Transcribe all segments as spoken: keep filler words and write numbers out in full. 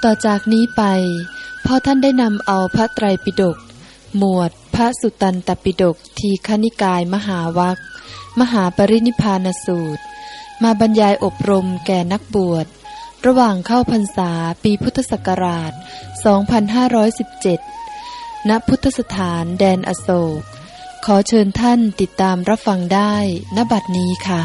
ต่อจากนี้ไปพ่อท่านได้นำเอาพระไตรปิฎกหมวดพระสุตตันตปิฎกทีฆนิกายมหาวรรคมหาปรินิพพานสูตรมาบรรยายอบรมแก่นักบวชระหว่างเข้าพรรษาปีพุทธศักราชสองพันห้าร้อยสิบเจ็ดณพุทธสถานแดนอโศกขอเชิญท่านติดตามรับฟังได้ณบัดนี้ค่ะ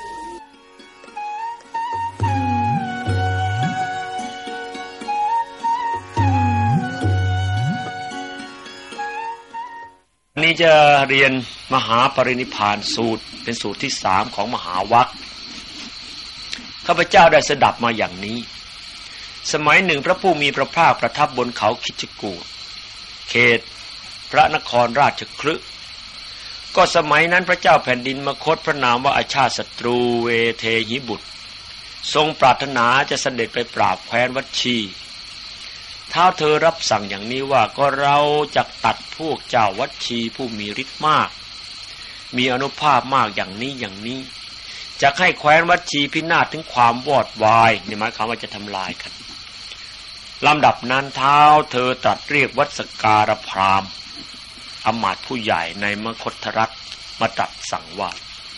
นี้จะเรียนมหาปรินิพพานสูตรเป็นสูตรที่สามของมหาวรรคข้าพเจ้าได้สดับมาอย่างนี้สมัยหนึ่งพระผู้มีพระภาคประทับบนเขาคิชกูฏเขตพระนครราชคฤห์ก็สมัยนั้นพระเจ้าแผ่นดินมคธพระนามว่าอาชาติศัตรูเวเทหิบุตรทรงปรารถนาจะเสด็จไปปราบแคว้นวัชชีท้าวเธอรับสั่งอย่างนี้ว่าก็เราจะตัดพวกเจ้าวัชชีผู้มีฤทธิ์มากมีอานุภาพมากอย่างนี้อย่างนี้จะให้แคว้นวัชชีพินาศถึงความวอดวายนี่หมายความว่าจะทำลายกันลำดับนั้นท้าวเธอตรัสเรียกวัสการพราหมณ์อมาตย์ผู้ใหญ่ในมคธรัฐมาตรัสสั่งว่า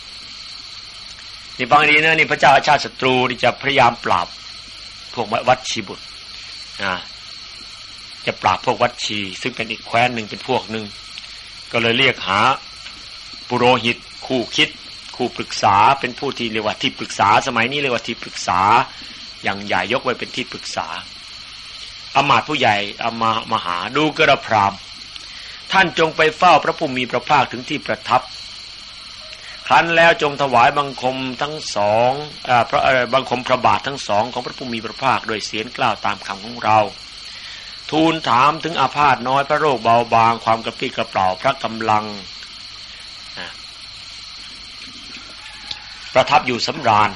นี่ฟังดีนะนี่พระเจ้าอาชาติศัตรูที่จะพยายามปราบพวกวัชชีบุตรอ่าจะปราบพวกวัชชีซึ่งเป็นอีกแคว้นหนึ่งเป็นพวกหนึ่งก็เลยเรียกหาปุโรหิตคู่คิดคู่ปรึกษาเป็นผู้ที่เรียกว่าที่ปรึกษาสมัยนี้เรียกว่าที่ปรึกษาอย่างใหญ่ยกไว้เป็นที่ปรึกษาอมาตย์ผู้ใหญ่อมามหาดูกระพราหมณ์ท่านจงไปเฝ้าพระผู้มีพระภาคถึงที่ประทับครั้นแล้วจงถวายบังคมทั้งสองอ่าพระบังคมพระบาททั้งสองของพระผู้มีพระภาคโดยเสียงกล่าวตามคำของเราทูลถามถึงอาพาธน้อยพระโรคเบาบางความกระปรี้กระเปร่าพระกำลังประทับอยู่สำราญ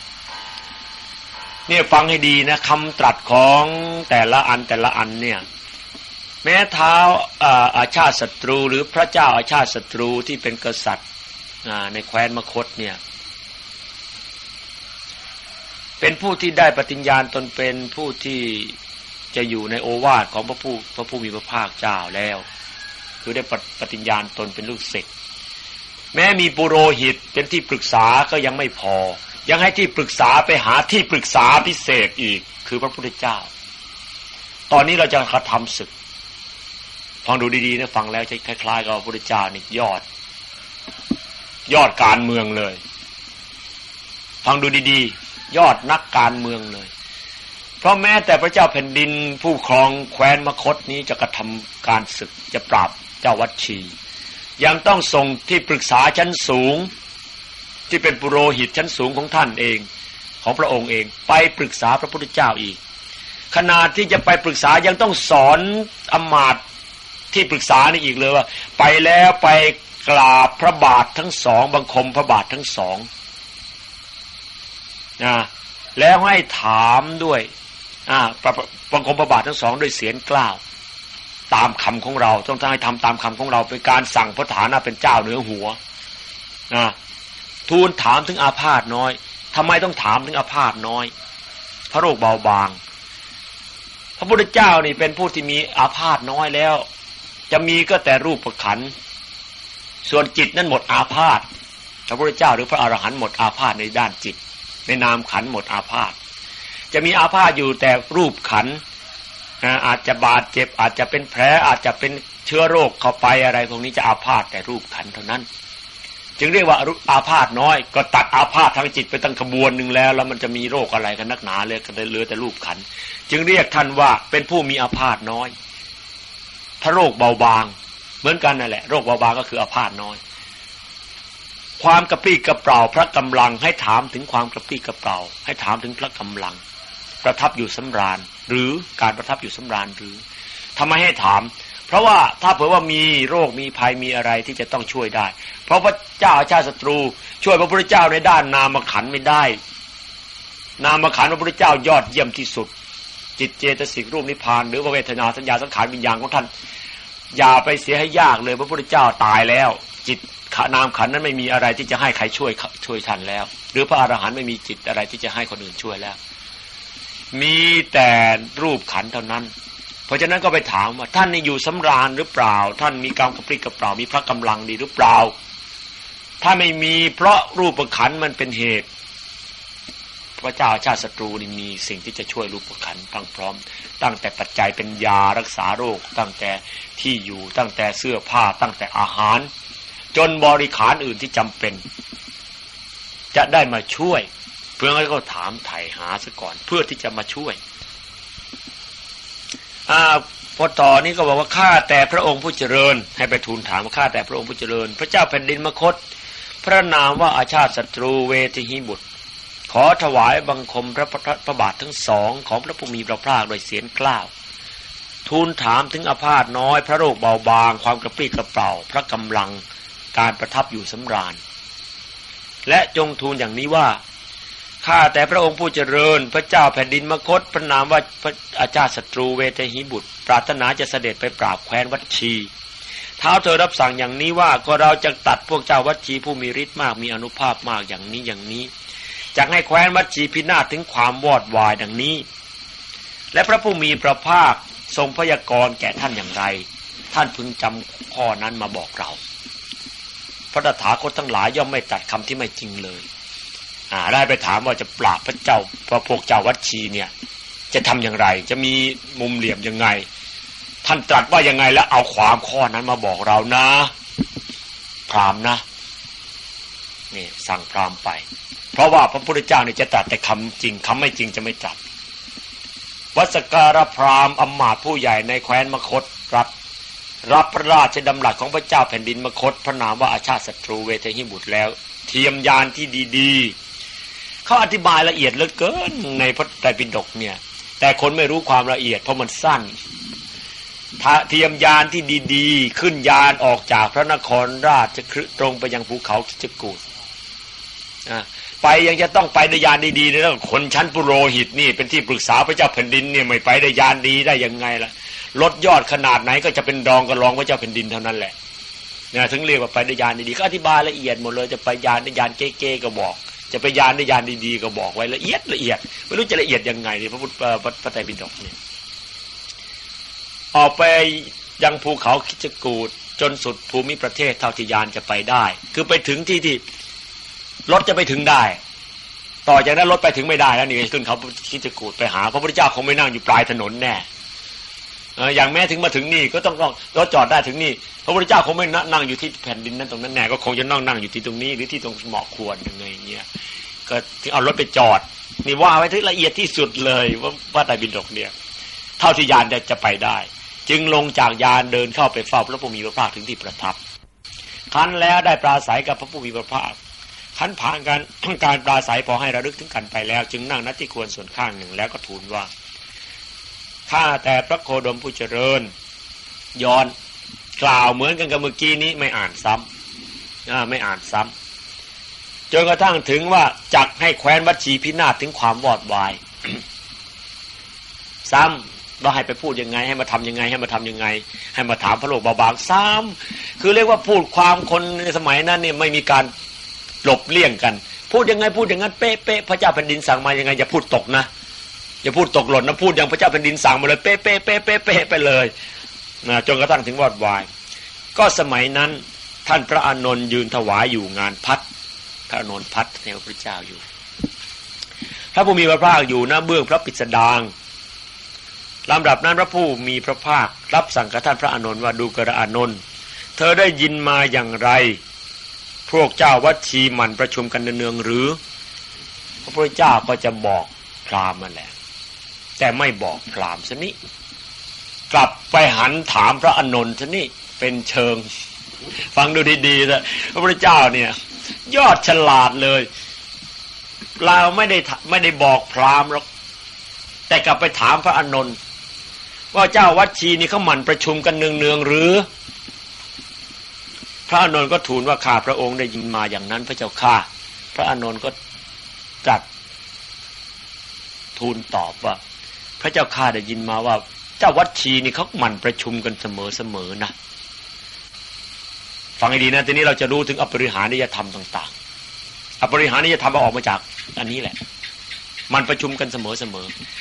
เนี่ยฟังให้ดีนะคำตรัสของแต่ละอันแต่ละอันเนี่ยแม้เท้าอาชาติศัตรูหรือพระเจ้าอาชาติศัตรูที่เป็นกษัตริย์ในแคว้นมคธเนี่ยเป็นผู้ที่ได้ปฏิญญาณตนเป็นผู้ที่จะอยู่ในโอวาทของพระผู้พระผู้มีพระภาคเจ้าแล้วคือได้ปฏิญญาณตนเป็นลูกศิษย์แม้มีปุโรหิตเป็นที่ปรึกษาก็ยังไม่พอยังให้ที่ปรึกษาไปหาที่ปรึกษาพิเศษอีกคือพระพุทธเจ้าตอนนี้เราจะกระทำศึกฟังดูดีๆนะฟังแล้วจะคล้ายๆกับพระพุทธเจ้านี่ยอดยอดการเมืองเลยฟังดูดีๆยอดนักการเมืองเลยเพราะแม้แต่พระเจ้าแผ่นดินผู้ครองแคว้นมคธนี้จะกระทำการศึกจะปราบเจ้าวัชชียังต้องส่งที่ปรึกษาชั้นสูงที่เป็นปุโรหิตชั้นสูงของท่านเองของพระองค์เองไปปรึกษาพระพุทธเจ้าอีกขณะที่จะไปปรึกษายังต้องสอนอมาตย์ที่ปรึกษานี่อีกเลยว่าไปแล้วไปกราบพระบาททั้งสองบังคมพระบาททั้งสองนะแล้วให้ถามด้วยอ่าบังคมพระบาททั้งสองด้วยเสียงกล้าวตามคำของเราต้องให้ทำตามคำของเราเป็นการสั่งพระฐานะเป็นเจ้าเหนือหัวนะทูลถามถึงอาพาธน้อยทำไมต้องถามถึงอาพาธน้อยพระโรคเบาบางพระพุทธเจ้านี่เป็นผู้ที่มีอาพาธน้อยแล้วจะมีก็แต่รูปขันธ์ส่วนจิตนั้นหมดอาพาธพระพุทธเจ้าหรือพระอรหันต์หมดอาพาธในด้านจิตในนามขันธ์หมดอาพาธจะมีอาพาธอยู่แต่รูปขันธ์อาจจะบาดเจ็บอาจจะเป็นแผลอาจจะเป็นเชื้อโรคเข้าไปอะไรพวกนี้จะอาพาธแต่รูปขันธ์เท่านั้นจึงเรียกว่าอาพาธน้อยก็ตัดอาพาธทางจิตไปตั้งขบวนนึงแล้วแล้วมันจะมีโรคอะไรกันนักหนาเลยก็เหลือแต่รูปขันธ์จึงเรียกท่านว่าเป็นผู้มีอาพาธน้อยพระโรคเบาบางเหมือนกันนั่นแหละโรคเบาบางก็คืออาพาธน้อยความกระปรี้กระเปร่าพระกำลังให้ถามถึงความกระปรี้กระเปร่าให้ถามถึงพระกำลังประทับอยู่สำราญหรือการประทับอยู่สำราญหรือทำไมให้ถามเพราะว่าถ้าเผื่อว่ามีโรคมีภัยมีอะไรที่จะต้องช่วยได้เพราะพระเจ้าอาชาติศัตรูช่วยพระพุทธเจ้าในด้านนามขันธ์ไม่ได้นามขันธ์พระพุทธเจ้ายอดเยี่ยมที่สุดจิตเจตสิกรูปนิพพานหรือว่าเวทนาสัญญาสังขารวิญญาณของท่านอย่าไปเสียให้ยากเลยพระพุทธเจ้าตายแล้วจิตนามขันธ์นั้นไม่มีอะไรที่จะให้ใครช่วยช่วยท่านแล้วหรือพระอรหันต์ไม่มีจิตอะไรที่จะให้คนอื่นช่วยแล้วมีแต่รูปขันเท่านั้นเพราะฉะนั้นก็ไปถามว่าท่านนี่อยู่สำราญหรือเปล่าท่านมีกำกระปรี้กระเปร่ามีพระกำลังดีหรือเปล่าถ้าไม่มีเพราะรูปขันมันเป็นเหตุพระเจ้าชาติศัตรูนี่มีสิ่งที่จะช่วยรูปขันตั้งพร้อมตั้งแต่ปัจจัยเป็นยารักษาโรคตั้งแต่ที่อยู่ตั้งแต่เสื้อผ้าตั้งแต่อาหารจนบริขารอื่นที่จำเป็นจะได้มาช่วยเพื่อให้เขาถามไถ่หาซะก่อนเพื่อที่จะมาช่วยอ่าพอต่อนี้ก็บอกว่าข้าแต่พระองค์ผู้เจริญให้ไปทูลถามว่าข้าแต่พระองค์ผู้เจริญพระเจ้าแผ่นดินมคธพระนามว่าอาชาติศัตรูเวทิหิบุตรขอถวายบังคมพระพระบาททั้งสองของพระผู้มีพระภาคโดยเสียงกล้าวทูลถามถึงอาพาธน้อยพระโรคเบาบางความกระปรี้กระเปร่าพระกำลังการประทับอยู่สำราญและจงทูลอย่างนี้ว่าข้าแต่พระองค์ผู้เจริญพระเจ้าแผ่นดินมคธพระนามว่าพระอาชาติศัตรูเวทิหิบุตรปรารถนาจะเสด็จไปปราบแคว้นวัชชีท้าวเธอรับสั่งอย่างนี้ว่าก็เราจะตัดพวกเจ้าวัชชีผู้มีฤทธิ์มากมีอานุภาพมากอย่างนี้อย่างนี้จะให้แคว้นวัชชีพินาศถึงความวอดวายดังนี้และพระผู้มีพระภาคทรงพยากรณ์แก่ท่านอย่างไรท่านพึงจำข้อนั้นมาบอกเราพระตถาคตทั้งหลายย่อมไม่ตัดคำที่ไม่จริงเลยอ่าได้ไปถามว่าจะปราบพระเจ้าพระพวกเจ้าวัชชีเนี่ยจะทำอย่างไรจะมีมุมเหลี่ยมยังไงท่านตรัสว่ายังไงแล้วเอาความข้อนั้นมาบอกเรานะพราหมณ์นะนี่สั่งพราหมณ์ไปเพราะว่าพระพุทธเจ้านี่จะตรัสแต่คำจริงคำไม่จริงจะไม่ตรัสวัสการพราหมณ์อำมาตย์ผู้ใหญ่ในแคว้นมคธรับรับพระราชดำรัสของพระเจ้าแผ่นดินมคธพระนามว่าอาชาติศัตรูเวทิหิบุตรแล้วเทียมยานที่ดีๆเขาอธิบายละเอียดเหลือเกินในพระไตรปิฎกเนี่ยแต่คนไม่รู้ความละเอียดเพราะมันสั้นเทียมยานที่ดีๆขึ้นยานออกจากพระนครราชคฤห์ตรงไปยังภูเขาคิชกูฏไปยังจะต้องไปด้วยยานดีๆนะคนชั้นปุโรหิตนี่เป็นที่ปรึกษาพระเจ้าแผ่นดินเนี่ยไม่ไปด้วยยานดีได้ยังไงล่ะลดยอดขนาดไหนก็จะเป็นรองกับรองพระเจ้าแผ่นดินเท่านั้นแหละเนี่ยถึงเรียกว่าไปด้วยยานดีๆก็อธิบายละเอียดหมดเลยจะไปยานด้วยยานเก๊ๆก็บอกจะไปยานด้วยยานดีๆก็บอกไว้ละเอียดละเอียดไม่รู้จะละเอียดยังไงนี่พระพุทธพระไตรปิฎกเนี่ยออกไปยังภูเขาคิชกูฏจนสุดภูมิประเทศเท่าที่ยานจะไปได้คือไปถึงที่ที่รถจะไปถึงได้ต่อจากนั้นรถไปถึงไม่ได้แล้วนี่ขึ้นเขาคิชกูฏไปหาพระพุทธเจ้าคงไม่นั่งอยู่ปลายถนนแน่อย่างแม้ถึงมาถึงนี่ก็ต้องรถจอดได้ถึงนี่พระพุทธเจ้าคงไม่นั่งอยู่ที่แผ่นดินนั้นตรงนั้นแน่ก็คงจะนั่งนั่งอยู่ที่ตรงนี้หรือที่ตรงเหมาะควรยังไงเงี้ยก็เอารถไปจอดนี่ว่าไว้ที่ละเอียดที่สุดเลยว่าพระไตรปิฎกเนี่ยเท่าที่ยานจะไปได้จึงลงจากยานเดินเข้าไปเฝ้าพระผู้มีพระภาคถึงที่ประทับคันแล้วได้ปราศัยกับพระผู้มีพระภาคคันผ่านการการปราศัยพอให้ระลึกถึงกันไปแล้วจึงนั่งณที่ควรส่วนข้างหนึ่งแล้วก็ทูลว่าข้าแต่พระโคดมผู้เจริญย้อนกล่าวเหมือนกันกับเมื่อกี้นี้ไม่อ่านซ้ำอ่าไม่อ่านซ้ำจนกระทั่งถึงว่าจักให้แคว้นวัชชีพินาศถึงความวอดวาย ซ้ำเราให้ไปพูดยังไงให้มาทำยังไงให้มาทำยังไงให้มาถามพระโลกเบาๆซ้ำคือเรียกว่าพูดความคนในสมัยนั้นเนี่ยไม่มีการหลบเลี่ยงกันพูดยังไงพูดอย่างนั้นเป๊ะๆพระเจ้าแผ่นดินสั่งมายังไงอย่าพูดตกนะอย่าพูดตกหล่นนะพูดอย่างพระเจ้าแผ่นดินสั่งมาเลยเป๊ะๆเป๊ะๆเป๊ะๆไปเลยนะจนกระทั่งถึงวอดวายก็สมัยนั้นท่านพระอานนท์ยืนถวายอยู่งานพัดพระอานนท์พัดในพระพุทธเจ้าอยู่พระผู้มีพระภาคอยู่หน้าเบื้องพระปิฎาลำดับนั้นพระผู้มีพระภาครับสั่งกับท่านพระอานนท์ว่าดูกระอานนท์เธอได้ยินมาอย่างไรพวกเจ้าวัชชีหมั่นประชุมกันเนืองๆหรือพระพุทธเจ้าก็จะบอกพราหมณ์นั่นแหละแต่ไม่บอกพราหมณ์ซะนี่กลับไปหันถามพระอานนท์ซะนี่เป็นเชิงฟังดูดีๆนะพระพุทธเจ้าเนี่ยยอดฉลาดเลยเราไม่ได้ไม่ได้บอกพราหมณ์หรอกแต่กลับไปถามพระอานนท์ว่าเจ้าวัชชีนี่เขาหมั่นประชุมกันเนืองๆหรือพระอานนท์ก็ทูลว่าข้าพระองค์ได้ยินมาอย่างนั้นพระเจ้าข้าพระอานนท์ก็ตรัสทูลตอบว่าพระเจ้าข้าได้ยินมาว่าเจ้าวัชชีนี่เขาหมั่นประชุมกันเสมอๆนะฟังให้ดีนะทีนี้เราจะรู้ถึงอปริหานิยธรรมต่างๆอปริหานิยธรรมออกมาจากอันนี้แหละมันประชุมกันเสมอๆ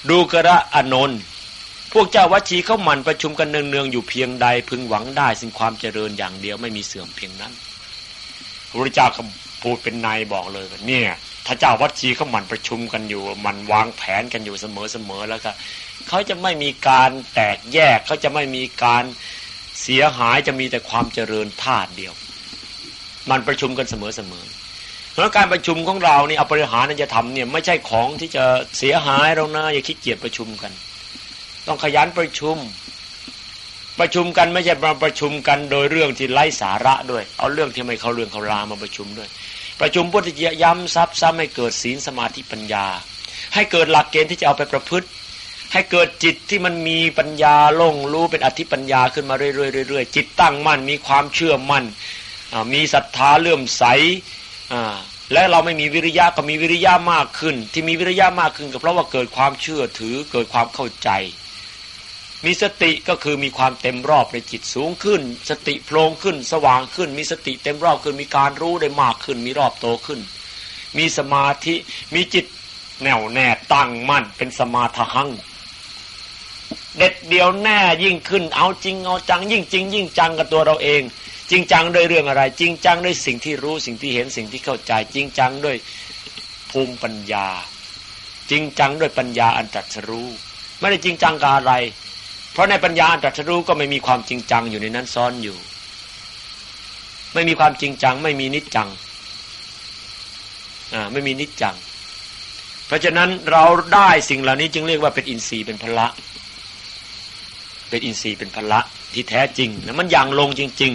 ดูกระอานนท์พวกเจ้าวัชีเขาหมั่นประชุมกันเนืองๆอยู่เพียงใดพึงหวังได้ซึ่งความเจริญอย่างเดียวไม่มีเสื่อมเพียงนั้นพระพุทธเจ้าก็พูดเป็นในบอกเลยว่าเนี่ยถ้าเจ้าวัชีเขาหมั่นประชุมกันอยู่มันวางแผนกันอยู่เสมอๆแล้วก็เขาจะไม่มีการแตกแยกเขาจะไม่มีการเสียหายจะมีแต่ความเจริญธาตุเดียวมันประชุมกันเสมอๆเพราะการประชุมของเรานี่เอาบริหารจะทำเนี่ยไม่ใช่ของที่จะเสียหายเรานะอย่าขี้เกียจประชุมกันต้องขยันประชุมประชุมกันไม่ใช่มาประชุมกันโดยเรื่องที่ไร้สาระด้วยเอาเรื่องที่ไม่เข้าเรื่องเข้าราวมาประชุมด้วยประชุมเพื่อที่จะย้ำซับซ้ำให้เกิดศีลสมาธิปัญญาให้เกิดหลักเกณฑ์ที่จะเอาไปประพฤติให้เกิดจิตที่มันมีปัญญาล่องรู้เป็นอธิปัญญาขึ้นมาเรื่อยๆๆจิตตั้งมั่นมีความเชื่อมั่นมีศรัทธาเลื่อมใสและเราไม่มีวิริยะก็มีวิริยะมากขึ้นที่มีวิริยะมากขึ้นก็เพราะว่าเกิดความเชื่อถือเกิดความเข้าใจมีสติก็คือมีความเต็มรอบในจิตสูงขึ้นสติโพลงขึ้นสว่างขึ้นมีสติเต็มรอบขึ้นมีการรู้ได้มากขึ้นมีรอบโตขึ้นมีสมาธิมีจิตแน่วแน่ตั้งมั่นเป็นสมาทหังเด็ดเดียวแน่ยิ่งขึ้นเอาจริงเอาจังยิ่งจริงยิ่งจังกับตัวเราเองจริงจังด้วยเรื่องอะไรจริงจังด้วยสิ่งที่รู้สิ่งที่เห็นสิ่งที่เข้าใจจริงจังด้วยภูมิปัญญาจริงจังด้วยปัญญาอันตรัสรู้ไม่ได้จริงจังกับอะไรเพราะในปัญญาอันตรัสรู้ก็ไม่มีความจริงจังอยู่ในนั้นซ่อนอยู่ไม่มีความจริงจังไม่มีนิจจังอ่าไม่มีนิจจังเพราะฉะนั้นเราได้สิ่งเหล่านี้จึงเรียกว่าเป็นอินทรีย์เป็นพละเป็นอินทรีย์เป็นพละที่แท้จริงนะมันอย่างลงจริง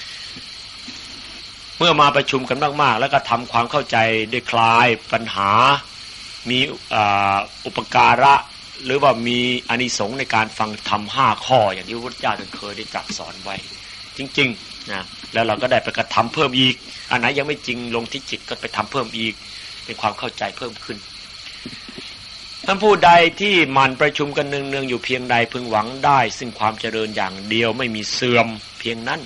ๆเมื่อมาประชุมกันมากๆแล้วก็ทำความเข้าใจได้คลายปัญหามีอุปการะหรือว่ามีอานิสงส์ในการฟังธรรมห้าข้ออย่างที่พระพุทธเจ้าท่านเคยได้ตรัสสอนไว้จริงๆนะแล้วเราก็ได้ไปกระทำเพิ่มอีกอันไหนยังไม่จริงลงที่จิตก็ไปทำเพิ่มอีกเป็นความเข้าใจเพิ่มขึ้นท่านผู้ใดที่มันประชุมกันเนืองๆอยู่เพียงใดพึงหวังได้ซึ่งความเจริญอย่างเดียวไม่มีเสื่อมเพียงนั้น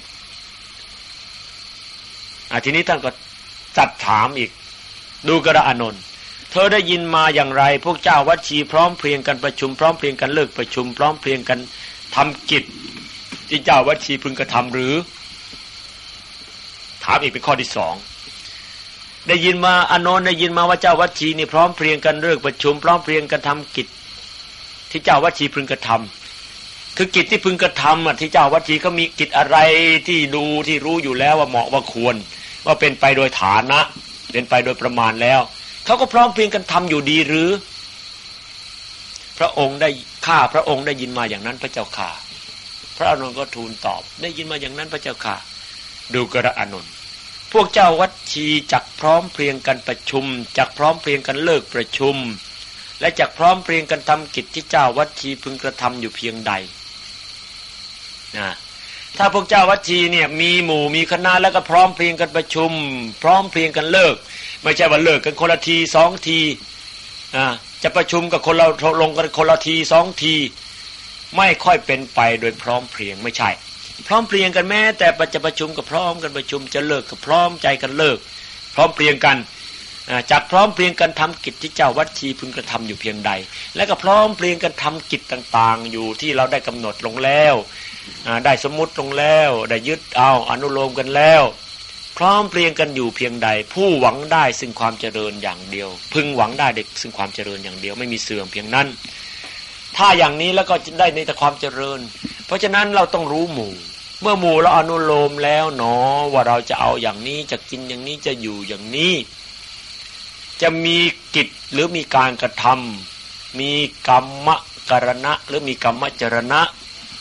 อ่ะทีนี้ท่านก็จัดถามอีกดูกระอานนท์เธอได้ยินมาอย่างไรพวกเจ้าวัชีพร้อมเพรียงกันประชุมพร้อมเพรียงกันเลิกประชุมพร้อมเพรียงกันทำกิจที่เจ้าวัชีพึงกระทำหรือถามอีกเป็นข้อที่สองได้ยินมาอานนท์ได้ยินมาว่าเจ้าวัชีนี่พร้อมเพรียงกันเลิกประชุมพร้อมเพรียงกันทำกิจที่เจ้าวัชีพึงกระทำคือกิจที่พึงกระทำอ่ะที่เจ้าวัชีเขามีกิจอะไรที่ดูที่รู้อยู่แล้วว่าเหมาะว่าควรว่าเป็นไปโดยฐานะเป็นไปโดยประมาณแล้วเขาก็พร้อมเพรียงกันทำอยู่ดีหรือพระองค์ได้ข้าพระองค์ได้ยินมาอย่างนั้นพระเจ้าข้าพระอานนท์ก็ทูลตอบได้ยินมาอย่างนั้นพระเจ้าข้าดูกระอานนท์พวกเจ้าวัชีจักพร้อมเพรียงกันประชุมจักพร้อมเพรียงกันเลิกประชุมและจักพร้อมเพรียงกันทำกิจที่เจ้าวัชีพึงกระทำอยู่เพียงใดนะถ้าพวกเจ้าวัชีเนี่ยมีหมู่มีคณะแล้วก็พร้อมเพรียงกันประชุมพร้อมเพรียงกันเลิกไม่ใช่ว่าเลิกกันคนละทีสองทีอ่าจะประชุมกับคนเราลงกันคนละทีสองทีไม่ค่อยเป็นไปโดยพร้อมเพรียงไม่ใช่พร้อมเพรียงกันแม้แต่จะประชุมก็พร้อมกันประชุมจะเลิกก็พร้อมใจกันเลิกพร้อมเพรียงกันจักพร้อมเพรียงกันทำกิจที่เจ้าวัชีพึงกระทำอยู่เพียงใดและก็พร้อมเพรียงกันทำกิจต่างๆอยู่ที่เราได้กำหนดลงแล้วได้สมมุติลงแล้วได้ยึดเอาอนุโลมกันแล้วพร้อมเพรียงกันอยู่เพียงใดผู้หวังได้ซึ่งความเจริญอย่างเดียวพึงหวังได้เด็กซึ่งความเจริญอย่างเดียวไม่มีเสื่อมเพียงนั้นถ้าอย่างนี้แล้วก็ได้ในแต่ความเจริญเพราะฉะนั้นเราต้องรู้หมู่เมื่อหมู่เราอนุโลมแล้วเนาะว่าเราจะเอาอย่างนี้จะกินอย่างนี้จะอยู่อย่างนี้จะมีกิจหรือมีการกระทำมีกรรมกรณะหรือมีกรรมจรณะ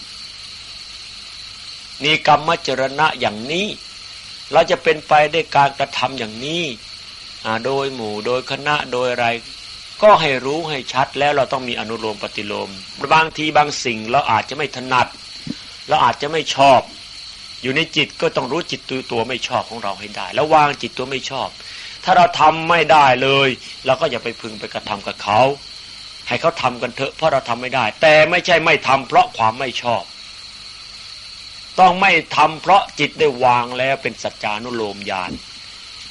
มีกรรมจรณะอย่างนี้เราจะเป็นไปด้วยการกระทำอย่างนี้โดยหมู่โดยคณะโดยอะไรก็ให้รู้ให้ชัดแล้วเราต้องมีอนุโลมปฏิโลมบางทีบางสิ่งเราอาจจะไม่ถนัดเราอาจจะไม่ชอบอยู่ในจิตก็ต้องรู้จิตตัวตัวไม่ชอบของเราให้ได้แล้ววางจิตตัวไม่ชอบถ้าเราทำไม่ได้เลยเราก็อย่าไปพึงไปกระทำกับเขาให้เขาทำกันเถอะเพราะเราทำไม่ได้แต่ไม่ใช่ไม่ทำเพราะความไม่ชอบต้องไม่ทำเพราะจิตได้วางแล้วเป็นสัจจานุโลมญาณ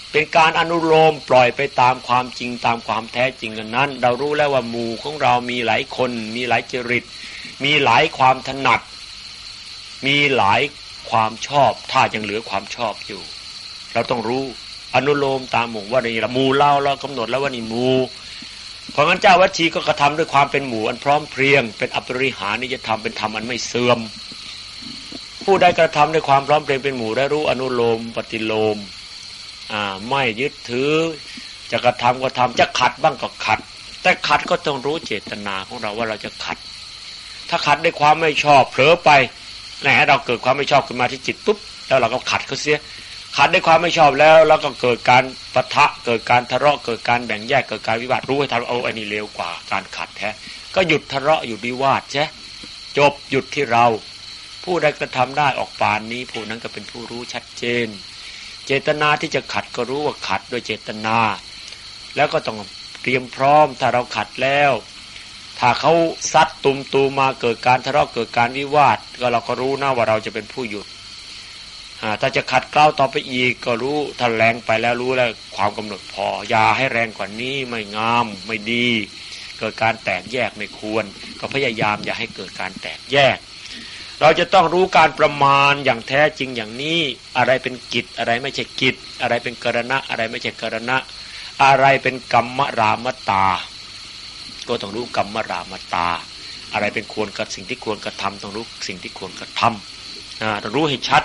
เป็นการอนุโลมปล่อยไปตามความจริงตามความแท้จริงกันนั้นเรารู้แล้วว่าหมู่ของเรามีหลายคนมีหลายจริตมีหลายความถนัดมีหลายความชอบถ้ายังเหลือความชอบอยู่เราต้องรู้อนุโลมตามหมู่ว่านี่ละหมู่เราเรากำหนดแล้วว่านี่หมู่เพราะงั้นเจ้าวัดชีก็กระทำด้วยความเป็นหมู่อันพร้อมเพรียงเป็นอปริหานิยธรรมเป็นธรรมอันไม่เสื่อมผู้ใดกระทำด้วยความพร้อมเพรียงเป็นหมู่ได้รู้อนุโลมปฏิโลมอ่าไม่ยึดถือจะกระทำก็ทำจะขัดบ้างก็ขัดแต่ขัดก็ต้องรู้เจตนาของเราว่าเราจะขัดถ้าขัดด้วยความไม่ชอบเผลอไปแหมเราเกิดความไม่ชอบขึ้นมาที่จิตปุ๊บแล้วเราก็ขัดเขาเสียขัดด้วยความไม่ชอบแล้วแล้วก็เกิดการปะทะเกิดการทะเลาะเกิดการแบ่งแยกเกิดการวิวาทรู้ให้ทันเอาอันนี้เร็วกว่าการขัดแท้ก็หยุดทะเลาะหยุดวิวาทใช่จบหยุดที่เราผู้ใดกระทำได้ออกปานนี้ผู้นั้นก็เป็นผู้รู้ชัดเจนเจตนาที่จะขัดก็รู้ว่าขัดโดยเจตนาแล้วก็ต้องเตรียมพร้อมถ้าเราขัดแล้วถ้าเขาซัดตุมตูมาเกิดการทะเลาะเกิดการวิวาทก็เราก็รู้นะว่าเราจะเป็นผู้หยุดถ้าจะขัดเกลาต่อไปอีกก็รู้ถ้าแรงไปแล้วรู้แล้วความกำหนดพออย่าให้แรงกว่านี้ไม่งามไม่ดีเกิดการแตกแยกไม่ควรก็พยายามอย่าให้เกิดการแตกแยกเราจะต้องรู้การประมาณอย่างแท้จริงอย่างนี้อะไรเป็นกิจอะไรไม่ใช่กิจอะไรเป็นกรณะอะไรไม่ใช่กรณะอะไรเป็นกรรมรามตาก็ต้องรู้กรรมรามตาอะไรเป็นควรกับสิ่งที่ควรกระทำต้องรู้สิ่งที่ควรกระทำอ่าต้องรู้ให้ชัด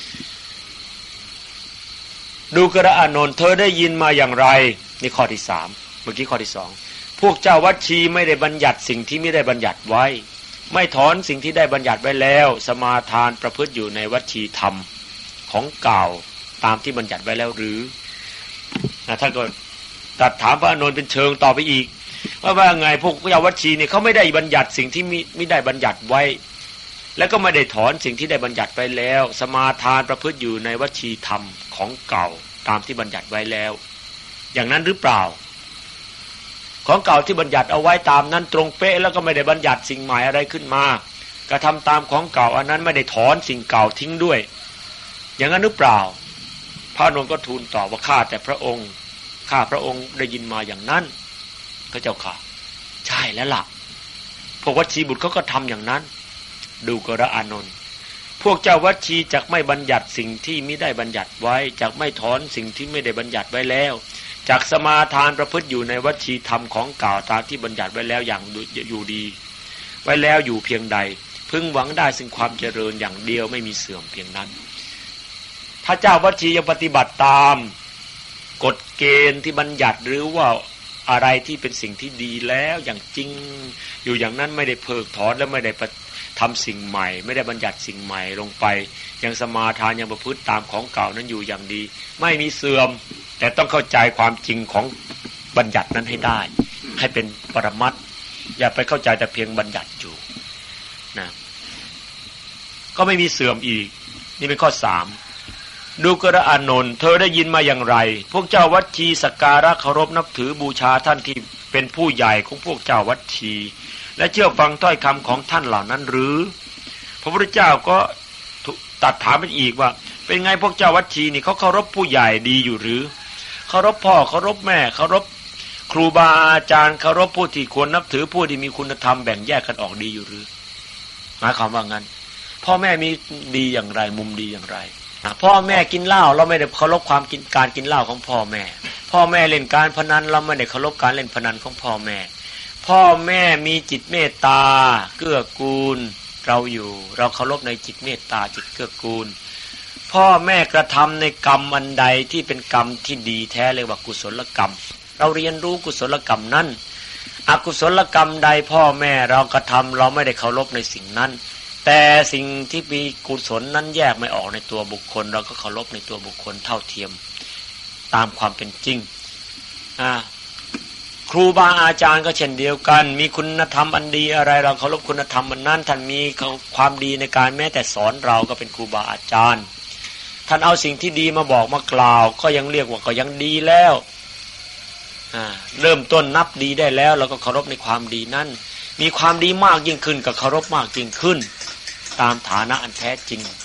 ดูกระอานนท์เธอได้ยินมาอย่างไรนี่ข้อที่สามเมื่อกี้ข้อที่สองพวกเจ้าวัดชีไม่ได้บัญญัติสิ่งที่ไม่ได้บัญญัติไว้ไม่ถอนสิ่งที่ได้บัญญัติไว้แล้วสมาทานประพฤติอยู่ในวัดชีธรรมของเก่าตามที่บัญญัติไว้แล้วหรือนะท่านก็ตรัสถามพระอานนท์เป็นเชิงต่อไปอีกว่าว่าไงพวกเจ้าวัดชีเนี่ยเขาไม่ได้บัญญัติสิ่งที่ไม่ได้บัญญัติไว้แล้วก็ไม่ได้ถอนสิ่งที่ได้บัญญัติไว้แล้วสมาทานประพฤติอยู่ในวัดชีธรรมของเก่าตามที่บัญญัติไว้แล้วอย่างนั้นหรือเปล่าของเก่าที่บัญญัติเอาไว้ตามนั้นตรงเป๊ะแล้วก็ไม่ได้บัญญัติสิ่งใหม่อะไรขึ้นมากระทำตามของเก่าอันนั้นไม่ได้ถอนสิ่งเก่าทิ้งด้วยอย่างนั้นหรือเปล่าพระอานนท์ก็ทูลตอบว่าข้าแต่พระองค์ข้าพระองค์ได้ยินมาอย่างนั้นพระเจ้าค่ะใช่แล้วล่ะพวกวัดชีบุตรเขาก็ทำอย่างนั้นดูกระอานนท์พวกเจ้าวัดชีจักไม่บัญญัติสิ่งที่ไม่ได้บัญญัติไว้จักไม่ถอนสิ่งที่ไม่ได้บัญญัติไว้แล้วจักสมาทานประพฤติอยู่ในวัดชีธรรมของเก่าตามที่บัญญัติไว้แล้วอย่างอยู่ดีไว้แล้วอยู่เพียงใดพึงหวังได้ซึ่งความเจริญอย่างเดียวไม่มีเสื่อมเพียงนั้นถ้าเจ้าวัดชียังปฏิบัติตามกฎเกณฑ์ที่บัญญัติหรือว่าอะไรที่เป็นสิ่งที่ดีแล้วอย่างจริงอยู่อย่างนั้นไม่ได้เพิกถอนและไม่ได้ทำสิ่งใหม่ไม่ได้บัญญัติสิ่งใหม่ลงไปยังสมาทานยังประพฤติตามของเก่านั้นอยู่อย่างดีไม่มีเสื่อมแต่ต้องเข้าใจความจริงของบัญญัตินั้นให้ได้ให้เป็นปรมัตถ์อย่าไปเข้าใจแต่เพียงบัญญัติอยู่นะก็ไม่มีเสื่อมอีกนี่เป็นข้อสามดูกระอานนท์เธอได้ยินมาอย่างไรพวกเจ้าวัดชีสักการะเคารพนับถือบูชาท่านที่เป็นผู้ใหญ่ของพวกเจ้าวัดชีและเชื่อฟังถ้อยคำของท่านเหล่านั้นหรือพระพุทธเจ้าก็ตัดถามไปอีกว่าเป็นไงพวกเจ้าวัดชีนี่เขาเคารพผู้ใหญ่ดีอยู่หรือเคารพพ่อเคารพแม่เคารพครูบาอาจารย์เคารพผู้ที่ควรนับถือผู้ที่มีคุณธรรมแบ่งแยกกันออกดีอยู่หรือหมายความว่างั้นพ่อแม่มีดีอย่างไรมุมดีอย่างไรพ่อแม่กินเหล้าเราไม่ได้เคารพความกินการกินเหล้าของพ่อแม่พ่อแม่เล่นการพนันเราไม่ได้เคารพการเล่นพนันของพ่อแม่พ่อแม่มีจิตเมตตาเกื้อกูลเราอยู่เราเคารพในจิตเมตตาจิตเกื้อกูลพ่อแม่กระทำในกรรมอันใดที่เป็นกรรมที่ดีแท้เรียกว่ากุศลกรรมเราเรียนรู้กุศลกรรมนั้นอกุศลกรรมใดพ่อแม่เรากระทำเราไม่ได้เคารพในสิ่งนั้นแต่สิ่งที่มีกุศลนั้นแยกไม่ออกในตัวบุคคลเราก็เคารพในตัวบุคคลเท่าเทียมตามความเป็นจริงอ่าครูบาอาจารย์ก็เช่นเดียวกันมีคุณธรรมอันดีอะไรเราเคารพคุณธรรมอันนั้นท่านมีความดีในการแม้แต่สอนเราก็เป็นครูบาอาจารย์ท่านเอาสิ่งที่ดีมาบอกมากล่าวก็ยังเรียกว่าก็ยังดีแล้วอ่าเริ่มต้นนับดีได้แล้วเราก็เคารพในความดีนั้นมีความดีมากยิ่งขึ้นก็เคารพมากยิ่งขึ้นตามฐานะอันแท้จริง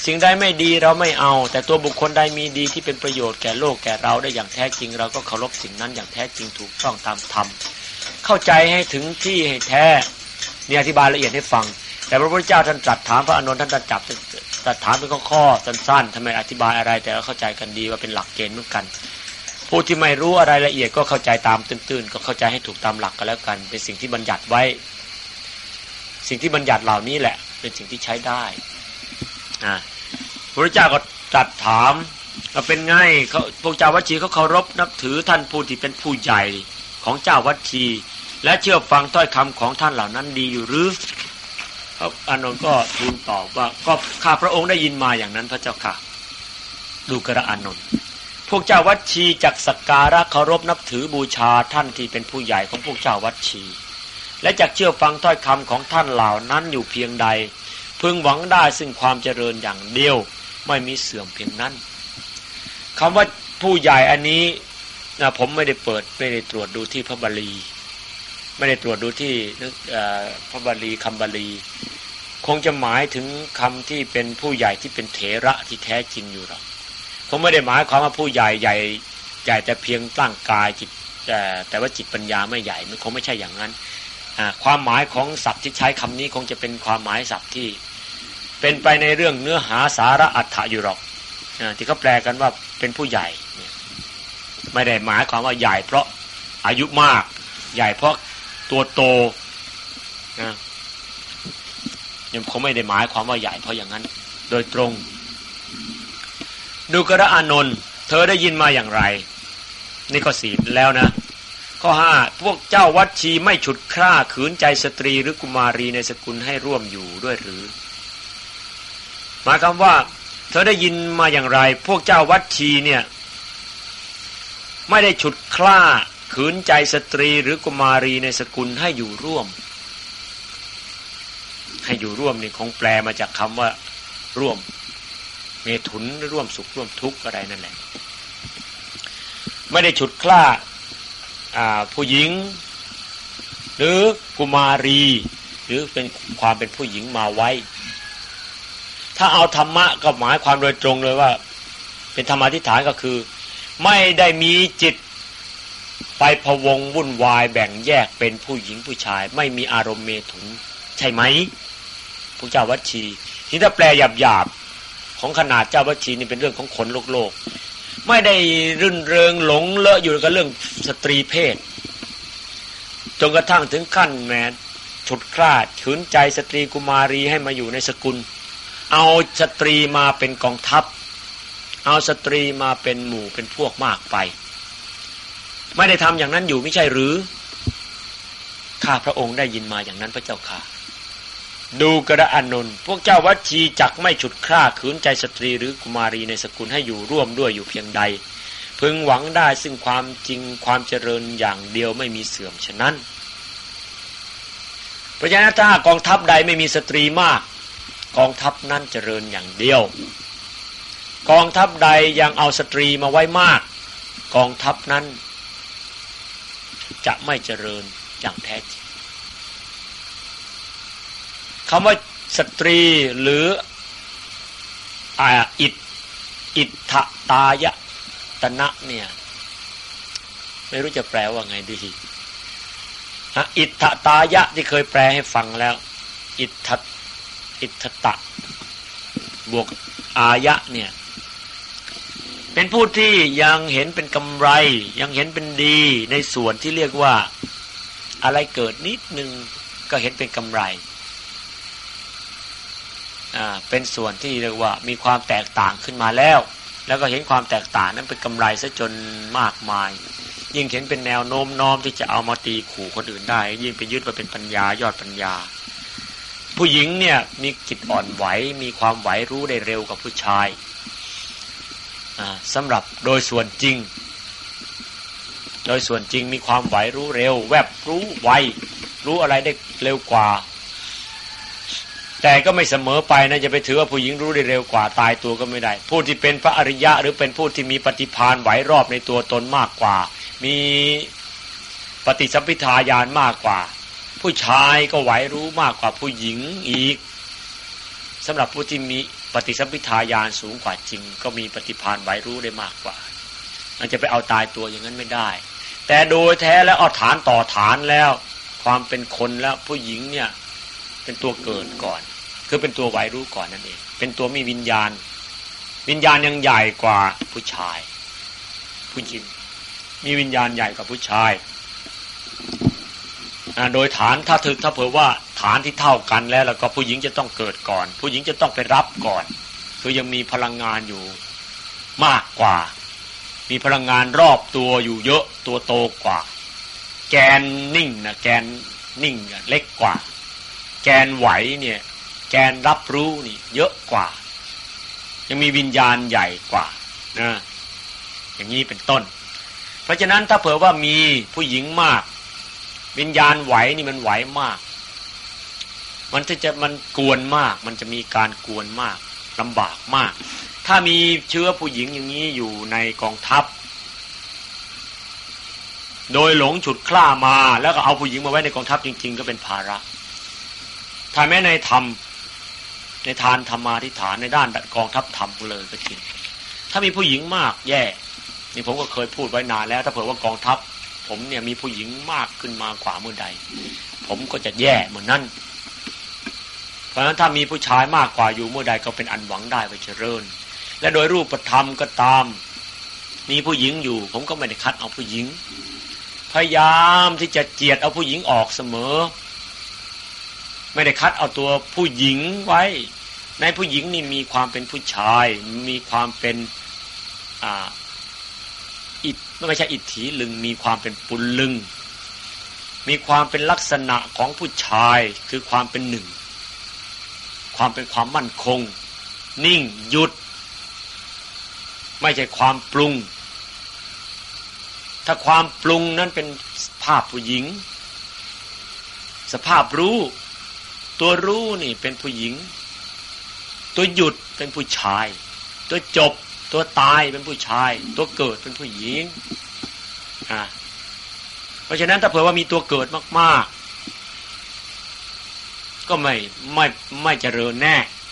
สิ่งใดไม่ดีเราไม่เอาแต่ตัวบุคคลใดมีดีที่เป็นประโยชน์แก่โลกแก่เราได้อย่างแท้จริงเราก็เคารพสิ่งนั้นอย่างแท้จริงถูกต้องตามธรรมเข้าใจให้ถึงที่ให้แท้นี่อธิบายละเอียดให้ฟังแต่พระพุทธเจ้าท่านตรัสถามพระอานนท์ท่านตรัสจับตรัสถามเป็นข้อๆสั้นๆทำไมอธิบายอะไรแต่เข้าใจกันดีว่าเป็นหลักเกณฑ์เหมือนกันผู้ที่ไม่รู้อะไรละเอียดก็เข้าใจตามตื้นๆก็เข้าใจให้ถูกตามหลักก็แล้วกันเป็นสิ่งที่บัญญัติไว้สิ่งที่บัญญัติเหล่านี้แหละเป็นสิ่งที่ใช้ได้อ่าพระพุทธเจ้าก็ตรัสถามว่าเป็นไงเขาพวกเจ้าวัดชีเขาเคารพนับถือท่านผู้ที่เป็นผู้ใหญ่ของเจ้าวัดชีและเชื่อฟังถ้อยคำของท่านเหล่านั้นดีอยู่หรือพระอานนท์ก็ทูลตอบว่าก็ข้าพระองค์ได้ยินมาอย่างนั้นพระเจ้าค่ะดูกระอานนท์พวกเจ้าวัดชีจักสักการะเคารพนับถือบูชาท่านที่เป็นผู้ใหญ่ของพวกเจ้าวัดชีและจักเชื่อฟังถ้อยคำของท่านเหล่านั้นอยู่เพียงใดพึงหวังได้ซึ่งความเจริญอย่างเดียวไม่มีเสื่อมเพียงนั้นคำว่าผู้ใหญ่อันนี้นะผมไม่ได้เปิดไม่ได้ตรวจดูที่พระบาลีไม่ได้ตรวจดูที่พระบาลีคำบาลีคงจะหมายถึงคำที่เป็นผู้ใหญ่ที่เป็นเถระที่แท้จริงอยู่หรอกคงไม่ได้หมายความว่าผู้ใหญ่ใหญ่ใหญ่แต่เพียงร่างกายจิตแต่แต่ว่าจิตปัญญาไม่ใหญ่มันคงไม่ใช่อย่างนั้นความหมายของศัพท์ที่ใช้คำนี้คงจะเป็นความหมายศัพท์ที่เป็นไปในเรื่องเนื้อหาสาระอัตถะอยู่หรอกที่เขาแปลกันว่าเป็นผู้ใหญ่ไม่ได้หมายความว่าใหญ่เพราะอายุมากใหญ่เพราะตัวโตนะยังคงไม่ได้หมายความว่าใหญ่เพราะอย่างนั้นโดยตรงดูกระอานนท์เธอได้ยินมาอย่างไรนี่ข้อสี่แล้วนะข้อห้าพวกเจ้าวัดชีไม่ฉุดคร่าขืนใจสตรีหรือกุมารีในสกุลให้ร่วมอยู่ด้วยหรือหมายความว่าเธอได้ยินมาอย่างไรพวกเจ้าวัดชีเนี่ยไม่ได้ฉุดคร่าขืนใจสตรีหรือกุมารีในสกุลให้อยู่ร่วมให้อยู่ร่วมนี่คงแปลมาจากคำว่าร่วมเมถุนร่วมสุขร่วมทุกข์อะไรนั่นแหละไม่ได้ฉุดคร่าผู้หญิงหรือกุมารีหรือเป็นความเป็นผู้หญิงมาไว้ถ้าเอาธรรมะก็หมายความโดยตรงเลยว่าเป็นธรรมาธิฐานก็คือไม่ได้มีจิตไปพะวงวุ่นวายแบ่งแยกเป็นผู้หญิงผู้ชายไม่มีอารมณ์เมถุนใช่ไหมพระเจ้าวัดชีที่ถ้าแปลหยาบๆของขนาดเจ้าวัดชีนี่เป็นเรื่องของคนโลกโลกไม่ได้รื่นเริงหลงเลอะอยู่กับเรื่องสตรีเพศจนกระทั่งถึงขั้นแม้ฉุดคร่าขืนใจสตรีกุมารีให้มาอยู่ในสกุลเอาสตรีมาเป็นกองทัพเอาสตรีมาเป็นหมู่เป็นพวกมากไปไม่ได้ทำอย่างนั้นอยู่ไม่ใช่หรือข้าพระองค์ได้ยินมาอย่างนั้นพระเจ้าค่ะดูกระอานนท์พวกเจ้าวัดชีจักไม่ฉุดคร่าขืนใจสตรีหรือกุมารีในสกุลให้อยู่ร่วมด้วยอยู่เพียงใดพึงหวังได้ซึ่งความจริงความเจริญอย่างเดียวไม่มีเสื่อมฉะนั้นเพราะฉะนั้นถ้ากองทัพใดไม่มีสตรีมากกองทัพนั้นเจริญอย่างเดียวกองทัพใดยังเอาสตรีมาไว้มากกองทัพนั้นจะไม่เจริญอย่างแท้จริงคำว่าสตรีหรืออ่าอิทอิทธตายตนะเนี่ยไม่รู้จะแปลว่าไงดีฮะอิทธตายะที่เคยแปลให้ฟังแล้วอิทธอิทธตะบวกอายะเนี่ยเป็นผู้ที่ยังเห็นเป็นกำไรยังเห็นเป็นดีในส่วนที่เรียกว่าอะไรเกิดนิดนึงก็เห็นเป็นกำไรอ่าเป็นส่วนที่เรียกว่ามีความแตกต่างขึ้นมาแล้วแล้วก็เห็นความแตกต่างนั้นเป็นกำไรซะจนมากมายยิ่งเห็นเป็นแนวโน้มน้อมที่จะเอามาตีขู่คนอื่นได้ยิ่งไปยึดว่าเป็นปัญญายอดปัญญาผู้หญิงเนี่ยมีจิตอ่อนไหวมีความไหวรู้ได้เร็วกว่าผู้ชายอ่าสำหรับโดยส่วนจริงโดยส่วนจริงมีความไหวรู้เร็วแวบรู้ไวรู้อะไรได้เร็วกว่าแต่ก็ไม่เสมอไปนะจะไปถือว่าผู้หญิงรู้ได้เร็วกว่าตายตัวก็ไม่ได้ผู้ที่เป็นพระอริยะหรือเป็นผู้ที่มีปฏิภาณไหวรอบในตัวตนมากกว่ามีปฏิสัมภิทาญาณมากกว่าผู้ชายก็ไหวรู้มากกว่าผู้หญิงอีกสำหรับผู้ที่มีปฏิสัมภิทาญาณสูงกว่าจริงก็มีปฏิภาณไหวรู้ได้มากกว่ามันจะไปเอาตายตัวอย่างนั้นไม่ได้แต่โดยแท้แล้วเอาฐานต่อฐานแล้วความเป็นคนแล้วผู้หญิงเนี่ยเป็นตัวเกิดก่อนคือเป็นตัวไหวรู้ก่อนนั่นเองเป็นตัวมีวิญญาณวิญญาณยังใหญ่กว่าผู้ชายผู้หญิงมีวิญญาณใหญ่กว่าผู้ชายโดยฐานถ้าถึกถ้าเผื่อว่าฐานที่เท่ากันแล้วแล้วก็ผู้หญิงจะต้องเกิดก่อนผู้หญิงจะต้องไปรับก่อนคือยังมีพลังงานอยู่มากกว่ามีพลังงานรอบตัวอยู่เยอะตัวโตกว่าแกนนิ่งนะแกนนิ่งเล็กกว่าแกนไหวเนี่ยแกนรับรู้นี่เยอะกว่ายังมีวิญญาณใหญ่กว่านะอย่างนี้เป็นต้นเพราะฉะนั้นถ้าเผื่อว่ามีผู้หญิงมากวิญญาณไหวนี่มันไหวมากมันจะมันกวนมากมันจะมีการกวนมากลำบากมากถ้ามีเชื้อผู้หญิงอย่างนี้อยู่ในกองทัพโดยหลงฉุดคล้ามาแล้วก็เอาผู้หญิงมาไว้ในกองทัพจริงๆก็เป็นภาระถ้าแม้ในธรรมในทานธรรมาธิฐานในด้านกองทัพธรรมเลยก็จริงถ้ามีผู้หญิงมากแย่นี่ผมก็เคยพูดไว้นานแล้วถ้าเผื่อว่ากองทัพผมเนี่ยมีผู้หญิงมากขึ้นมากว่าเมื่อใดผมก็จะแย่เหมือนนั้นเพราะฉะนั้นถ้ามีผู้ชายมากกว่าอยู่เมื่อใดก็เป็นอันหวังได้ไปเจริญและโดยรูปธรรมก็ตามมีผู้หญิงอยู่ผมก็ไม่ได้คัดเอาผู้หญิงพยายามที่จะเจียดเอาผู้หญิงออกเสมอไม่ได้คัดเอาตัวผู้หญิงไว้ในผู้หญิงนี่มีความเป็นผู้ชายมีความเป็นอ่าอิทไม่ใช่อิทธิลึงมีความเป็นปุลลึงมีความเป็นลักษณะของผู้ชายคือความเป็นหนึ่งความเป็นความมั่นคงนิ่งหยุดไม่ใช่ความปรุงถ้าความปรุงนั้นเป็นภาพผู้หญิงสภาพรู้ตัวรู้นี่เป็นผู้หญิงตัวหยุดเป็นผู้ชายตัวจบตัวตายเป็นผู้ชายตัวเกิดเป็นผู้หญิงอ่าเพราะฉะนั้นถ้าเผื่อว่ามีตัวเกิดมากๆก็ไม่ไม่ไม่เจริญแน่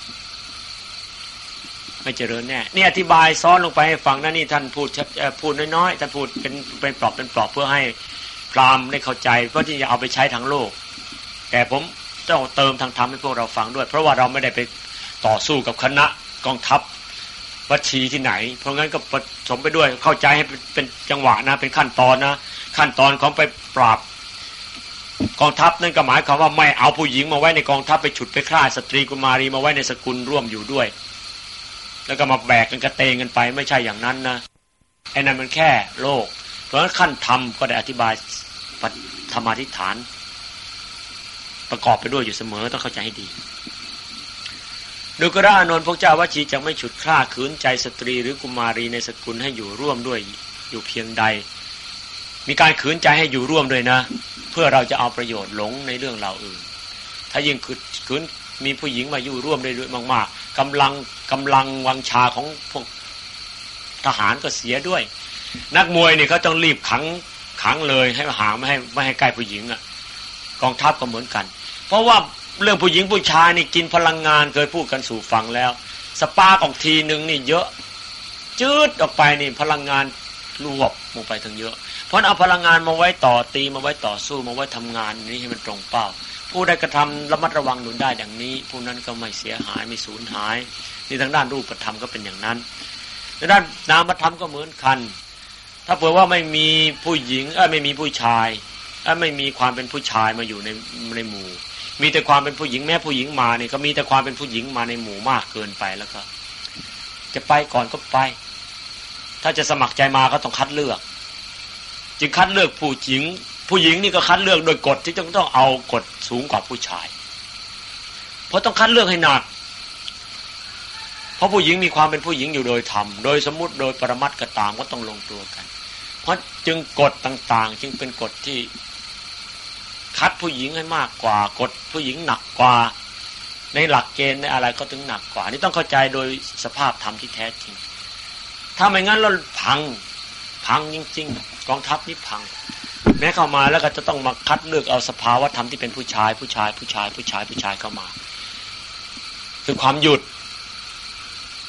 ไม่เจริญแน่นี่อธิบายซ้อนลงไปให้ฟังนะนี่ท่านพูดพูดน้อยๆท่านพูดเป็นเป็นปลอกเป็นปลอกเพื่อให้พราหมณ์ได้เข้าใจเพื่อที่จะเอาไปใช้ทางโลกแต่ผมต้องเติมทางธรรมให้พวกเราฟังด้วยเพราะว่าเราไม่ได้ไปต่อสู้กับคณะกองทัพวัชีที่ไหนเพราะงั้นก็ผสมไปด้วยเข้าใจให้เป็นจังหวะนะเป็นขั้นตอนนะขั้นตอนของไปปราบกองทัพนั่นก็หมายความว่าไม่เอาผู้หญิงมาไว้ในกองทัพไปฉุดไปฆ่าสตรีกุมารีมาไว้ในสกุลร่วมอยู่ด้วยแล้วก็มาแบกกันกระเตงกันไปไม่ใช่อย่างนั้นนะไอ้นั่นมันแค่โลกเพราะฉะนั้นขั้นธรรมก็ได้อธิบายธรรมาธิฐานประกอบไปด้วยอยู่เสมอต้องเข้าใจให้ดีดูกระอานนท์พระเจ้าวชีจะไม่ฉุดคล้าขืนใจสตรีหรือกุมารีในสกุลให้อยู่ร่วมด้วยอยู่เพียงใดมีการขืนใจให้อยู่ร่วมด้วยนะเพื่อเราจะเอาประโยชน์หลงในเรื่องเราอื่นถ้ายิ่งขืนมีผู้หญิงมาอยู่ร่วมได้ด้วยมากๆกำลังกำลังวังชาของพวกทหารก็เสียด้วยนักมวยเนี่ยเขาต้องรีบขังขังเลยให้ห่างไม่ให้ไม่ให้ใกล้ผู้หญิงอ่ะกองทัพก็เหมือนกันเพราะว่าเรื่องผู้หญิงผู้ชายนี่กินพลังงานเคยพูดกันสู่ฟังแล้วสปาร์กออกทีนึงนี่เยอะจืดออกไปนี่พลังงานรวบลงไปทั้งเยอะเพราะเอาพลังงานมาไว้ต่อตีมาไว้ต่อสู้มาไว้ทำงานนี้ให้มันตรงเป้าผู้ใดกระทำระมัดระวังหนุนได้ดังนี้ผู้นั้นก็ไม่เสียหายไม่สูญหายนี่ทางด้านรูปธรรมก็เป็นอย่างนั้นในด้านนามธรรมก็เหมือนกันถ้าเผื่อว่าไม่มีผู้หญิงเอ้ยไม่มีผู้ชายเอ้ยไม่มีความเป็นผู้ชายมาอยู่ในในหมู่มีแต่ความเป็นผู้หญิงแม้ผู้หญิงมาเนี่ยก็มีแต่ความเป็นผู้หญิงมาในหมู่มากเกินไปแล้วก็จะไปก่อนก็ไปถ้าจะสมัครใจมาก็ต้องคัดเลือกจึงคัดเลือกผู้หญิงผู้หญิงนี่ก็คัดเลือกโดยกฎที่ต้องต้องเอากฎสูงกว่าผู้ชายเพราะต้องคัดเลือกให้หนักเพราะผู้หญิงมีความเป็นผู้หญิงอยู่โดยธรรมโดยสมมุติโดยปรมัตถ์ก็ตามก็ต้องลงตัวกันเพราะจึงกฎต่างๆจึงเป็นกฎที่คัดผู้หญิงให้มากกว่ากฎผู้หญิงหนักกว่าในหลักเกณฑ์ในอะไรก็ถึงหนักกว่านี่ต้องเข้าใจโดยสภาพธรรมที่แท้จริงถ้าไม่งั้นเราพังพังจริงๆกองทัพนี่พังแม้เข้ามาแล้วก็จะต้องมาคัดเลือกเอาสภาวะธรรมที่เป็นผู้ชายผู้ชายผู้ชายผู้ชายผู้ชายเข้ามาคือความหยุด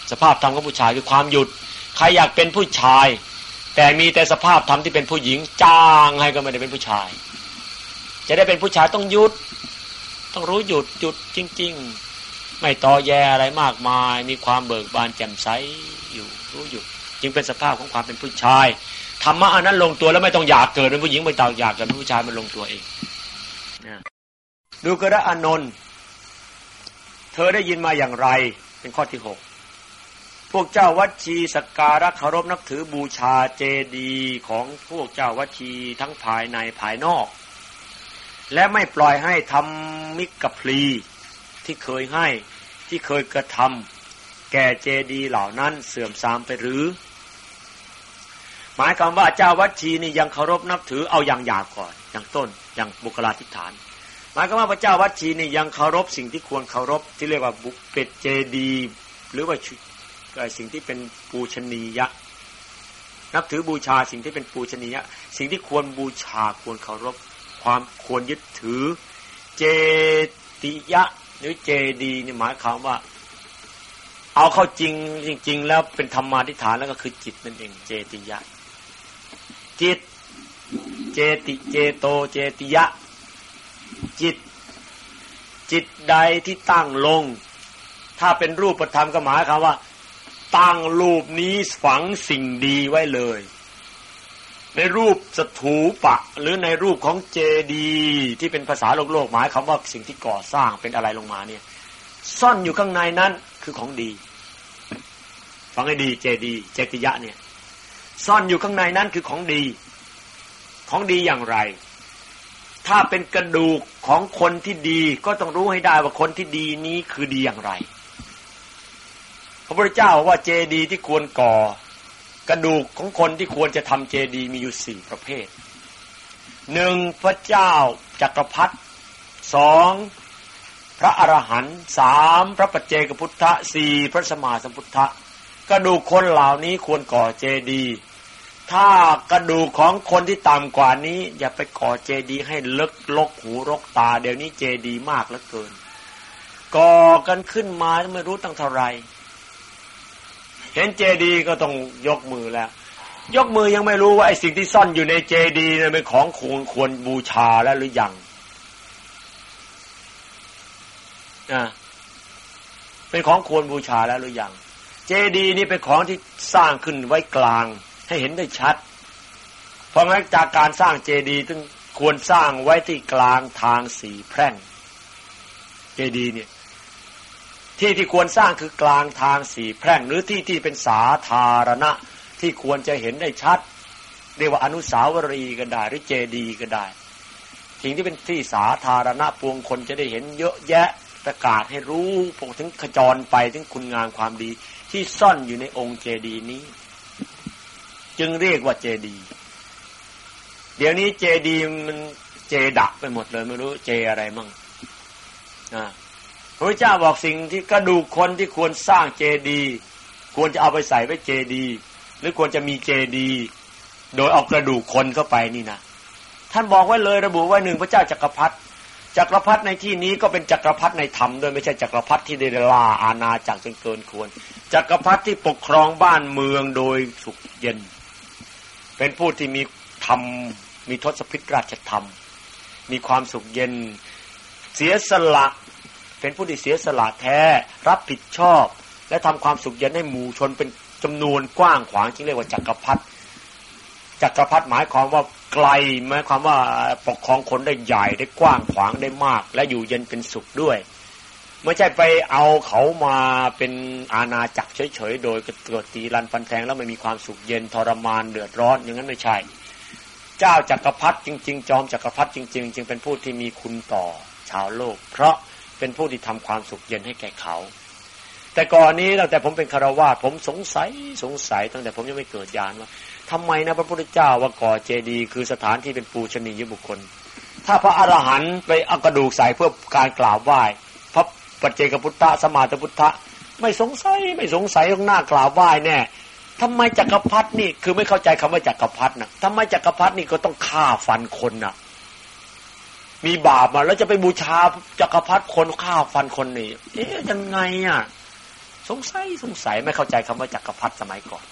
สภาพธรรมของผู้ชายคือความหยุดใครอยากเป็นผู้ชายแต่มีแต่สภาพธรรมที่เป็นผู้หญิงจ้างให้ก็ไม่ได้เป็นผู้ชายจะได้เป็นผู้ชายต้องหยุดต้องรู้หยุดหยุดจริงๆไม่ตอแยอะไรมากมายมีความเบิกบานแจ่มใสอยู่รู้หยุดจึงเป็นสภาพของความเป็นผู้ชายธรรมะอันนั้นลงตัวแล้วไม่ต้องอยากเกิดเป็นผู้หญิงไม่ต้องอยากเกิดเป็นผู้ชายมันลงตัวเองดูกระอานนท์เธอได้ยินมาอย่างไรเป็นข้อที่หกพวกเจ้าวัดชีสักการะเคารพนับถือบูชาเจดีย์ของพวกเจ้าวัดชีทั้งภายในภายนอกและไม่ปล่อยให้ทำมิกพลีที่เคยให้ที่เคยกระทำแก่เจดีย์เหล่านั้นเสื่อมทรามไปหรือหมายความว่าเจ้าวัดชีนี่ยังเคารพนับถือเอาอย่างหยาบก่อนอย่างต้นอย่างบุคลาธิฐานหมายความว่าพระเจ้าวัดชีนี่ยังเคารพสิ่งที่ควรเคารพที่เรียกว่าบุพเพเจดีย์หรือว่าสิ่งที่เป็นปูชนียะนับถือบูชาสิ่งที่เป็นปูชนียะสิ่งที่ควรบูชาควรเคารพความควรยึดถือเจติยะหรือเจดีย์นี่หมายความว่าเอาเข้าจริงจริงๆแล้วเป็นธรรมาธิฐานแล้วก็คือจิตนั่นเองเจติยะจิตเจติเจโตเจติยะจิตจิตใดที่ตั้งลงถ้าเป็นรูปธรรมก็หมายความว่าตั้งรูปนี้ฝังสิ่งดีไว้เลยในรูปสถูปะหรือในรูปของเจดีย์ที่เป็นภาษาโลกโลกหมายคำว่าสิ่งที่ก่อสร้างเป็นอะไรลงมาเนี่ยซ่อนอยู่ข้างในนั้นคือของดีฟังให้ดีเจดีย์เจติยะเนี่ยซ่อนอยู่ข้างในนั้นคือของดีของดีอย่างไรถ้าเป็นกระดูกของคนที่ดีก็ต้องรู้ให้ได้ว่าคนที่ดีนี้คือดีอย่างไรพระพุทธเจ้าว่าเจดีย์ที่ควรก่อกระดูกของคนที่ควรจะทำเจดีย์มีอยู่สี่ประเภทหนึ่งพระเจ้าจักรพรรดิสองพระอรหันต์สามพระปัจเจกพุทธะสี่พระสัมมาสัมพุทธะกระดูกคนเหล่านี้ควรก่อเจดีย์ถ้ากระดูกของคนที่ต่ำกว่านี้อย่าไปก่อเจดีย์ให้ลึกลกหูรกตาเดี๋ยวนี้เจดีย์มากเหลือเกินก่อกันขึ้นมาไม่รู้ตั้งเท่าไหร่เห็นเจดีย์ก็ต้องยกมือแล้วยกมือยังไม่รู้ว่าไอ้สิ่งที่ซ่อนอยู่ในเจดีย์เนี่ยเป็นของควรควรบูชาแล้วหรือยังอ่ะเป็นของควรบูชาแล้วหรือยังเจดีย์นี่เป็นของที่สร้างขึ้นไว้กลางให้เห็นได้ชัดเพราะงั้นจากการสร้างเจดีย์ต้องควรสร้างไว้ที่กลางทางสี่แพร่งเจดีย์เนี่ยที่ที่ควรสร้างคือกลางทางสี่แพร่งหรือที่ที่เป็นสาธารณะที่ควรจะเห็นได้ชัดเรียกว่าอนุสาวรีย์ก็ได้หรือเจดีย์ก็ได้สิ่งที่เป็นที่สาธารณะปวงคนจะได้เห็นเยอะแยะประกาศให้รู้พวกถึงขจรไปถึงคุณงามความดีที่ซ่อนอยู่ในองค์เจดีย์นี้จึงเรียกว่าเจดีย์เดี๋ยวนี้เจดีย์มันเจดักไปหมดเลยไม่รู้เจอะไรมั่งอ่าพระเจ้าบอกสิ่งที่กระดูกคนที่ควรสร้างเจดีย์ควรจะเอาไปใส่ไว้เจดีย์หรือควรจะมีเจดีย์โดยเอากระดูกคนเข้าไปนี่นะท่านบอกไว้เลยระบุไว้หนึ่งพระเจ้าจักรพรรดิจักรพรรดิในที่นี้ก็เป็นจักรพรรดิในธรรมด้วยไม่ใช่จักรพรรดิที่ได้ล่าอาณาจักรจนเกินควรจักรพรรดิที่ปกครองบ้านเมืองโดยสุขเย็นเป็นผู้ที่มีธรรมมีทศพิธราชธรรมมีความสุขเย็นเสียสละเป็นผู้ที่เสียสละแท้รับผิดชอบและทำความสุขเย็นให้หมู่ชนเป็นจำนวนกว้างขวางจึงเรียกว่าจักรพรรดิจักรพรรดิหมายความว่าไกลหมายความว่าปกครองคนได้ใหญ่ได้กว้างขวางได้มากและอยู่เย็นเป็นสุขด้วยไม่ใช่ไปเอาเขามาเป็นอาณาจักรเฉยๆโดยเกิดตีรันฟันแทงแล้วไม่มีความสุขเย็นทรมานเดือดร้อนอย่างนั้นไม่ใช่เจ้าจักรพรรดิจริงๆจอมจักรพรรดิจริงๆจึงเป็นผู้ที่มีคุณต่อชาวโลกเพราะเป็นผู้ที่ทำความสุขเย็นให้แก่เขาแต่ก่อนนี้ตั้งแต่ผมเป็นคฤหัสถ์ผมสงสัยสงสัยตั้งแต่ผมยังไม่เกิดญาณว่าทำไมนะพระพุทธเจ้าว่าก่อเจดีย์คือสถานที่เป็นปูชนียบุคคลถ้าพระอรหันต์ไปเอากระดูกใส่เพื่อการกราบไหว้พระปัจเจกพุทธะสมมาสัมพุทธะไม่สงสัยไม่สงสัยต้องหน้ากราบไหว้แน่ทำไมจักรพรรดินี่คือไม่เข้าใจคำว่าจักรพรรดินะทำไมจักรพรรดินี่ก็ต้องฆ่าฟันคนน่ะมีบาปมาแล้วจะไปบูชาจักรพรรดิคนฆ่าฟันคนนี่เอ๊ะยังไงอ่ะสงสัยสงสัยไม่เข้าใจคำว่าจักรพรรดิสมัยก่อน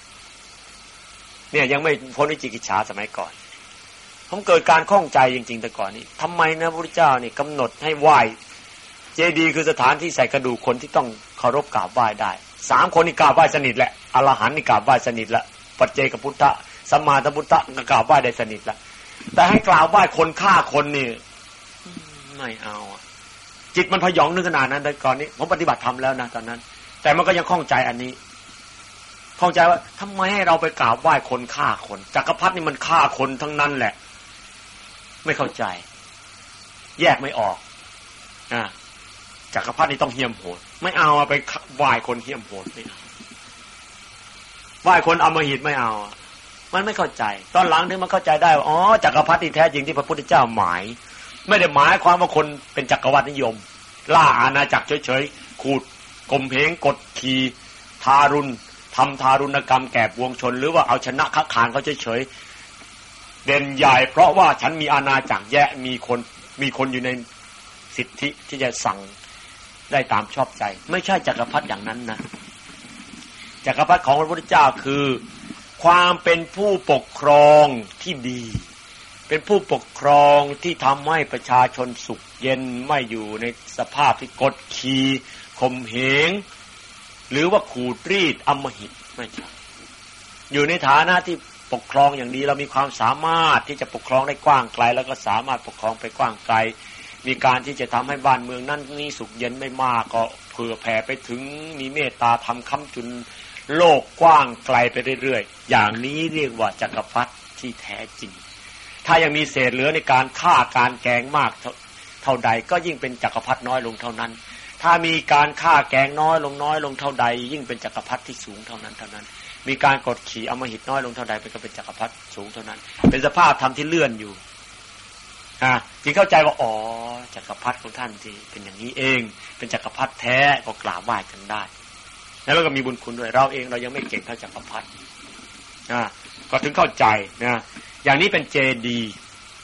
เนี่ยยังไม่พ้นวิจิกิจฉาสมัยก่อนผมเกิดการข้องใจจริงๆแต่ก่อนนี้ทำไมนะพระพุทธเจ้านี่กำหนดให้ไหว้เจดีย์คือสถานที่ใส่กระดูกคนที่ต้องเคารพกราบไหว้ได้สามคนนี่กราบไหว้สนิทแหละอรหันต์นี่กราบไหว้สนิทละปัจเจกพุทธะสัมมาสัมพุทธะก็กราบไหว้ได้สนิทละแต่ให้กราบไหว้คนฆ่าคนนี่ไม่เอาจิตมันพยองนึกขนาดนั้นแต่ก่อนนี้ผมปฏิบัติธรรมแล้วนะตอนนั้นแต่มันก็ยังข้องใจอันนี้ข้องใจว่าทำไมให้เราไปกราบไหว้คนฆ่าคนจักรพรรดินี่มันฆ่าคนทั้งนั้นแหละไม่เข้าใจแยกไม่ออกอ่าจักรพรรดินี่ต้องเหี้ยมโหดไม่เอาไปไหว้คนเหี้ยมโหดไม่เอาไหว้คนอำมหิตไม่เอามันไม่เข้าใจตอนหลังถึงมันเข้าใจได้อ๋อจักรพรรดิที่แท้จริงที่พระพุทธเจ้าหมายไม่ได้หมายความว่าคนเป็นจักรวรรดินิยมล่าอาณาจักรเฉยๆขูดข่มเหงกดขี่ทารุณทำทารุณกรรมแก่ปวงชนหรือว่าเอาชนะคักคานเขาเฉยๆเด่นใหญ่เพราะว่าฉันมีอาณาจักรแยะมีคนมีคนอยู่ในสิทธิที่จะสั่งได้ตามชอบใจไม่ใช่จักรพรรดิอย่างนั้นนะจักรพรรดิของพระพุทธเจ้าคือความเป็นผู้ปกครองที่ดีเป็นผู้ปกครองที่ทำให้ประชาชนสุขเย็นไม่อยู่ในสภาพที่กดขี่ข่มเหงหรือว่าขูดรีดอำมหิตไม่ใช่อยู่ในฐานะที่ปกครองอย่างดีเรามีความสามารถที่จะปกครองได้กว้างไกลแล้วก็สามารถปกครองไปกว้างไกลมีการที่จะทำให้บ้านเมืองนั้นนี่สุขเย็นไม่มากก็เผื่อแผ่ไปถึงมีเมตตาทำค้ำจุนโลกกว้างไกลไปเรื่อยๆอย่างนี้เรียกว่าจักรพรรดิที่แท้จริงถ้ายังมีเศษเหลือในการฆ่าการแกงมากเท่าใดก็ยิ่งเป็นจักรพรรดิน้อยลงเท่านั้นถ้ามีการฆ่าแกงน้อยลงน้อยลงเท่าใดยิ่งเป็นจักรพรรดิที่สูงเท่านั้นเท่านั้นมีการกดขี่อำมหิตน้อยลงเท่าใดก็เป็นจักรพรรดิสูงเท่านั้นเป็นสภาพธรรมที่เลื่อนอยู่อ่าจึงเข้าใจว่าอ๋อจักรพรรดิของท่านที่เป็นอย่างนี้เองเป็นจักรพรรดิแท้ก็กราบไหว้กันได้แล้วเราก็มีบุญคุณด้วยเราเองเรายังไม่เก่งเท่าจักรพรรดิอ่าก็ถึงเข้าใจนะอย่างนี้เป็นเจดีย์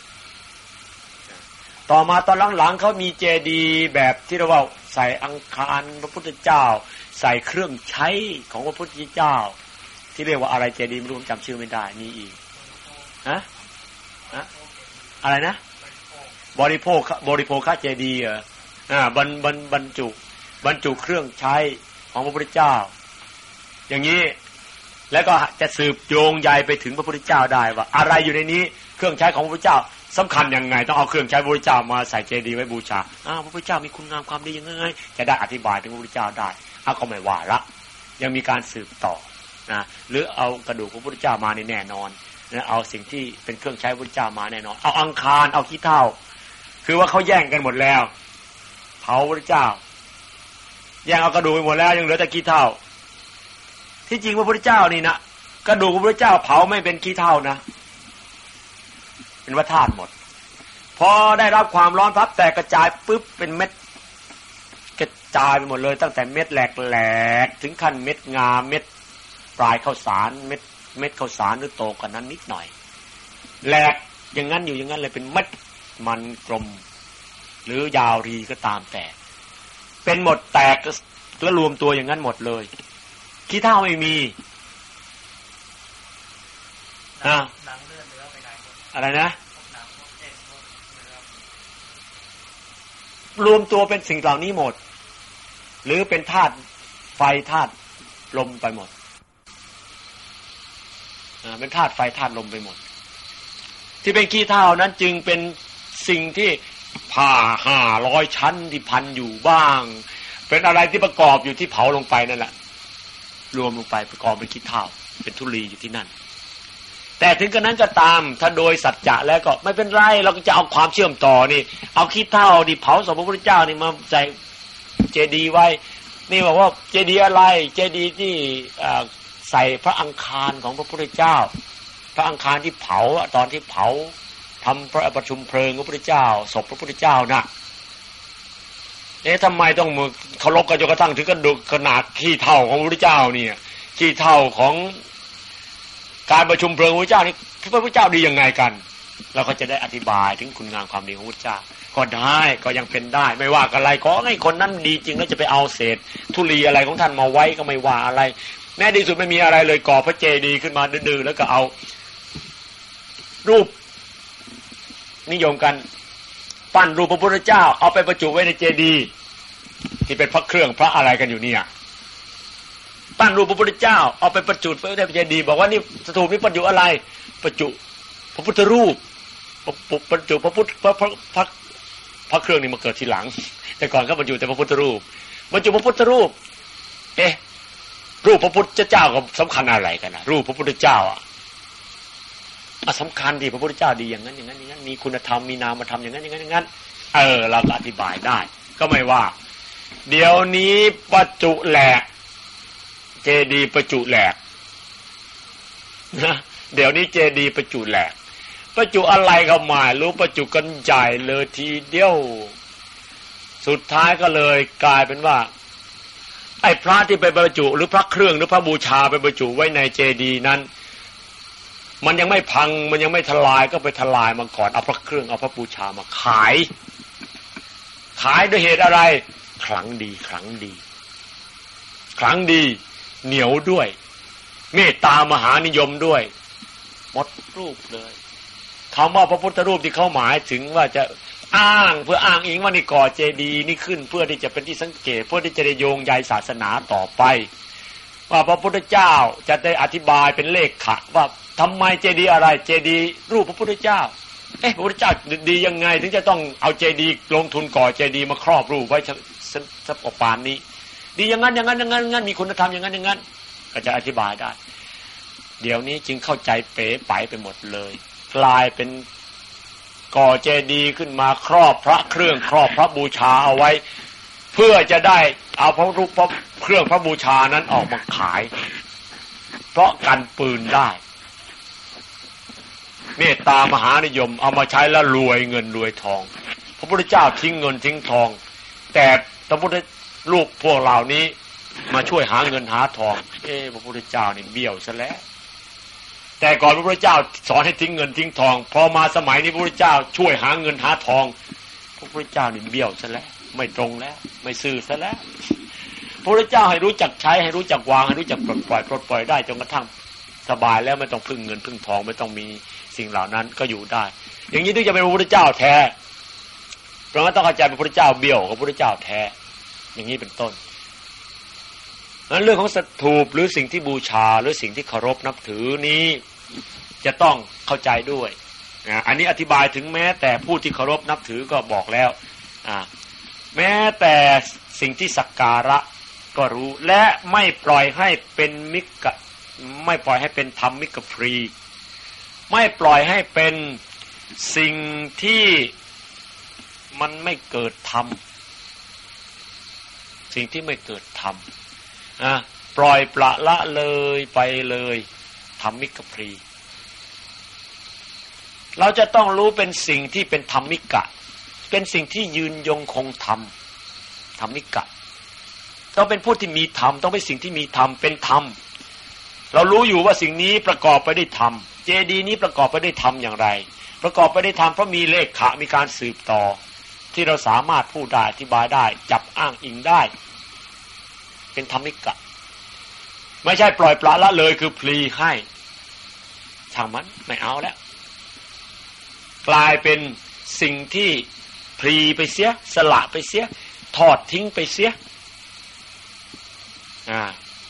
ต่อมาตอนหลังๆเขามีเจดีย์แบบที่เราว่าใส่อังคารพระพุทธเจ้าใส่เครื่องใช้ของพระพุทธเจ้าที่เรียกว่าอะไรเจดีย์ไม่รู้จำชื่อไม่ได้มีอีกฮะฮะอะไรนะบริโภคบริโภคเจดีย์อ่าบรรบรรบรรจุบรรจุเครื่องใช้ของพระพุทธเจ้าอย่างนี้แล้วก็จะสืบโยงใยไปถึงพระพุทธเจ้าได้ว่าอะไรอยู่ในนี้เครื่องใช้ของพระพุทธเจ้าสำคัญยังไงต้องเอาเครื่องใช้พระพุทธเจ้ามาใส่เจดีย์ไว้บูชาอ้าวพระพุทธเจ้ามีคุณงามความดียังไงจะได้อธิบายถึงพระพุทธเจ้าได้อ้าวก็ไม่ว่าละยังมีการสืบต่อนะหรือเอากระดูกของพระพุทธเจ้ามาในแน่นอนนะเอาสิ่งที่เป็นเครื่องใช้พระพุทธเจ้ามาแน่นอนเอาอังคารเอาขี้เถ้าคือว่าเขาแย่งกันหมดแล้วเผาพระพุทธเจ้าแย่งเอากระดูกไปหมดแล้วยังเหลือแต่ขี้เถ้าที่จริงพระพุทธเจ้านี่นะกระดูกของพระเจ้าเผาไม่เป็นขี้เถ้านะเป็นวัฏฏะหมดพอได้รับความร้อนพับแตกกระจายปุ๊บเป็นเม็ดกระจายไปหมดเลยตั้งแต่เม็ดแหลกๆถึงขั้นเม็ดงาเม็ดปลายข้าวสารเม็ดเม็ดข้าวสารหรือโตกว่านั้นนิดหน่อยแหลกอย่างนั้นอยู่อย่างนั้นเลยเป็นเม็ดมันกลมหรือยาวรีก็ตามแต่เป็นหมดแตกแล้วรวมตัวอย่างนั้นหมดเลยขี้เถ้าไม่มีอ่าอะไรนะรวมตัวเป็นสิ่งเหล่านี้หมดหรือเป็นธาตุไฟธาตุลมไปหมดอ่าเป็นธาตุไฟธาตุลมไปหมดที่เป็นขี้เถ้านั้นจึงเป็นสิ่งที่ผ่าห้าร้อยชั้นที่พันอยู่บ้างเป็นอะไรที่ประกอบอยู่ที่เผาลงไปนั่นแหละรวมลงไปประกอบเป็นขี้เถ้าเป็นธุลีอยู่ที่นั่นแต่ถึงกระนั้นก็ตามถ้าโดยสัจจะแล้วก็ไม่เป็นไรเราก็จะเอาความเชื่อมต่อนี่เอาขี้เถ้าดิเผาศพพระพุทธเจ้านี่มาใส่เจดีย์ไว้นี่บอกว่าเจดีย์อะไรเจดีย์ที่ใส่พระอังคารของพระพุทธเจ้าพระอังคารที่เผาตอนที่เผาทำพระประชุมเพลิงพระพุทธเจ้าศพพระพุทธเจ้าน่ะเอ๊ะทำไมต้องมือเคารพกันจนกระทั่งถึงกระดูกขนาดขี้เถ้าของพระพุทธเจ้าเนี่ยขี้เถ้าของการประชุมเพลิงพระพุทธเจ้านี่พระพุทธเจ้าดียังไงกันเราก็จะได้อธิบายถึงคุณงามความดีของพระพุทธเจ้าคก็ได้ก็ยังเป็นได้ไม่ว่าอะไรขอให้คนนั้นดีจริงแล้วจะไปเอาเศษธุลีอะไรของท่านมาไว้ก็ไม่ว่าอะไรแม้ดีสุดไม่มีอะไรเลยก่อพระเจดีย์ขึ้นมาดื้อๆแล้วก็เอารูปนิยมกันปั้นรูปพระพุทธเจ้าเอาไปประจุไว้ในเจดีย์ที่เป็นพระเครื่องพระอะไรกันอยู่เนี่ยปั้นรูปพระพุทธเจ้าเอาไปประจุไว้ในเจดีย์บอกว่านี่สถูปนี้ประจุอะไรประจุพระพุทธรูปประจุพระพุทธพระพระพระพระเครื่องนี่มาเกิดทีหลังแต่ก่อนก็บรรจุแต่พระพุทธรูปบรรจุพระพุทธรูปเอ๊ะรูปพระพุทธเจ้าก็สำคัญอะไรกันนะรูปพระพุทธเจ้าอ่ะสำคัญดิพระพุทธเจ้าดีอย่างนั้นอย่างนั้นอย่างนั้นมีคุณธรรมมีนามธรรมอย่างนั้นอย่างนั้นอย่างนั้นเออเราก็อธิบายได้ก็ไม่ว่าเดี๋ยวนี้ประจุแหลกเจดีย์ประจุแหลกนะเดี๋ยวนี้เจดีย์ประจุแหลกประจุอะไรก็ไม่รู้ประจุกันใหญ่เลยทีเดียวสุดท้ายก็เลยกลายเป็นว่าไอ้พระที่ไปบรรจุหรือพระเครื่องหรือพระบูชาไปบรรจุไว้ในเจดีย์นั้นมันยังไม่พังมันยังไม่ทลายก็ไปทลายมาก่อนเอาพระเครื่องเอาพระบูชามาขายขายด้วยเหตุอะไรขลังดีขลังดีขลังดีเหนียวด้วยเมตตามหานิยมด้วยหมดรูปเลยคำว่าพระพุทธรูปที่เขาหมายถึงว่าจะอ้างเพื่ออ้างอิงว่านี่ก่อเจดีย์นี่ขึ้นเพื่อที่จะเป็นที่สังเกตเพื่อที่จะได้โยงใยศาสนาต่อไปว่าพระพุทธเจ้าจะได้อธิบายเป็นเลขขะว่าทำไมเจดีย์อะไรเจดีย์รูปพระพุทธเจ้าเอ๊ะพระพุทธเจ้าดียังไงถึงจะต้องเอาเจดีย์ลงทุนก่อเจดีย์มาครอบรูปไว้สักปานนี้ดีอย่างนั้นอย่างนั้นอย่างนั้นอย่างนั้นมีคุณธรรมอย่างนั้นอย่างนั้นก็จะอธิบายได้เดี๋ยวนี้จึงเข้าใจเป๋ไปไปหมดเลยกลายเป็นก่อเจดีย์ขึ้นมาครอบพระเครื่องครอบพระบูชาเอาไว้เพื่อจะได้เอาพระรูปพระเครื่องพระบูชานั้นออกมาขายเพราะกันปืนได้เมตตามหานิยมเอามาใช้แล้วรวยเงินรวยทองพระพุทธเจ้าทิ้งเงินทิ้งทองแต่พระพุทธรูปพวกเหล่านี้มาช่วยหาเงินหาทองเอ๊ะพระพุทธเจ้านี่เบี้ยวซะแล้วแต่ก่อนพระพุทธเจ้าสอนให้ทิ้งเงินทิ้งทองพอมาสมัยนี้พระพุทธเจ้าช่วยหาเงินหาทองพระพุทธเจ้านี่เบี้ยวซะแล้วไม่ตรงแล้วไม่ซื่อซะแล้วพระพุทธเจ้าให้รู้จักใช้ให้รู้จักวางให้รู้จักปลดปล่อยปลดปล่อยได้จนกระทั่งสบายแล้วไม่ต้องพึ่งเงินพึ่งทองไม่ต้องมีสิ่งเหล่านั้นก็อยู่ได้อย่างนี้ถึงจะเป็นพระพุทธเจ้าแท้เพราะงั้นต้องเข้าใจเป็นพระพุทธเจ้าเบี้ยวกับพระพุทธเจ้าแท้อย่างนี้เป็นต้นนั้นเรื่องของสถูปหรือสิ่งที่บูชาหรือสิ่งที่เคารพนับถือนี้จะต้องเข้าใจด้วยนะอันนี้อธิบายถึงแม้แต่ผู้ที่เคารพนับถือก็บอกแล้วอ่าแม้แต่สิ่งที่สักการะก็รู้และไม่ปล่อยให้เป็นมิกะไม่ปล่อยให้เป็นธรรมมิกะพรีไม่ปล่อยให้เป็นสิ่งที่มันไม่เกิดธรรมสิ่งที่ไม่เกิดธรรมอ่ะปล่อยปละละเลยไปเลยธรรมิกพรีเราจะต้องรู้เป็นสิ่งที่เป็นธรรมิกะเป็นสิ่งที่ยืนยงคงธรรมธรรมิกะต้องเป็นผู้ที่มีธรรมต้องเป็นสิ่งที่มีธรรมเป็นธรรมเรารู้อยู่ว่าสิ่งนี้ประกอบไปด้วยธรรมเจดีย์นี้ประกอบไปด้วยธรรมอย่างไรประกอบไปด้วยธรรมเพราะมีเลขขะมีการสืบต่อที่เราสามารถพูดได้อธิบายได้จับอ้างอิงได้เป็นธรรมิกะไม่ใช่ปล่อยปละละเลยคือพลีให้ช่างมันไม่เอาแล้วกลายเป็นสิ่งที่พลีไปเสียสละไปเสียทอดทิ้งไปเสียอ่า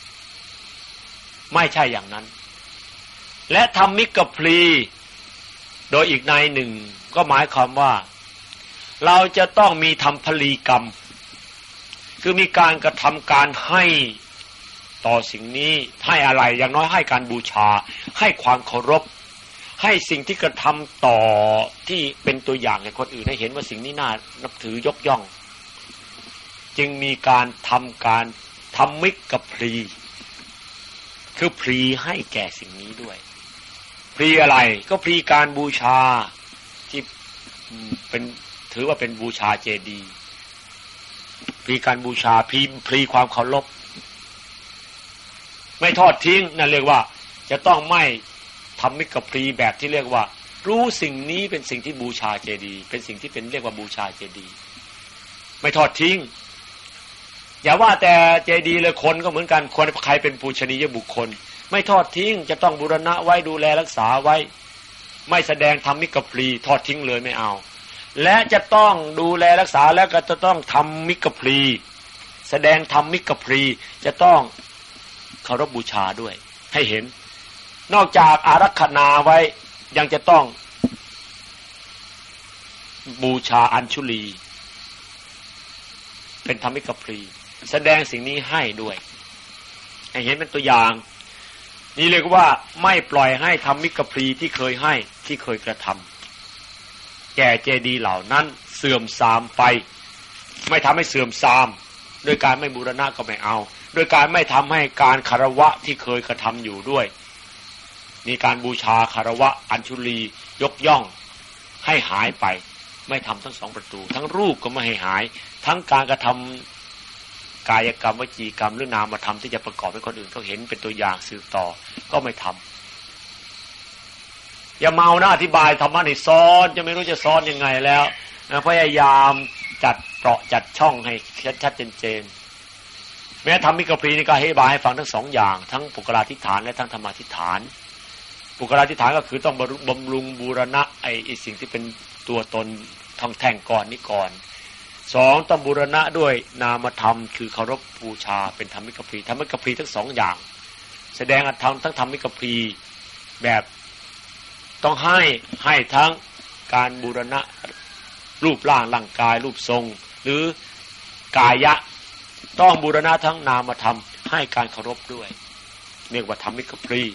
ไม่ใช่อย่างนั้นและธรรมิกพลีโดยอีกในหนึ่งก็หมายความว่าเราจะต้องมีทำพลีกรรมคือมีการกระทำการให้ต่อสิ่งนี้ให้อะไรอย่างน้อยให้การบูชาให้ความเคารพให้สิ่งที่กระทำต่อที่เป็นตัวอย่างให้คนอื่นให้เห็นว่าสิ่งนี้น่านับถือยกย่องจึงมีการทำการทำมิกกับพลีคือพลีให้แก่สิ่งนี้ด้วยพลีอะไรก็พลีการบูชาที่เป็นถือว่าเป็นบูชาเจดีย์พลีการบูชาพลีพลีความเคารพไม่ทอดทิ้งนั่นเรียกว่าจะต้องไม่ทำมิกพลีแบบที่เรียกว่ารู้สิ่งนี้เป็นสิ่งที่บูชาเจดีย์เป็นสิ่งที่เป็นเรียกว่าบูชาเจดีย์ไม่ทอดทิ้งอย่าว่าแต่เจดีย์เลยคนก็เหมือนกันคนใครเป็นปูชนียบุคคลไม่ทอดทิ้งจะต้องบูรณะไว้ดูแลรักษาไว้ไม่แสดงธรรมิกพลีทอดทิ้งเลยไม่เอาและจะต้องดูแลรักษาแล้วก็จะต้องทำมิกพลีแสดงธรรมิกพลีจะต้องเคารพบูชาด้วยให้เห็นนอกจากอารักขณาไว้ยังจะต้องบูชาอัญชุลีเป็นธรรมิกพลีแสดงสิ่งนี้ให้ด้วยให้เห็นเป็นตัวอย่างนี่เรียกว่าไม่ปล่อยให้ธรรมิกพลีที่เคยให้ที่เคยกระทำแก่เจดีย์เหล่านั้นเสื่อมทรามไปไม่ทำให้เสื่อมทรามโดยการไม่บูรณะก็ไม่เอาโดยการไม่ทำให้การคารวะที่เคยกระทำอยู่ด้วยมีการบูชาคารวะอัญชุลียกย่องให้หายไปไม่ทำทั้งสองประตูทั้งรูปก็ไม่ให้หายทั้งการกระทำกายกรรมวจีกรรมหรือนามธรรมที่จะประกอบให้คนอื่นเขาเห็นเป็นตัวอย่างสืบต่อก็ไม่ทำอย่าเมานะอธิบายธรรมะนี่ซ้อนจะไม่รู้จะซ้อนยังไงแล้วนะพยายามจัดเปราะจัดช่องให้ชัดๆเจนๆแม้ธรรมิกพลีนี่ก็อธิบายให้ฟังทั้งสองอย่างทั้งปุกราธิฐานและทั้งธรรมาธิฐานปุกราธิฐานก็คือต้องบำรุงบูรณะไอ้สิ่งที่เป็นตัวตนท่องแท่งก่อนนี้ก่อนสองต้องบูรณะด้วยนามธรรมคือเคารพบูชาเป็นธรรมิกพลีธรรมิกพลีทั้งสองอย่างแสดงธรรมทั้งธรรมิกพลีแบบต้องให้ให้ทั้งการบูรณะรูปร่างร่างกายรูปทรงหรือกายะต้องบูรณะทั้งนามธรรมให้การเคารพด้วยเรียกว่าธรรมิกพลี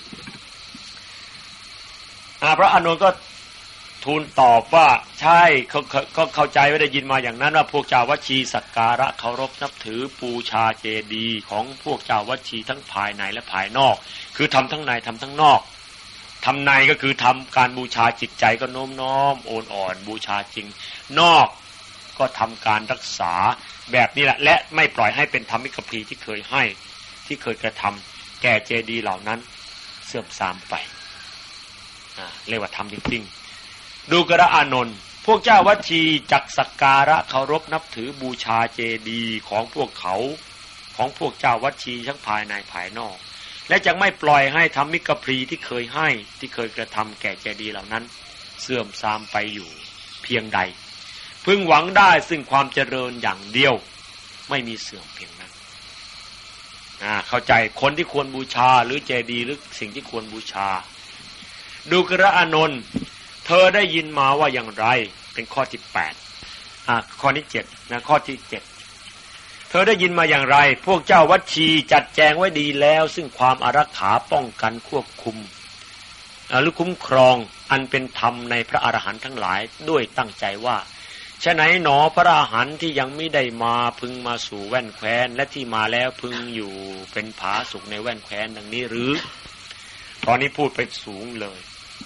พระอานนท์ก็ทูลตอบว่าใช่เขาก็เข้าใจว่าได้ยินมาอย่างนั้นว่าพวกเจ้าวัชีสักการะเคารพนับถือบูชาเจดีย์ของพวกเจ้าวัชีทั้งภายในและภายนอกคือทำทั้งในทำทั้งนอกทำในก็คือทำการบูชาจิตใจก็โน้มน้อมโอนอ่อนบูชาจริงนอกก็ทำการรักษาแบบนี้แหละและไม่ปล่อยให้เป็นธรรมิกพลีที่เคยให้ที่เคยกระทำแก่เจดีย์เหล่านั้นเสื่อมทรามไปเรียกว่าทำจริงๆดูกระอานนท์พวกเจ้าวัชีจักสักการะเคารพนับถือบูชาเจดีย์ของพวกเขาของพวกเจ้าวัชีทั้งภายในภายนอกและจะไม่ปล่อยให้ธรรมิกพลีที่เคยให้ที่เคยกระทำแก่เจดีย์เหล่านั้นเสื่อมทรามไปอยู่เพียงใดพึงหวังได้ซึ่งความเจริญอย่างเดียวไม่มีเสื่อมเพียงนั้นเข้าใจคนที่ควรบูชาหรือเจดีย์หรือสิ่งที่ควรบูชาดูกระอานนท์เธอได้ยินมาว่าอย่างไรเป็นข้อที่แปดอ่าข้อที่เจ็ดนะข้อที่เจ็ดเธอได้ยินมาอย่างไรพวกเจ้าวัชีจัดแจงไว้ดีแล้วซึ่งความอารักขาป้องกันควบคุมหรือคุ้มครองอันเป็นธรรมในพระอรหันต์ทั้งหลายด้วยตั้งใจว่าฉะไหนหนอพระอรหันต์ที่ยังไม่ได้มาพึงมาสู่แว่นแคว้นและที่มาแล้วพึงอยู่เป็นผาสุกในแว่นแคว้นดังนี้หรือตอนนี้พูดไปสูงเลย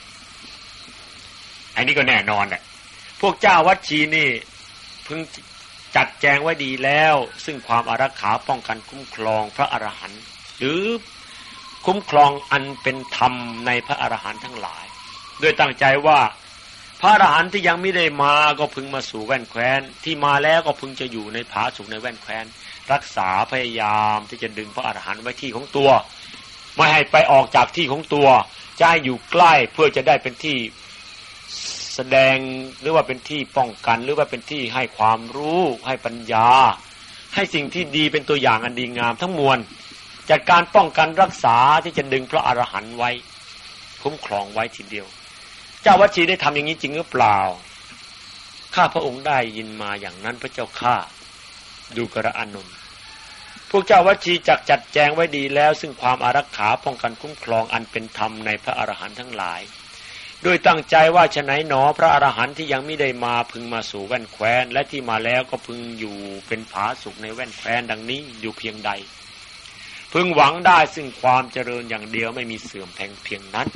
อันนี้ก็แน่นอนแหละพวกเจ้าวัชีนี่พึงจัดแจงไว้ดีแล้วซึ่งความอารักขาป้องกันคุ้มครองพระอรหันต์หรือคุ้มครองอันเป็นธรรมในพระอรหันต์ทั้งหลายโดยตั้งใจว่าพระอรหันต์ที่ยังไม่ได้มาก็พึงมาสู่แว่นแคว้นที่มาแล้วก็พึงจะอยู่ในผาสุกในแว่นแคว้นรักษาพยายามที่จะดึงพระอรหันต์ไว้ที่ของตัวไม่ให้ไปออกจากที่ของตัวจะให้อยู่ใกล้เพื่อจะได้เป็นที่แสดงหรือว่าเป็นที่ป้องกันหรือว่าเป็นที่ให้ความรู้ให้ปัญญาให้สิ่งที่ดีเป็นตัวอย่างอันดีงามทั้งมวลจัดการป้องกันรักษาที่จะดึงพระอรหันต์ไว้คุ้มครองไว้ทีเดียวเจ้าวัชีได้ทำอย่างนี้จริงหรือเปล่าข้าพระองค์ได้ยินมาอย่างนั้นพระเจ้าข้าดูกระอานนท์พวกเจ้าวัชีจักจัดแจงไว้ดีแล้วซึ่งความอารักขาป้องกันคุ้มครองอันเป็นธรรมในพระอรหันต์ทั้งหลายโดยตั้งใจว่าฉะไหนหนอพระอรหันต์ที่ยังไม่ได้มาพึงมาสู่แว่นแคว้นและที่มาแล้วก็พึงอยู่เป็นผาสุกในแว่นแคว้นดังนี้อยู่เพียงใดพึงหวังได้ซึ่งความเจริญอย่างเดียวไม่มีเสื่อมแพงเพียงนั้น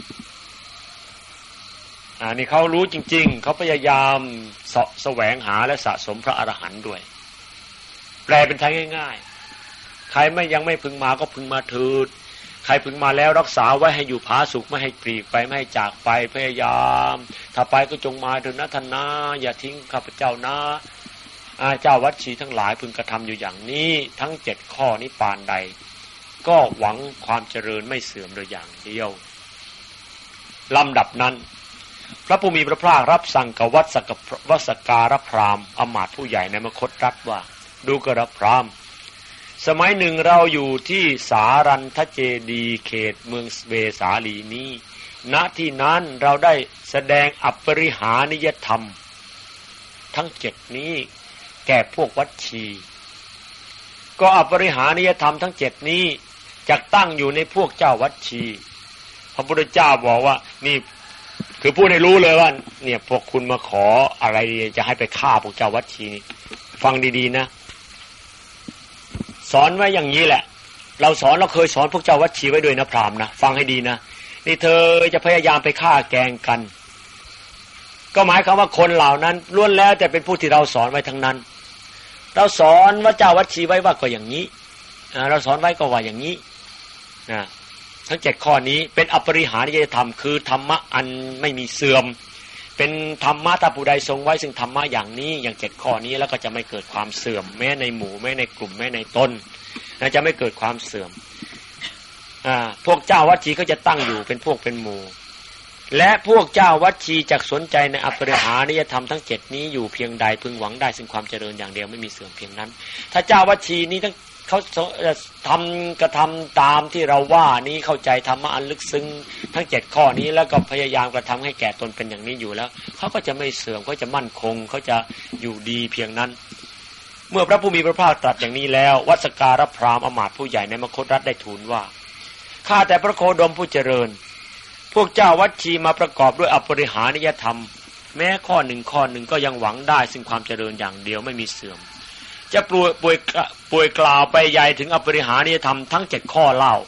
อ่านี่เขารู้จริงๆเขาพยายามเสาะแสวงหาและสะสมพระอรหันต์ด้วยแปลเป็นไทยง่ายๆใครไม่ยังไม่พึงมาก็พึงมาเถิดใครพึงมาแล้วรักษาไว้ให้อยู่ผาสุขไม่ให้ปลีกไปไม่ให้จากไปพยายามถ้าไปก็จงมาเถิดนะท่านนะอย่าทิ้งข้าพเจ้านะเจ้าวัดชีทั้งหลายพึงกระทำอยู่อย่างนี้ทั้งเจ็ดข้อนี้ปานใดก็หวังความเจริญไม่เสื่อมโดยอย่างเดียวลำดับนั้นพระผู้มีพระภาครับสั่งกับวัดสกวัดสการพราหมณ์อมาตย์ผู้ใหญ่ในมคธรัฐว่าดูกระพราหมณ์สมัยหนึ่งเราอยู่ที่สารันทเจดีเขตเมืองเวสาลีนี้ณที่นั้นเราได้แสดงอัปปริหานิยธรรมทั้งเจ็ดนี้แก่พวกวัดชีก็อัปปริหานิยธรรมทั้งเจ็ดนี้จักตั้งอยู่ในพวกเจ้าวัดชีพระพุทธเจ้าบอกว่านี่คือพูดให้รู้เลยว่าเนี่ยพวกคุณมาขออะไรจะให้ไปฆ่าพวกเจ้าวัดชีนี่ฟังดีๆนะสอนไว้อย่างนี้แหละเราสอนเราเคยสอนพวกเจ้าวัดชีไว้ด้วยนะพราหมณ์นะฟังให้ดีนะนี่เธอจะพยายามไปฆ่าแกล้งกันก็หมายความว่าคนเหล่านั้นล้วนแล้วแต่เป็นผู้ที่เราสอนไว้ทั้งนั้นเราสอนว่าเจ้าวัดชีไว้ว่าก็อย่างนี้เราสอนไว้ก็ว่าอย่างนี้นะทั้งเจ็ดข้อนี้เป็นอัปปริหานิยธรรมคือธรรมะอันไม่มีเสื่อมเป็นธรรมะถ้าผู้ใดทรงไว้ซึ่งธรรมะอย่างนี้อย่างเจ็ดข้อนี้แล้วก็จะไม่เกิดความเสื่อมแม้ในหมู่แม้ในกลุ่มแม้ในตนนะจะไม่เกิดความเสื่อมอ่าพวกเจ้าวัดชีก็จะตั้งอยู่เป็นพวกเป็นหมู่และพวกเจ้าวัดชีจักสนใจในอัปปริหานิยธรรมทั้งเจ็ดนี้อยู่เพียงใดพึงหวังได้ซึ่งความเจริญอย่างเดียวไม่มีเสื่อมเพียงนั้นถ้าเจ้าวัดชีนี้ทั้งเขาทำกระทำตามที่เราว่านี้เข้าใจธรรมะอันลึกซึ้งทั้งเจ็ดข้อนี้แล้วก็พยายามกระทำให้แก่ตนเป็นอย่างนี้อยู่แล้วเขาก็จะไม่เสื่อมเขาจะมั่นคงเขาจะอยู่ดีเพียงนั้นเมื่อพระผู้มีพระภาคตรัสอย่างนี้แล้ววัดสการพราหมณ์อมาตย์ผู้ใหญ่ในมคธรัฐได้ทูลว่าข้าแต่พระโคดมผู้เจริญพวกเจ้าวัดชีมาประกอบด้วยอัปปริหานิยธรรมแม้ข้อหนึ่งข้อหนึ่งก็ยังหวังได้ซึ่งความเจริญอย่างเดียวไม่มีเสื่อมจะป่วยป่วยป่วยกล่าวไปใหญ่ถึงอัปปริหานิยธรรมทั้งเจ็ดข้อเล่า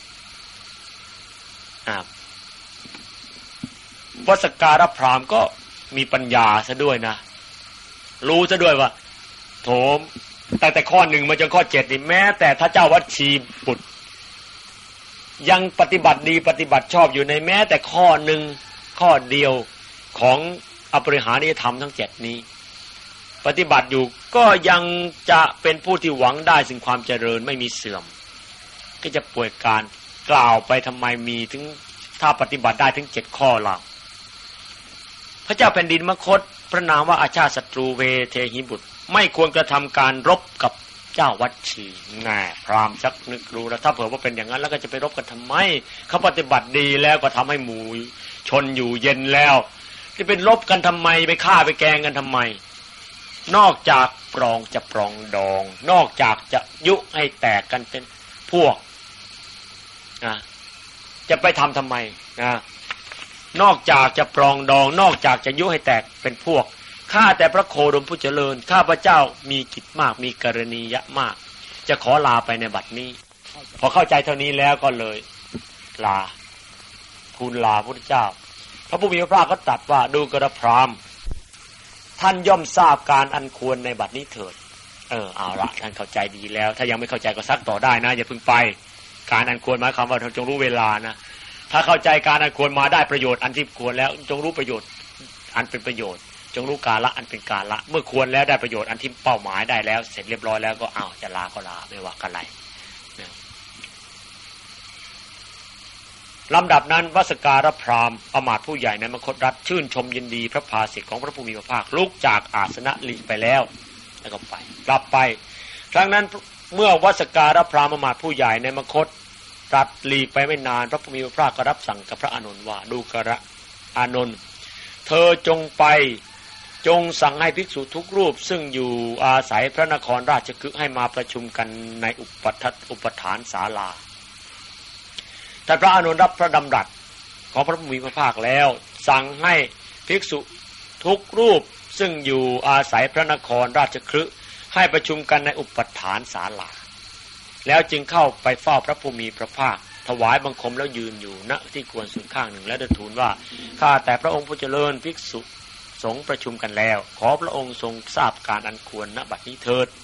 วัดสการพราหมณ์ก็มีปัญญาซะด้วยนะรู้ซะด้วยว่าโถมแต่แต่ข้อหนึ่งมาจนข้อเจ็ดนี่แม้แต่ถ้าเจ้าวัดชีบุตรยังปฏิบัติดีปฏิบัติชอบอยู่ในแม้แต่ข้อหนึ่งข้อเดียวของอัปปริหานิยธรรมทั้งเจ็ดนี้ปฏิบัติอยู่ก็ยังจะเป็นผู้ที่หวังได้สิ่งความเจริญไม่มีเสื่อมก็จะป่วยการกล่าวไปทำไมมีถึงถ้าปฏิบัติได้ถึงเจ็ดข้อล่ะพระเจ้าแผ่นดินมคธพระนามว่าอาชาติศัตรูเวเทหิบุตรไม่ควรกระทำการรบกับเจ้าวัดชีแน่พราหมณ์ชักนึกรู้แล้วถ้าเผื่อว่าเป็นอย่างนั้นแล้วก็จะไปรบกันทำไมเขาปฏิบัติดีแล้วก็ทำให้หมู่ชนอยู่เย็นแล้วจะเป็นรบกันทำไมไปฆ่าไปแกล้งกันทำไมนอกจากปรองจะปรองดองนอกจากจะยุให้แตกกันเป็นพวกนะจะไปทำทำไมนะนอกจากจะปรองดองนอกจากจะยุให้แตกเป็นพวกข้าแต่พระโคดมผู้เจริญข้าพระเจ้ามีกิจมากมีกรณียะมากจะขอลาไปในบัดนี้พอเข้าใจเท่านี้แล้วก็เลยลาทูลลาพระพุทธเจ้าพระผู้มีพระภาคก็ตรัสว่าดูกระพราหมณ์ท่านย่อมทราบการอันควรในบัดนี้เถิดเออเอาละท่านเข้าใจดีแล้วถ้ายังไม่เข้าใจก็ซักต่อได้นะอย่าเพิ่งไปการอันควรหมายความว่าจงรู้เวลานะถ้าเข้าใจการอันควรมาได้ประโยชน์อันที่ควรแล้วจงรู้ประโยชน์อันเป็นประโยชน์จงรู้กาละอันเป็นกาละเมื่อควรแล้วได้ประโยชน์อันที่เป้าหมายได้แล้วเสร็จเรียบร้อยแล้วก็อ้าวจะลาก็ลาไม่ว่ากันไรลำดับนั้นวัดสการพราหมณ์อมาตย์ผู้ใหญ่ในมคธรัฐชื่นชมยินดีพระภาสิทธิ์ของพระผู้มีพระภาคลุกจากอาสนะหลีกไปแล้วแล้วก็ไปกลับไปครั้งนั้นเมื่อวัดสการพราหมณ์อมาตย์ผู้ใหญ่ในมคธรัฐหลีกไปไม่นานพระผู้มีพระภาคก็รับสั่งกับพระอานนท์ว่าดูกระอานนท์เธอจงไปจงสั่งให้ภิกษุทุกรูปซึ่งอยู่อาศัยพระนครราชคฤห์ให้มาประชุมกันในอุปทัศอุปฐานศาลาแต่พระอานนท์รับพระดำรัสของพระผู้มีพระภาคแล้วสั่งให้ภิกษุทุกรูปซึ่งอยู่อาศัยพระนครราชคฤห์ให้ประชุมกันในอุปฐานศาลาแล้วจึงเข้าไปเฝ้าพระผู้มีพระภาคถวายบังคมแล้วยืนอยู่ณที่ควรส่วนข้างหนึ่งแล้วได้ทูลว่าข้าแต่พระองค์ผู้เจริญภิกษุสงฆ์ประชุมกันแล้วขอพระองค์ทรงทราบการอันควรณบัดนี้เถิด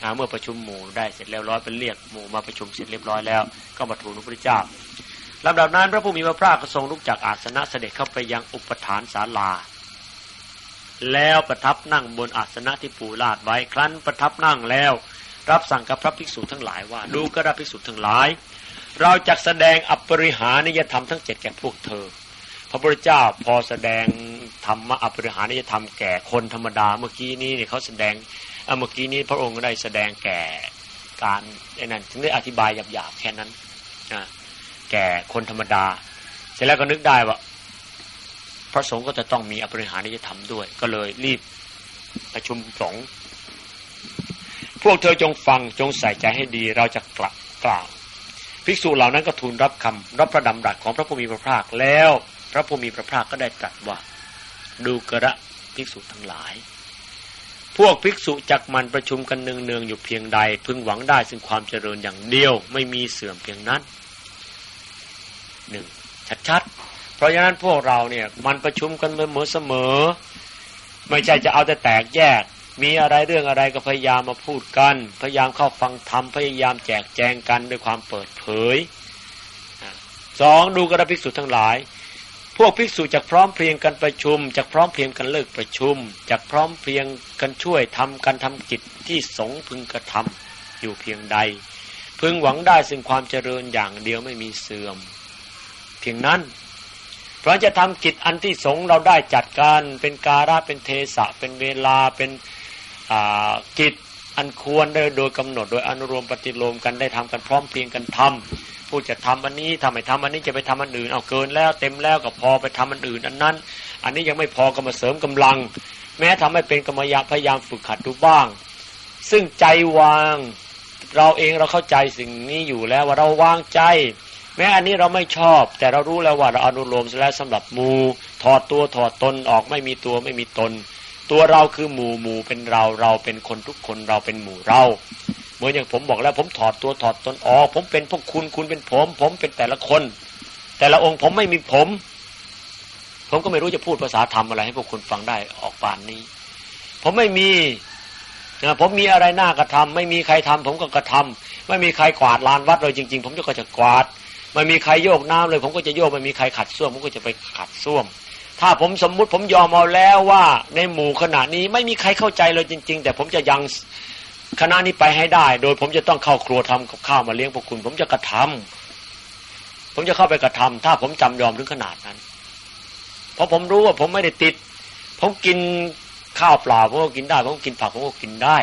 เมื่อประชุมหมู่ได้เสร็จแล้วร้อยเป็นเรียกหมู่มาประชุมเสร็จเรียบร้อยแล้วก็มาทูลพระพุทธเจ้าลำดับนั้นพระผู้มีพระภาคก็ทรงลุกจากอาสนะเสด็จเข้าไปยังอุปถานศาลาแล้วประทับนั่งบนอาสนะที่ปูลาดไว้ครั้นประทับนั่งแล้วรับสั่งกับพระภิกษุทั้งหลายว่าดูกระภิกษุทั้งหลายเราจักแสดงอปริหานิยธรรมทั้งเจ็ดแก่พวกเธอพระพุทธเจ้าพอแสดงธรรมะอปริหานิยธรรมแก่คนธรรมดาเมื่อกี้นี้เนี่ยเขาแสดงเมื่อกี้นี้พระองค์ได้แสดงแก่การไอ้นั่นถึงได้อธิบายหยาบๆแค่นั้นแก่คนธรรมดาเสร็จแล้วก็นึกได้ว่าพระสงฆ์ก็จะต้องมีอปริหานิยธรรมด้วยก็เลยรีบประชุมสงฆ์พวกเธอจงฟังจงใส่ใจให้ดีเราจะกล่าวกล่าวภิกษุเหล่านั้นก็ทูลรับคำรับพระดำรัสของพระผู้มีพระภาคแล้วพระผู้มีพระภาคก็ได้ตรัสว่าดูกระภิกษุทั้งหลายพวกภิกษุจักมันประชุมกันเนืองๆอยู่เพียงใดพึงหวังได้ซึ่งความเจริญอย่างเดียวไม่มีเสื่อมเพียงนั้นหนึ่งชัดๆเพราะฉะนั้นพวกเราเนี่ยมันประชุมกันเสมอๆไม่ใช่จะเอาแต่แตกแยกมีอะไรเรื่องอะไรก็พยายามมาพูดกันพยายามเข้าฟังธรรมพยายามแจกแจงกันด้วยความเปิดเผยสองดูกระภิกษุทั้งหลายพวกภิกษุจักพร้อมเพรียงกันประชุมจักพร้อมเพรียงกันเลิกประชุมจักพร้อมเพรียงกันช่วยทำกันทำกิจที่สงฆ์พึงกระทำอยู่เพียงใดพึงหวังได้ซึ่งความเจริญอย่างเดียวไม่มีเสื่อมเพียงนั้นเพราะจะทำกิจอันที่สงฆ์เราได้จัดการเป็นการะเป็นเทศะเป็นเวลาเป็นกิจอันควรได้โดยกำหนดโดยอนุโลมปฏิโลมกันได้ทำกันพร้อมเพรียงกันทำผู้จะทำอันนี้ทำไมทำอันนี้จะไปทำอันอื่นเอาเกินแล้วเต็มแล้วก็พอไปทำอันอื่นอันนั้นอันนี้ยังไม่พอก็มาเสริมกำลังแม้ทำให้เป็นกรรมยะพยายามฝึกหัดดูบ้างซึ่งใจวางเราเองเราเข้าใจสิ่งนี้อยู่แล้วว่าเราวางใจแม้อันนี้เราไม่ชอบแต่เรารู้แล้วว่าเราอนุโลมแล้วสำหรับหมู่ถอดตัวถอดตนออกไม่มีตัวไม่มีตนตัวเราคือหมู่หมู่เป็นเราเราเป็นคนทุกคนเราเป็นหมู่เราเหมือนอย่างผมบอกแล้วผมถอดตัวถอดตนออกผมเป็นพวกคุณคุณเป็นผมผมเป็นแต่ละคนแต่ละองค์ผมไม่มีผมผมก็ไม่รู้จะพูดภาษาธรรมอะไรให้พวกคุณฟังได้ออกปานนี้ผมไม่มีนะผมมีอะไรน่ากระทำไม่มีใครทำผมก็กระทำไม่มีใครกวาดลานวัดเลยจริงๆผมก็จะกวาดไม่มีใครโยกน้ำเลยผมก็จะโยกไม่มีใครขัดส้วมผมก็จะไปขัดส้วมถ้าผมสมมุติผมยอมเอาแล้วว่าในหมู่ขณะนี้ไม่มีใครเข้าใจเลยจริงๆแต่ผมจะยังคณะนี้ไปให้ได้โดยผมจะต้องเข้าครัวทำกับข้าวมาเลี้ยงพวกคุณผมจะกระทำผมจะเข้าไปกระทำถ้าผมจำยอมถึงขนาดนั้นเพราะผมรู้ว่าผมไม่ได้ติดผมกินข้าวเปล่าผมก็กินได้ผมกินผักผมก็กินได้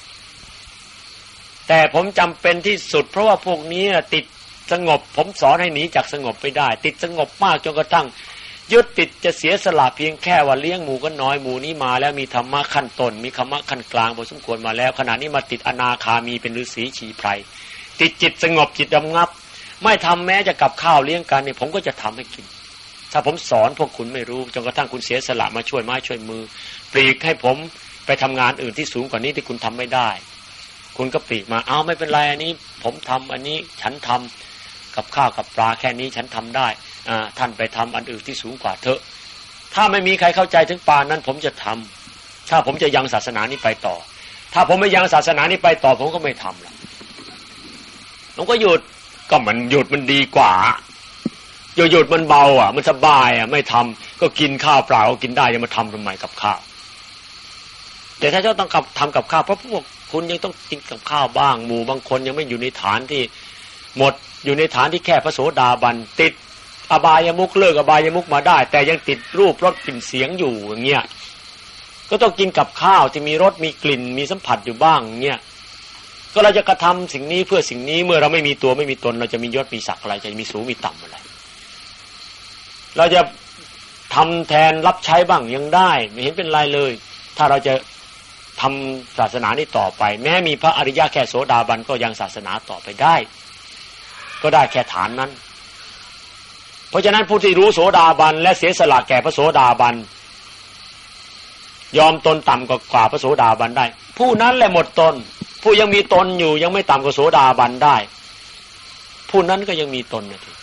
แต่ผมจำเป็นที่สุดเพราะว่าพวกนี้ติดสงบผมสอนให้หนีจากสงบไปได้ติดสงบมากจนกระทั่งยึดติดจะเสียสละเพียงแค่ว่าเลี้ยงหมูก็น้อยหมูนี้มาแล้วมีธรรมะขั้นต้นมีธรรมะขั้นกลางพอสมควรมาแล้วขณะนี้มาติดอนาคามีเป็นฤาษีชีไพรติดจิตสงบจิตระงับไม่ทำแม้จะกับข้าวเลี้ยงกันนี่ผมก็จะทำให้กินถ้าผมสอนพวกคุณไม่รู้จนกระทั่งคุณเสียสละมาช่วยไม้ช่วยมือปลีกให้ผมไปทำงานอื่นที่สูงกว่านี้ที่คุณทำไม่ได้คุณก็ปลีกมาเอาไม่เป็นไรอันนี้ผมทำอันนี้ฉันทำกับข้าวกับปลาแค่นี้ฉันทำได้ท่านไปทำอันอื่นที่สูงกว่าเถอะถ้าไม่มีใครเข้าใจถึงปานนั้นผมจะทำถ้าผมจะยังศาสนานี้ไปต่อถ้าผมไม่ยังศาสนานี้ไปต่อผมก็ไม่ทำละผมก็หยุดก็มันหยุดมันดีกว่าหยุดหยุดมันเบาอ่ะมันสบายอ่ะไม่ทำก็กินข้าวเปล่าก็กินได้ยังมาทำทำไมกับข้าวแต่ถ้าเจ้าต้องทำกับข้าวเพราะพวกคุณยังต้องกินกับข้าวบ้างหมู่บางคนยังไม่อยู่ในฐานที่หมดอยู่ในฐานที่แค่พระโสดาบันติดอบายมุขเลิกอบายมุขมาได้แต่ยังติดรูปรสกลิ่นเสียงอยู่อย่างเงี้ยก็ต้องกินกับข้าวที่มีรสมีกลิ่นมีสัมผัสอยู่บ้างเงี้ยก็เราจะกระทำสิ่งนี้เพื่อสิ่งนี้เมื่อเราไม่มีตัวไม่มีตนเราจะมียศมีศักดิ์อะไรจะมีสูงมีต่ำอะไรเราจะทำแทนรับใช้บ้างยังได้ไม่เห็นเป็นไรเลยถ้าเราจะทำศาสนานี้ต่อไปแม้มีพระอริยะแค่โสดาบันก็ยังศาสนาต่อไปได้ก็ได้แค่ฐานนั้นเพราะฉะนั้นผู้ที่รู้โสดาบันและเสียสละแก่พระโสดาบันยอมตนต่ำกว่าพระโสดาบันได้ผู้นั้นแหละหมดตนผู้ยังมีตนอยู่ยังไม่ต่ำกว่าโสดาบันได้ผู้นั้นก็ยังมีตนนะที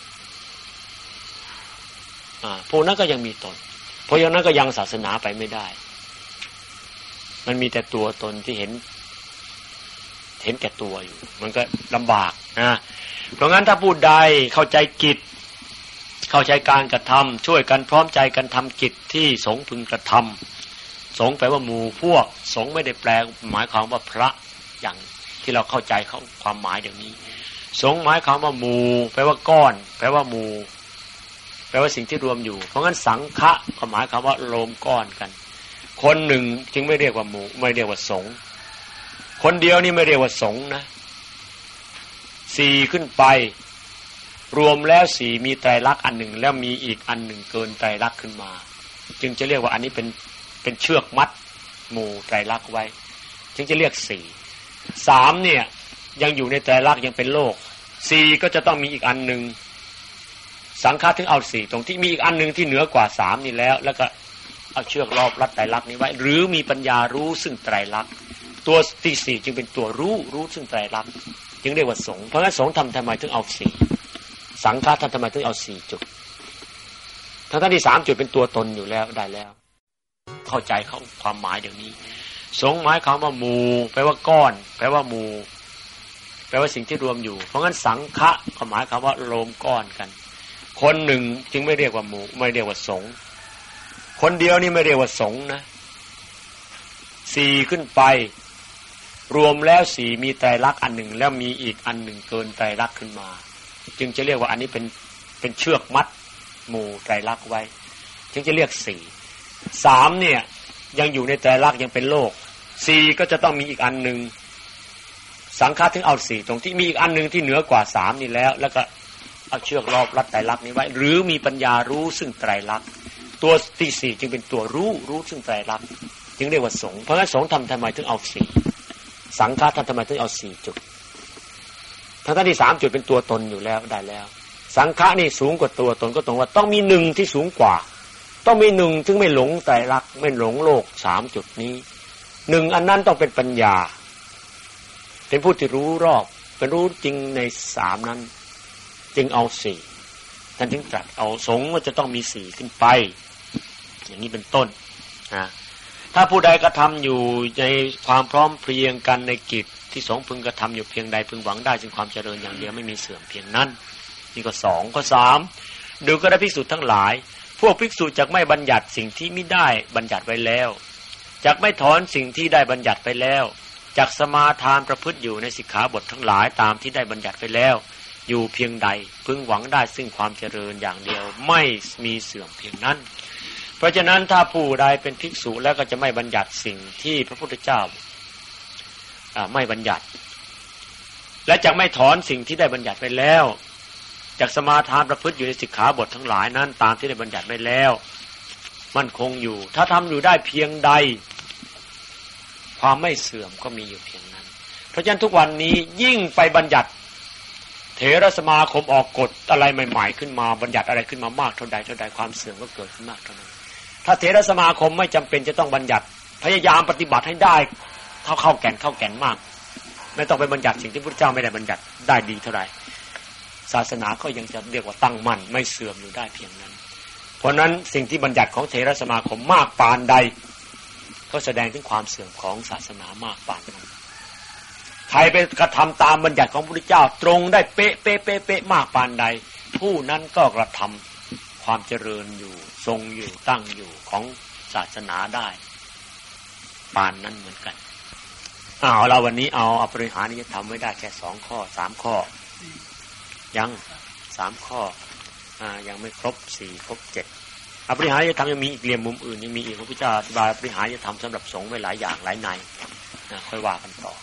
อ่าผู้นั้นก็ยังมีตนเพราะอย่างนั้นก็ยังศาสนาไปไม่ได้มันมีแต่ตัวตนที่เห็นเห็นแก่ตัวอยู่มันก็ลำบากนะเพราะงั้นถ้าผู้ใดเข้าใจกิจเข้าใจการกระทำช่วยกันพร้อมใจกันทำกิจที่สงฆ์พึงกระทำสงฆ์แปลว่าหมู่พวกสงฆ์ไม่ได้แปลหมายความว่าพระอย่างที่เราเข้าใจเขาความหมายเดี๋ยวนี้สงฆ์หมายความว่าหมู่แปลว่าก้อนแปลว่าหมู่แปลว่าสิ่งที่รวมอยู่เพราะงั้นสังฆะก็หมายความว่ารวมก้อนกันคนหนึ่งจึงไม่เรียกว่าหมู่ไม่เรียกว่าสงฆ์คนเดียวนี่ไม่เรียกว่าสงฆ์นะสี่ขึ้นไปรวมแล้วสี่มีไตรลักษณ์อันหนึ่งแล้วมีอีกอันหนึ่งเกินไตรลักษณ์ขึ้นมาจึงจะเรียกว่าอันนี้เป็นเป็นเชือกมัดหมู่ไตรลักษณ์ไว้จึงจะเรียกสี่สามเนี่ยยังอยู่ในไตรลักษณ์ยังเป็นโลกสี่ก็จะต้องมีอีกอันหนึ่งสังฆะถึงเอาสี่ตรงที่มีอีกอันหนึ่งที่เหนือกว่าสามนี่แล้วแล้วก็เอาเชือกรอบรัดไตรลักษณ์นี้ไว้หรือมีปัญญารู้ซึ่งไตรลักษณ์ตัวที่สี่จึงเป็นตัวรู้รู้ซึ่งไตรลักษณ์จึงเรียกว่าสงฆ์เพราะงั้นสงฆ์ทำทำไมถึงเอาสี่สังฆะทำทำไมถึงเอาสี่จุดทั้งทั้งที่สามจุดเป็นตัวตนอยู่แล้วได้แล้วเข้าใจเขาความหมายเดี๋ยวนี้สงฆ์หมายความว่าหมู่แปลว่าก้อนแปลว่าหมู่แปลว่าสิ่งที่รวมอยู่เพราะงั้นสังฆะก็หมายความว่ารวมก้อนกันคนหนึ่งจึงไม่เรียกว่าหมู่ไม่เรียกว่าสงฆ์คนเดียวนี่ไม่เรียกว่าสงฆ์นะสี่ขึ้นไปรวมแล้วสี่มีไตรลักษณ์อันหนึ่งแล้วมีอีกอันหนึ่งเกินไตรลักษณ์ขึ้นมาจึงจะเรียกว่าอันนี้เป็นเป็นเชือกมัดหมู่ไตรลักษณ์ไว้จึงจะเรียกสี่สามเนี่ยยังอยู่ในไตรลักษณ์ยังเป็นโลกสี่ก็จะต้องมีอีกอันหนึ่งสังฆะถึงเอาสี่ตรงที่มีอีกอันหนึ่งที่เหนือกว่าสามนี่แล้วแล้วก็เอาเชือกรอบรัดไตรลักษณ์นี้ไว้หรือมีปัญญารู้ซึ่งไตรลักษณ์ตัวที่สี่จึงเป็นตัวรู้รู้ซึ่งไตรลักษณ์จึงเรียกว่าสงฆ์เพราะงั้นสงฆ์ทำทำไมถึงเอาสี่สังฆะทำทำไมถึงเอาสี่จุดทั้งทั้งที่สามจุดเป็นตัวตนอยู่แล้วได้แล้วสังฆะนี่สูงกว่าตัวตนก็ตรงว่าต้องมีหนึ่งที่สูงกว่าต้องมีหนึ่งถึงไม่หลงไตรลักษณ์ไม่หลงโลกสามจุดนี้หนึ่งอันนั้นต้องเป็นปัญญาเป็นผู้ที่รู้รอบเป็นรู้จริงในสามนั้นจึงเอาสี่ท่านถึงตรัสเอาสงฆ์ว่าจะต้องมีสี่ขึ้นไปอย่างนี้เป็นต้นนะถ้าผู้ใดกระทำอยู่ในความพร้อมเพรียงกันในกิจที่สงฆ์พึงกระทำอยู่เพียงใดพึงหวังได้จึงความเจริญอย่างเดียวไม่มีเสื่อมเพียงนั้นนี่ก็สองก็สามดูก็ได้ภิกษุทั้งหลายพวกภิกษุจักไม่บัญญัติสิ่งที่ไม่ได้บัญญัติไว้แล้วจักไม่ถอนสิ่งที่ได้บัญญัติไปแล้วจักสมาทานประพฤติอยู่ในสิกขาบททั้งหลายตามที่ได้บัญญัติไปแล้วอยู่เพียงใดพึงหวังได้ซึ่งความเจริญอย่างเดียวไม่มีเสื่อมเพียงนั้นเพราะฉะนั้นถ้าผู้ใดเป็นภิกษุแล้วก็จะไม่บัญญัติสิ่งที่พระพุทธเจ้าไม่บัญญัติและจักไม่ถอนสิ่งที่ได้บัญญัติไปแล้วจักสมาทานประพฤติอยู่ในสิกขาบททั้งหลายนั้นตามที่ได้บัญญัติไว้แล้วมั่นคงอยู่ถ้าทำอยู่ได้เพียงใดความไม่เสื่อมก็มีอยู่เพียงนั้นเพราะฉะนั้นทุกวันนี้ยิ่งไปบัญญัติเถรสมาคมออกกฎอะไรใหม่ๆขึ้นมาบัญญัติอะไรขึ้นมามากเท่าใดเท่าใดความเสื่อมก็เกิดขึ้นมากเท่านั้นถ้าเถรสมาคมไม่จำเป็นจะต้องบัญญัติพยายามปฏิบัติให้ได้เท่าเข้าแก่นเข้าแก่นมากไม่ต้องไปบัญญัติสิ่งที่พระพุทธเจ้าไม่ได้บัญญัติได้ดีเท่าไหร่ศาสนาก็ยังจะเรียกว่าตั้งมั่นไม่เสื่อมอยู่ได้เพียงนั้นเพราะนั้นสิ่งที่บัญญัติของเถรสมาคมมากปานใดก็แสดงถึงความเสื่อมของศาสนามากปานนั้นใครไปกระทำตามบัญญัติของพระพุทธเจ้าตรงได้เป๊ะเป๊ะเป๊ะเป๊ะมากปานใดผู้นั้นก็กระทำความเจริญอยู่ทรงอยู่ตั้งอยู่ของศาสนาได้ปานนั้นเหมือนกันเอาเราวันนี้เอาอปริหานิยธรรมไว้ได้แค่สองข้อสามข้อยังสามข้ออ่ายังไม่ครบสี่ครบเจ็ดอปริหานิยธรรมยังมีอีกเหลี่ยมมุมอื่นยังมีอีกพระพุทธเจ้าอธิบายอปริหานิยธรรมสำหรับสงฆ์ไว้หลายอย่างหลายในนะค่อยว่ากันต่อ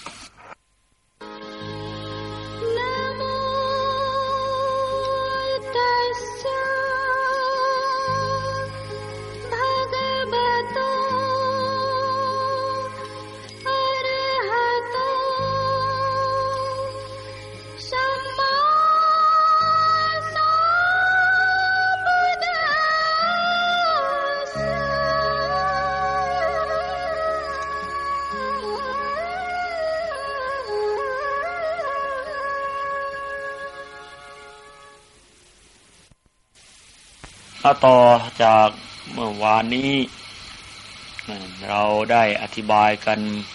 ต่อจากเมื่อวานนี้เราได้อธิบายกัน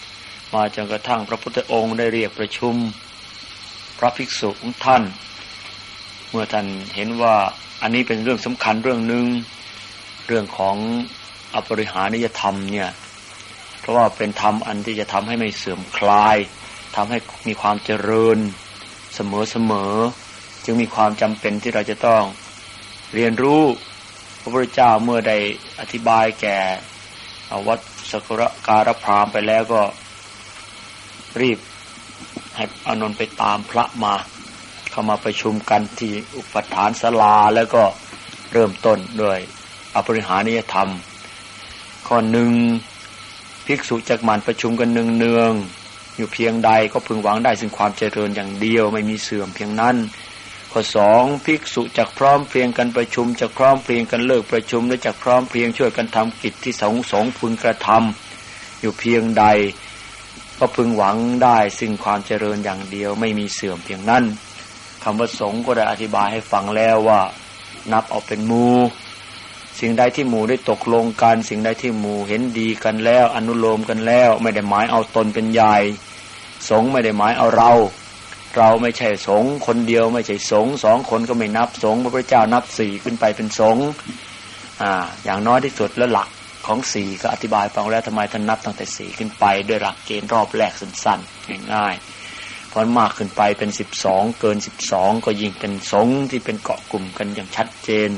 มาจนกระทั่งพระพุทธองค์ได้เรียกประชุมพระภิกษุของท่านเมื่อท่านเห็นว่าอันนี้เป็นเรื่องสำคัญเรื่องนึงเรื่องของอปริหานิยธรรมเนี่ยเพราะว่าเป็นธรรมอันที่จะทำให้ไม่เสื่อมคลายทำให้มีความเจริญเสมอๆจึงมีความจำเป็นที่เราจะต้องเรียนรู้พระพุทธเจ้าเมื่อได้อธิบายแก่วัดสกรการพรามไปแล้วก็รีบให้อานนท์ไปตามพระมาเข้ามาประชุมกันที่อุปทานศาลาแล้วก็เริ่มต้นด้วยอปริหานิยธรรมข้อหนึ่งภิกษุจักหมั่นประชุมกันเนืองๆอยู่เพียงใดก็พึงหวังได้ซึ่งความเจริญอย่างเดียวไม่มีเสื่อมเพียงนั้นข้อสองภิกษุจักพร้อมเพรียงกันประชุมจักพร้อมเพรียงกันเลิกประชุมและจักพร้อมเพรียงช่วยกันทำกิจที่สงฆ์สงฆ์พึงกระทำอยู่เพียงใดก็พึงหวังได้ซึ่งความเจริญอย่างเดียวไม่มีเสื่อมเพียงนั้นคำว่าสงฆ์ก็ได้อธิบายให้ฟังแล้วว่านับเอาเป็นหมู่สิ่งใดที่หมู่ได้ตกลงกันสิ่งใดที่หมู่เห็นดีกันแล้วอนุโลมกันแล้วไม่ได้หมายเอาตนเป็นใหญ่สงฆ์ไม่ได้หมายเอาเราเราไม่ใช่สงฆ์คนเดียวไม่ใช่สงฆ์สองคนก็ไม่นับสงฆ์พระพุทธเจ้านับสี่ขึ้นไปเป็นสงฆ์อ่าอย่างน้อยที่สุดแล้วหลักของสี่ก็อธิบายฟังแล้วทำไมท่านนับตั้งแต่สี่ขึ้นไปด้วยหลักเกณฑ์รอบแรกสั้นๆง่ายๆพอมากขึ้นไปเป็นสิบสองเกินสิบสองก็ยิ่งเป็นสงฆ์ที่เป็นเกาะกลุ่มกันอย่างชัดเจน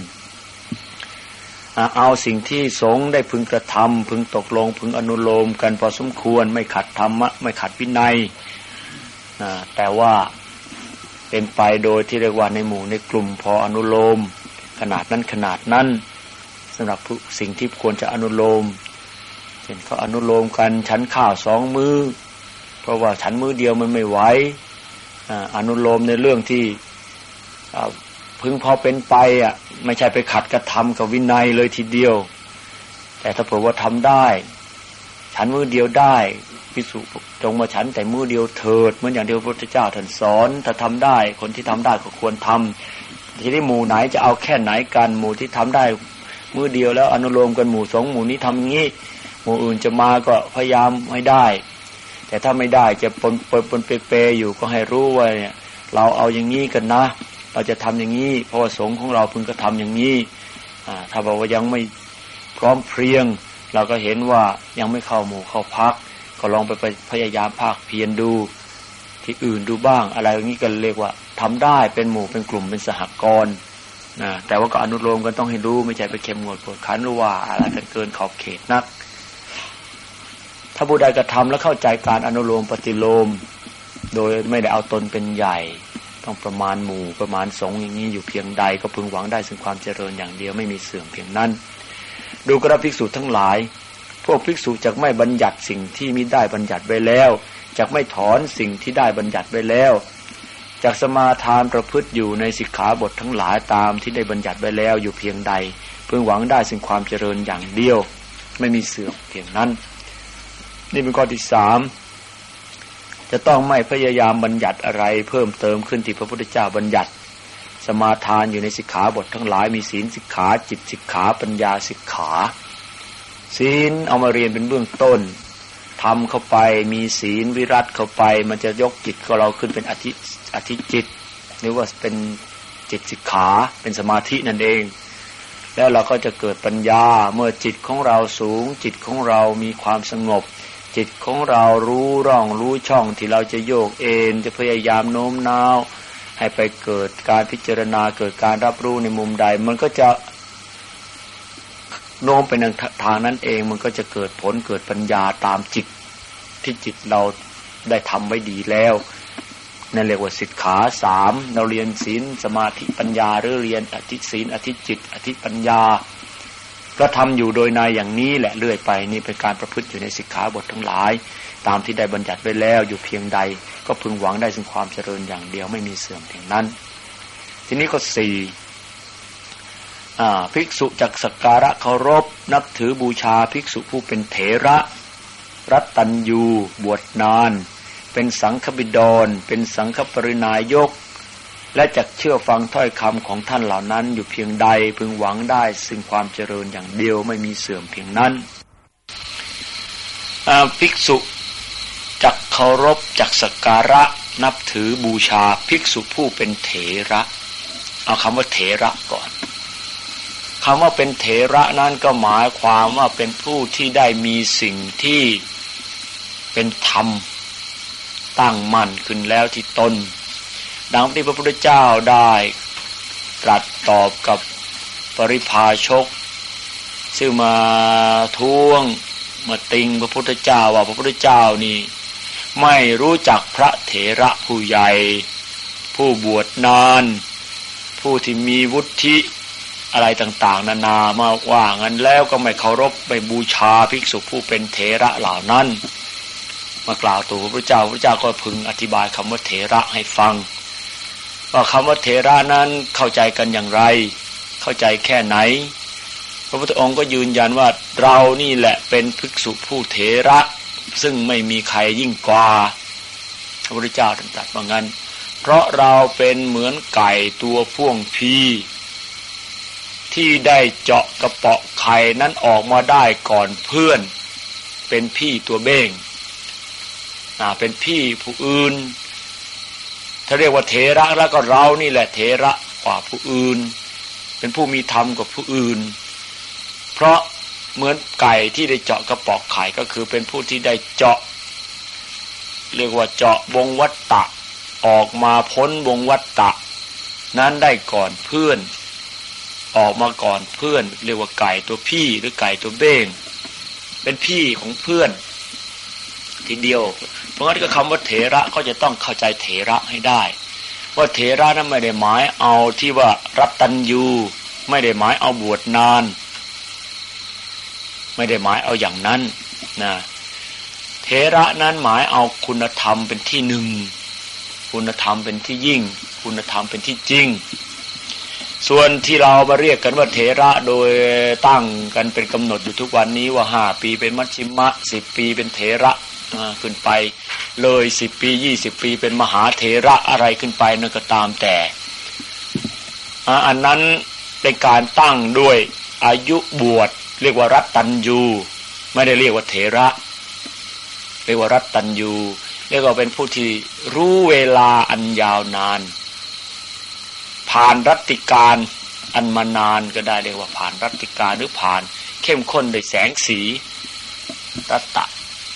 เอาสิ่งที่สงฆ์ได้พึงกระทำพึงตกลงพึงอนุโลมกันพอสมควรไม่ขัดธรรมะไม่ขัดวินัยแต่ว่าเป็นไปโดยที่เรียกว่าในหมู่ในกลุ่มพออนุโลมขนาดนั้นขนาดนั้นสำหรับสิ่งที่ควรจะอนุโลมเช่นเขาอนุโลมกันฉันข้าวสองมื้อเพราะว่าฉันมื้อเดียวมันไม่ไหวอนุโลมในเรื่องที่พึงพอเป็นไปอ่ะไม่ใช่ไปขัดกระทำกับวินัยเลยทีเดียวแต่ถ้าเผื่อว่าทำได้ฉันมื้อเดียวได้ภิกษุจงมาฉันแต่มื้อเดียวเถิดเหมือนอย่างที่พระพุทธเจ้าท่านสอนถ้าทำได้คนที่ทำได้ก็ควรทำทีนี้หมู่ไหนจะเอาแค่ไหนกันหมู่ที่ทำได้มื้อเดียวแล้วอนุโลมกันหมู่สองหมู่นี้ทำอย่างนี้หมู่อื่นจะมาก็พยายามให้ได้แต่ถ้าไม่ได้จะปนปนปนเปๆอยู่ก็ให้รู้ว่าเนี่ยเราเอาอย่างนี้กันนะเราจะทำอย่างนี้เพราะว่าสงฆ์ของเราพึงกระทำอย่างนี้ถ้าบอกว่ายังไม่พร้อมเพรียงเราก็เห็นว่ายังไม่เข้าหมู่เข้าพักก็ลองไปพยายามภาคเพียรดูที่อื่นดูบ้างอะไรอย่างนี้ก็เรียกว่าทำได้เป็นหมู่เป็นกลุ่มเป็นสหกรณ์นะแต่ว่าก็อนุโลมกันต้องให้รู้ไม่ใช่ไปเข้มงวดกวดขันหรือว่าอะไรกันเกินขอบเขตนักถ้าผู้ใดกระทำแล้วเข้าใจการอนุโลมปฏิโลมโดยไม่ได้เอาตนเป็นใหญ่ต้องประมาณหมู่ประมาณสงฆ์อย่างนี้อยู่เพียงใดก็พึงหวังได้ซึ่งความเจริญอย่างเดียวไม่มีเสื่อมเพียงนั้นดูกระภิกษุทั้งหลายพวกภิกษุจักไม่บัญญัติสิ่งที่มิได้บัญญัติไว้แล้วจักไม่ถอนสิ่งที่ได้บัญญัติไว้แล้วจักสมาทานประพฤติอยู่ในสิกขาบททั้งหลายตามที่ได้บัญญัติไว้แล้วอยู่เพียงใดพึงหวังได้ซึ่งความเจริญอย่างเดียวไม่มีเสื่อมเพียงนั้นนี่เป็นข้อที่สามจะต้องไม่พยายามบัญญัติอะไรเพิ่มเติมขึ้นที่พระพุทธเจ้าบัญญัติสมาทานอยู่ในสิกขาบททั้งหลายมีศีลสิกขาจิตสิกขาปัญญาสิกขาศีลเอามาเรียนเป็นเบื้องต้นทำเข้าไปมีศีลวิรัติเข้าไปมันจะยกจิตของเราขึ้นเป็นอธิอธิจิตหรือว่าเป็นจิตสิกขาเป็นสมาธินั่นเองแล้วเราก็จะเกิดปัญญาเมื่อจิตของเราสูงจิตของเรามีความสงบจิตของเรารู้ร่องรู้ช่องที่เราจะโยกเอนจะพยายามโน้มน้าวให้ไปเกิดการพิจารณาเกิดการรับรู้ในมุมใดมันก็จะโน้มไปในทางนั้นเองมันก็จะเกิดผลเกิดปัญญาตามจิตที่จิตเราได้ทำไว้ดีแล้วนั่นเรียกว่าสิกขาสามเราเรียนศีลสมาธิปัญญาหรือเรียนอธิศีลอธิจิตอธิปัญญาก็ทำอยู่โดยในอย่างนี้แหละเรื่อยไปนี่เป็นการประพฤติอยู่ในสิกขาบททั้งหลายตามที่ได้บัญญัติไว้แล้วอยู่เพียงใดก็พึงหวังได้ซึ่งความเจริญอย่างเดียวไม่มีเสื่อมเพียงนั้นทีนี้ก็สี่ภิกษุจักสักการะเคารพนับถือบูชาภิกษุผู้เป็นเถระรัตตัญญูบวชนานเป็นสังฆบิดรเป็นสังฆปรินายกและจักเชื่อฟังถ้อยคำของท่านเหล่านั้นอยู่เพียงใดพึงหวังได้ซึ่งความเจริญอย่างเดียวไม่มีเสื่อมเพียงนั้นภิกษุจักเคารพจักสักการะนับถือบูชาภิกษุผู้เป็นเถระเอาคำว่าเถระก่อนคำว่าเป็นเถระนั้นก็หมายความว่าเป็นผู้ที่ได้มีสิ่งที่เป็นธรรมตั้งมั่นขึ้นแล้วที่ตนดังที่พระพุทธเจ้าได้ตรัสตอบกับปริพาชกซึ่งมาท้วงมาติงพระพุทธเจ้าว่าพระพุทธเจ้านี่ไม่รู้จักพระเถระผู้ใหญ่ผู้บวชนานผู้ที่มีวุฒิอะไรต่างๆนานามาว่างั้นแล้วก็ไม่เคารพไม่บูชาภิกษุผู้เป็นเถระเหล่านั้นมากล่าวตัวพระพุทธเจ้าพระพุทธเจ้าก็พึงอธิบายคำว่าเถระให้ฟังว่าคำว่าเถระนั้นเข้าใจกันอย่างไรเข้าใจแค่ไหนพระพุทธองค์ก็ยืนยันว่าเรานี่แหละเป็นภิกษุผู้เถระซึ่งไม่มีใครยิ่งกว่าพระพุทธเจ้าตรัสว่างั้นเพราะเราเป็นเหมือนไก่ตัวพ่วงพีที่ได้เจาะกระเปาะไข่นั้นออกมาได้ก่อนเพื่อนเป็นพี่ตัวเบ้งอ่าเป็นพี่ผู้อื่นถ้าเรียกว่าเถระแล้วก็เรานี่แหละเถระกว่าผู้อื่นเป็นผู้มีธรรมกว่าผู้อื่นเพราะเหมือนไก่ที่ได้เจาะกระเปาะไข่ก็คือเป็นผู้ที่ได้เจาะเรียกว่าเจาะวงวัฏฏะออกมาพ้นวงวัฏฏะนั้นได้ก่อนเพื่อนออกมาก่อนเพื่อนเรียกว่าไก่ตัวพี่หรือไก่ตัวเบ้งเป็นพี่ของเพื่อนทีเดียวเพราะงั้นก็คำว่าเถระก็จะต้องเข้าใจเถระให้ได้ว่าเถระนั้นไม่ได้หมายเอาที่ว่ารัตตัญญูไม่ได้หมายเอาบวชนานไม่ได้หมายเอาอย่างนั้นนะเถระนั้นหมายเอาคุณธรรมเป็นที่หนึ่งคุณธรรมเป็นที่ยิ่งคุณธรรมเป็นที่จริงส่วนที่เรามาเรียกกันว่าเถระโดยตั้งกันเป็นกำหนดอยู่ทุกวันนี้ว่าห้าปีเป็นมัชฌิมะสิบปีเป็นเถระขึ้นไปเลยสิบปียี่สิบปีเป็นมหาเถระอะไรขึ้นไปนั่นก็ตามแต่อันนั้นเป็นการตั้งด้วยอายุบวชเรียกว่ารัตตัญญูไม่ได้เรียกว่าเถระเรียกว่ารัตตัญญูเรียกว่าเป็นผู้ที่รู้เวลาอันยาวนานผ่านรัตติการอันมานานก็ได้เรียกว่าผ่านรัตติการหรือผ่านเข้มข้นด้วยแสงสีรัตตะ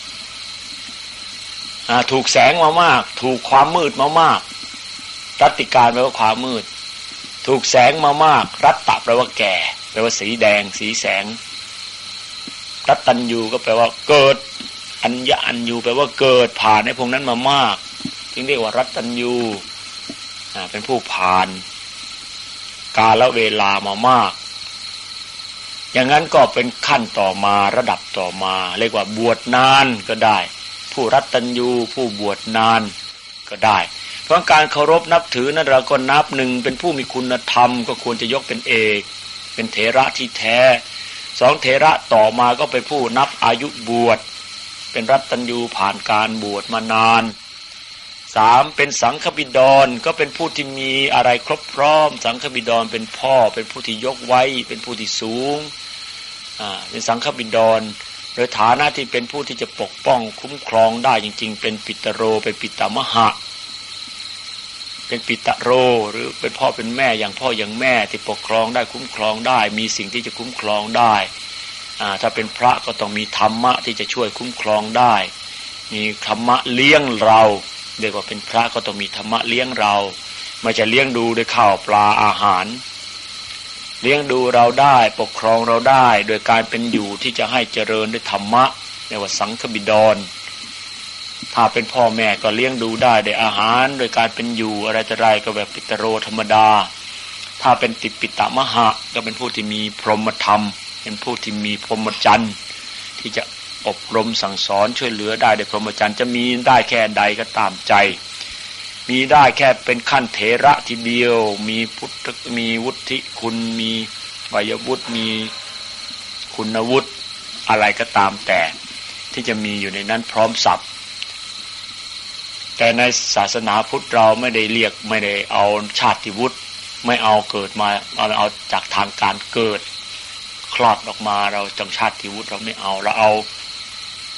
ถูกแสงมามากถูกความมืดมามากรัตติการแปลว่าความมืดถูกแสงมามากรัตตะแปลว่าแก่แปลว่าสีแดงสีแสงรัตตัญญูก็แปลว่าเกิดอัญญะอัญญูแปลว่าเกิดผ่านในพวกนั้นมามากจึงเรียกว่ารัตตัญญูเป็นผู้ผ่านกาลเวลามามากอย่างนั้นก็เป็นขั้นต่อมาระดับต่อมาเรียกว่าบวชนานก็ได้ผู้รัตตัญญูผู้บวชนานก็ได้เพราะการเคารพนับถือนั้นเราก็นับหนึ่งเป็นผู้มีคุณธรรมก็ควรจะยกเป็นเอกเป็นเถระที่แท้สองเถระต่อมาก็เป็นผู้นับอายุบวชเป็นรัตตัญญูผ่านการบวชมานานสามเป็นสังฆบิดรก็เป็นผู้ที่มีอะไรครบพร้อมสังฆบิดรเป็นพ่อเป็นผู้ที่ยกไว้เป็นผู้ที่สูงอ่าเป็นสังฆบิดรโดยฐานะที่เป็นผู้ที่จะปกป้องคุ้มครองได้จริงๆเป็นปิตโรเป็นปิตามหะเป็นปิตโรหรือเป็นพ่อเป็นแม่อย่างพ่ออย่างแม่ที่ปกครองได้คุ้มครองได้มีสิ่งที่จะคุ้มครองได้อ่าถ้าเป็นพระก็ต้องมีธรรมะที่จะช่วยคุ้มครองได้มีธรรมะเลี้ยงเราเรียกว่าเป็นพระก็ต้องมีธรรมะเลี้ยงเราไม่จะเลี้ยงดูด้วยข้าวปลาอาหารเลี้ยงดูเราได้ปกครองเราได้โดยการเป็นอยู่ที่จะให้เจริญด้วยธรรมะเรียกว่าสังฆบิดรถ้าเป็นพ่อแม่ก็เลี้ยงดูได้ด้วยอาหารโดยการเป็นอยู่อะไรต่ออะไรก็แบบปิตโรธรรมดาถ้าเป็นติปิตมหะก็เป็นผู้ที่มีพรหมธรรมเป็นผู้ที่มีพรหมจรรย์ที่จะอบรมสั่งสอนช่วยเหลือได้ด้วยพรหมจรรย์จะมีได้แค่ใดก็ตามใจมีได้แค่เป็นขั้นเถระทีเดียวมีพุทธมีวุฒิคุณมีวัยวุฒิมีคุณวุฒิอะไรก็ตามแต่ที่จะมีอยู่ในนั้นพร้อมสับแต่ในศาสนาพุทธเราไม่ได้เรียกไม่ได้เอาชาติวุฒิไม่เอาเกิดมาเอาเอาจากทางการเกิดคลอดออกมาเราจังชาติวุฒิเราไม่เอาเราเอา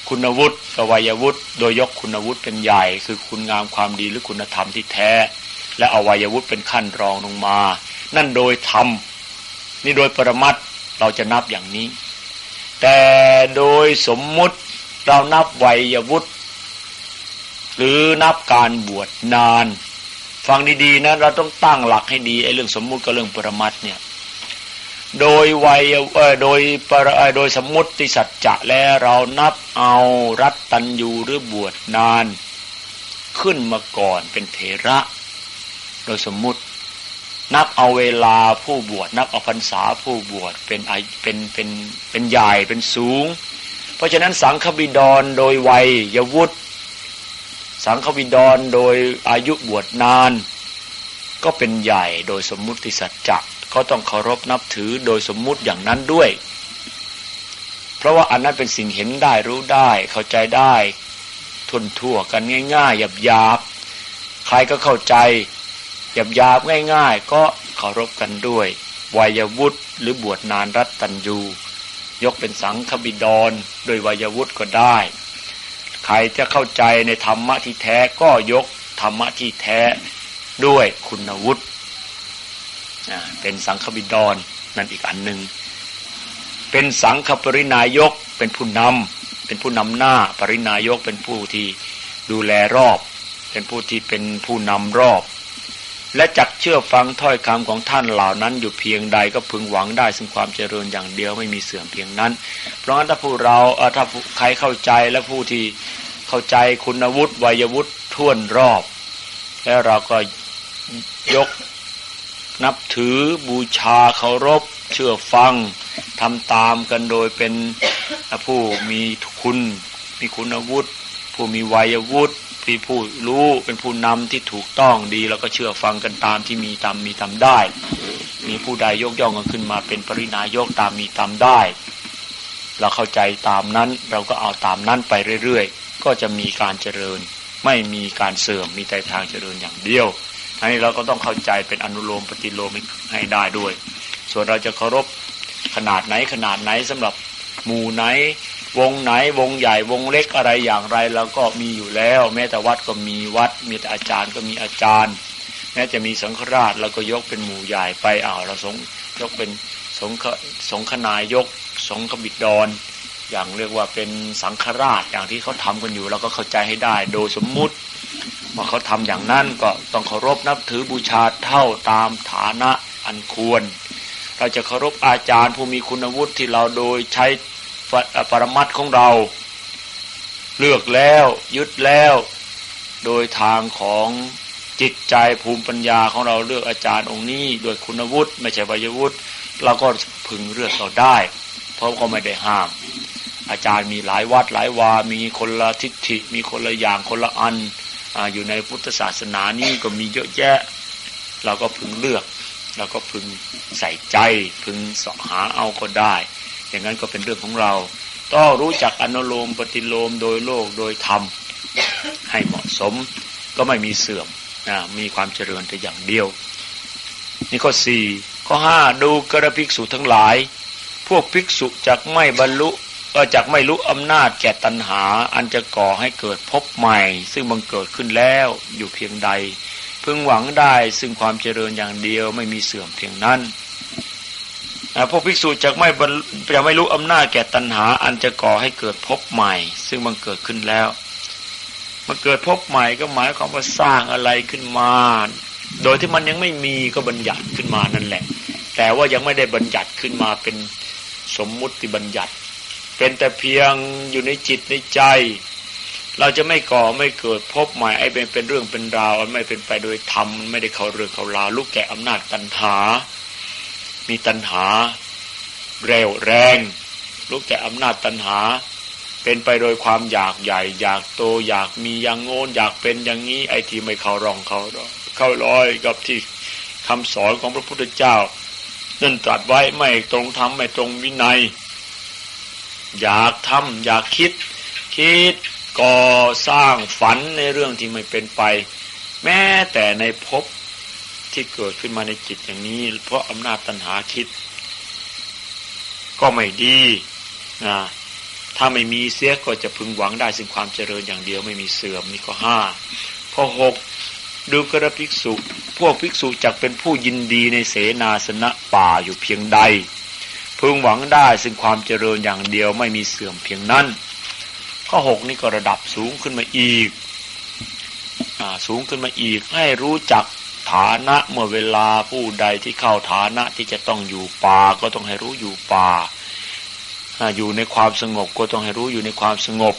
คุณวุฒิกับวัยวุฒิโดยยกคุณวุฒิเป็นใหญ่คือคุณงามความดีหรือคุณธรรมที่แท้และเอาวัยวุฒิเป็นขั้นรองลงมานั่นโดยธรรมนี่โดยปรมัตถ์เราจะนับอย่างนี้แต่โดยสมมุติเรานับวัยวุฒิหรือนับการบวชนานฟังดีๆนะเราต้องตั้งหลักให้ดีไอ้เรื่องสมมุติกับเรื่องปรมัตถ์เนี่ยโดยวัยเอ่อโดยปรโดยสมมุติสัจจะแล้วเรานับเอารัตตัญญูหรือบวชนานขึ้นมาก่อนเป็นเถระโดยสมมุตินับเอาเวลาผู้บวชนับเอาพรรษาผู้บวชเป็นเป็นเป็นเป็นใหญ่เป็นสูงเพราะฉะนั้นสังฆบิดรโดยวัยวุฒิสังฆบิดรโดยอายุบวชนานก็เป็นใหญ่โดยสมมุติสัจจะก็ต้องเคารพนับถือโดยสมมุติอย่างนั้นด้วยเพราะว่าอันนั้นเป็นสิ่งเห็นได้รู้ได้เข้าใจได้ทุนทั่วกันง่ายๆหยาบๆใครก็เข้าใจหยาบๆง่ายๆก็เคารพกันด้วยวัยวุฒิหรือบวชนานรัตตัญญูยกเป็นสังฆบิดรโดยวัยวุฒิก็ได้ใครจะเข้าใจในธรรมะที่แท้ก็ยกธรรมะที่แท้ด้วยคุณวุฒิเป็นสังฆบิดรนั่นอีกอันหนึ่งเป็นสังฆปรินายกเป็นผู้นำเป็นผู้นำหน้าปรินายกเป็นผู้ที่ดูแลรอบเป็นผู้ที่เป็นผู้นำรอบและจักเชื่อฟังถ้อยคำของท่านเหล่านั้นอยู่เพียงใดก็พึงหวังได้ซึ่งความเจริญอย่างเดียวไม่มีเสื่อมเพียงนั้นเพราะงั้นถ้าผู้เราถ้าใครเข้าใจและผู้ที่เข้าใจคุณวุฒิวัยวุฒิท่วนรอบแล้วเราก็ยกนับถือบูชาเคารพเชื่อฟังทำตามกันโดยเป็นผู้มีคุณมีคุณวุฒิผู้มีวัยวุฒิเป็นผู้รู้เป็นผู้นำที่ถูกต้องดีแล้วก็เชื่อฟังกันตามที่มีตามมีตามได้มีผู้ใดยกย่องกันขึ้นมาเป็นปรินายกตามมีตามได้เราเข้าใจตามนั้นเราก็เอาตามนั้นไปเรื่อยๆก็จะมีการเจริญไม่มีการเสื่อมมีแต่ทางเจริญอย่างเดียวอันนี้เราก็ต้องเข้าใจเป็นอนุโลมปฏิโลมให้ได้ด้วยส่วนเราจะเคารพขนาดไหนขนาดไหนสำหรับหมู่ไหนวงไหนวงใหญ่วงเล็กอะไรอย่างไรเราก็มีอยู่แล้วแม้แต่วัดก็มีวัดมีแต่อาจารย์ก็มีอาจารย์แม้จะมีสังฆราชเราก็ยกเป็นหมู่ใหญ่ไปอ้าวเราสงยกเป็นสงฆสงฆนายกสงฆบิดรอย่างเรียกว่าเป็นสังฆราชอย่างที่เขาทำกันอยู่เราก็เข้าใจให้ได้โดยสมมุติว่าเขาทำอย่างนั้นก็ต้องเคารพนับถือบูชาเท่าตามฐานะอันควรเราจะเคารพอาจารย์ผู้มีคุณวุฒิที่เราโดยใช้ปรมัตถ์ของเราเลือกแล้วยึดแล้วโดยทางของจิตใจภูมิปัญญาของเราเลือกอาจารย์องค์นี้โดยคุณวุฒิไม่ใช่วัยวุฒิเราก็พึงเลือกเราได้เพราะก็ไม่ได้ห้ามอาจารย์มีหลายวัดหลายวามีคนละทิฏฐิมีคนละอย่างคนละอันอยู่ในพุทธศาสนานี้ก็มีเยอะแยะเราก็พึงเลือกเราก็พึงใส่ใจพึงเสาะหาเอาก็ได้อย่างนั้นก็เป็นเรื่องของเราต้องรู้จักอนุโลมปฏิโลมโดยโลกโดยธรรมให้เหมาะสมก็ไม่มีเสื่อมนะมีความเจริญแต่อย่างเดียวนี่ข้อสี่ข้อห้าดูกระภิกษุทั้งหลายพวกภิกษุจักไม่บรรลุก็จักไม่รู้อำนาจแก่ตัณหาอันจะก่อให้เกิดภพใหม่ซึ่งบังเกิดขึ้นแล้วอยู่เพียงใดพึงหวังได้ซึ่งความเจริญอย่างเดียวไม่มีเสื่อมเพียงนั้นพวกภิกษุจักไม่จะไม่รู้อำนาจแก่ตัณหาอันจะก่อให้เกิดภพใหม่ซึ่งบังเกิดขึ้นแล้วมันเกิดภพใหม่ก็หมายความว่าสร้างอะไรขึ้นมาโดยที่มันยังไม่มีก็บัญญัติขึ้นมานั่นแหละแต่ว่ายังไม่ได้บัญญัติขึ้นมาเป็นสมมุติบัญญัติเป็นแต่เพียงอยู่ในจิตในใจเราจะไม่ก่อไม่เกิดภพใหม่ไอ้เป็นเป็นเรื่องเป็นราวไม่เป็นไปโดยธรรมไม่ได้เข้าเรื่องเข้าราวลุกแก่อำนาจตัณหามีตัณหาเร็วแรงลุกแก่อำนาจตัณหาเป็นไปโดยความอยากใหญ่อยากโตอยากมีอย่างโน้นอยากเป็นอย่างนี้ไอ้ที่ไม่เข้าร่องเข้ารอยเข้าร้อยกับที่คำสอนของพระพุทธเจ้านั่นตรัสไว้ไม่ตรงธรรมไม่ตรงวินัยอยากทำอยากคิดคิดก่อสร้างฝันในเรื่องที่ไม่เป็นไปแม้แต่ในภพที่เกิดขึ้นมาในจิตอย่างนี้เพราะอำนาจตัณหาคิดก็ไม่ดีนะถ้าไม่มีเสียก็จะพึงหวังได้ซึ่งความเจริญอย่างเดียวไม่มีเสื่อมนี่ก็ห้าข้อหกดูกระภิกษุพวกภิกษุจักเป็นผู้ยินดีในเสนาสนะป่าอยู่เพียงใดพึงหวังได้ซึ่งความเจริญอย่างเดียวไม่มีเสื่อมเพียงนั้นข้อหกนี่ก็ระดับสูงขึ้นมาอีกอ่าสูงขึ้นมาอีกให้รู้จักฐานะเมื่อเวลาผู้ใดที่เข้าฐานะที่จะต้องอยู่ป่าก็ต้องให้รู้อยู่ป่าอยู่ในความสงบก็ต้องให้รู้อยู่ในความสงบ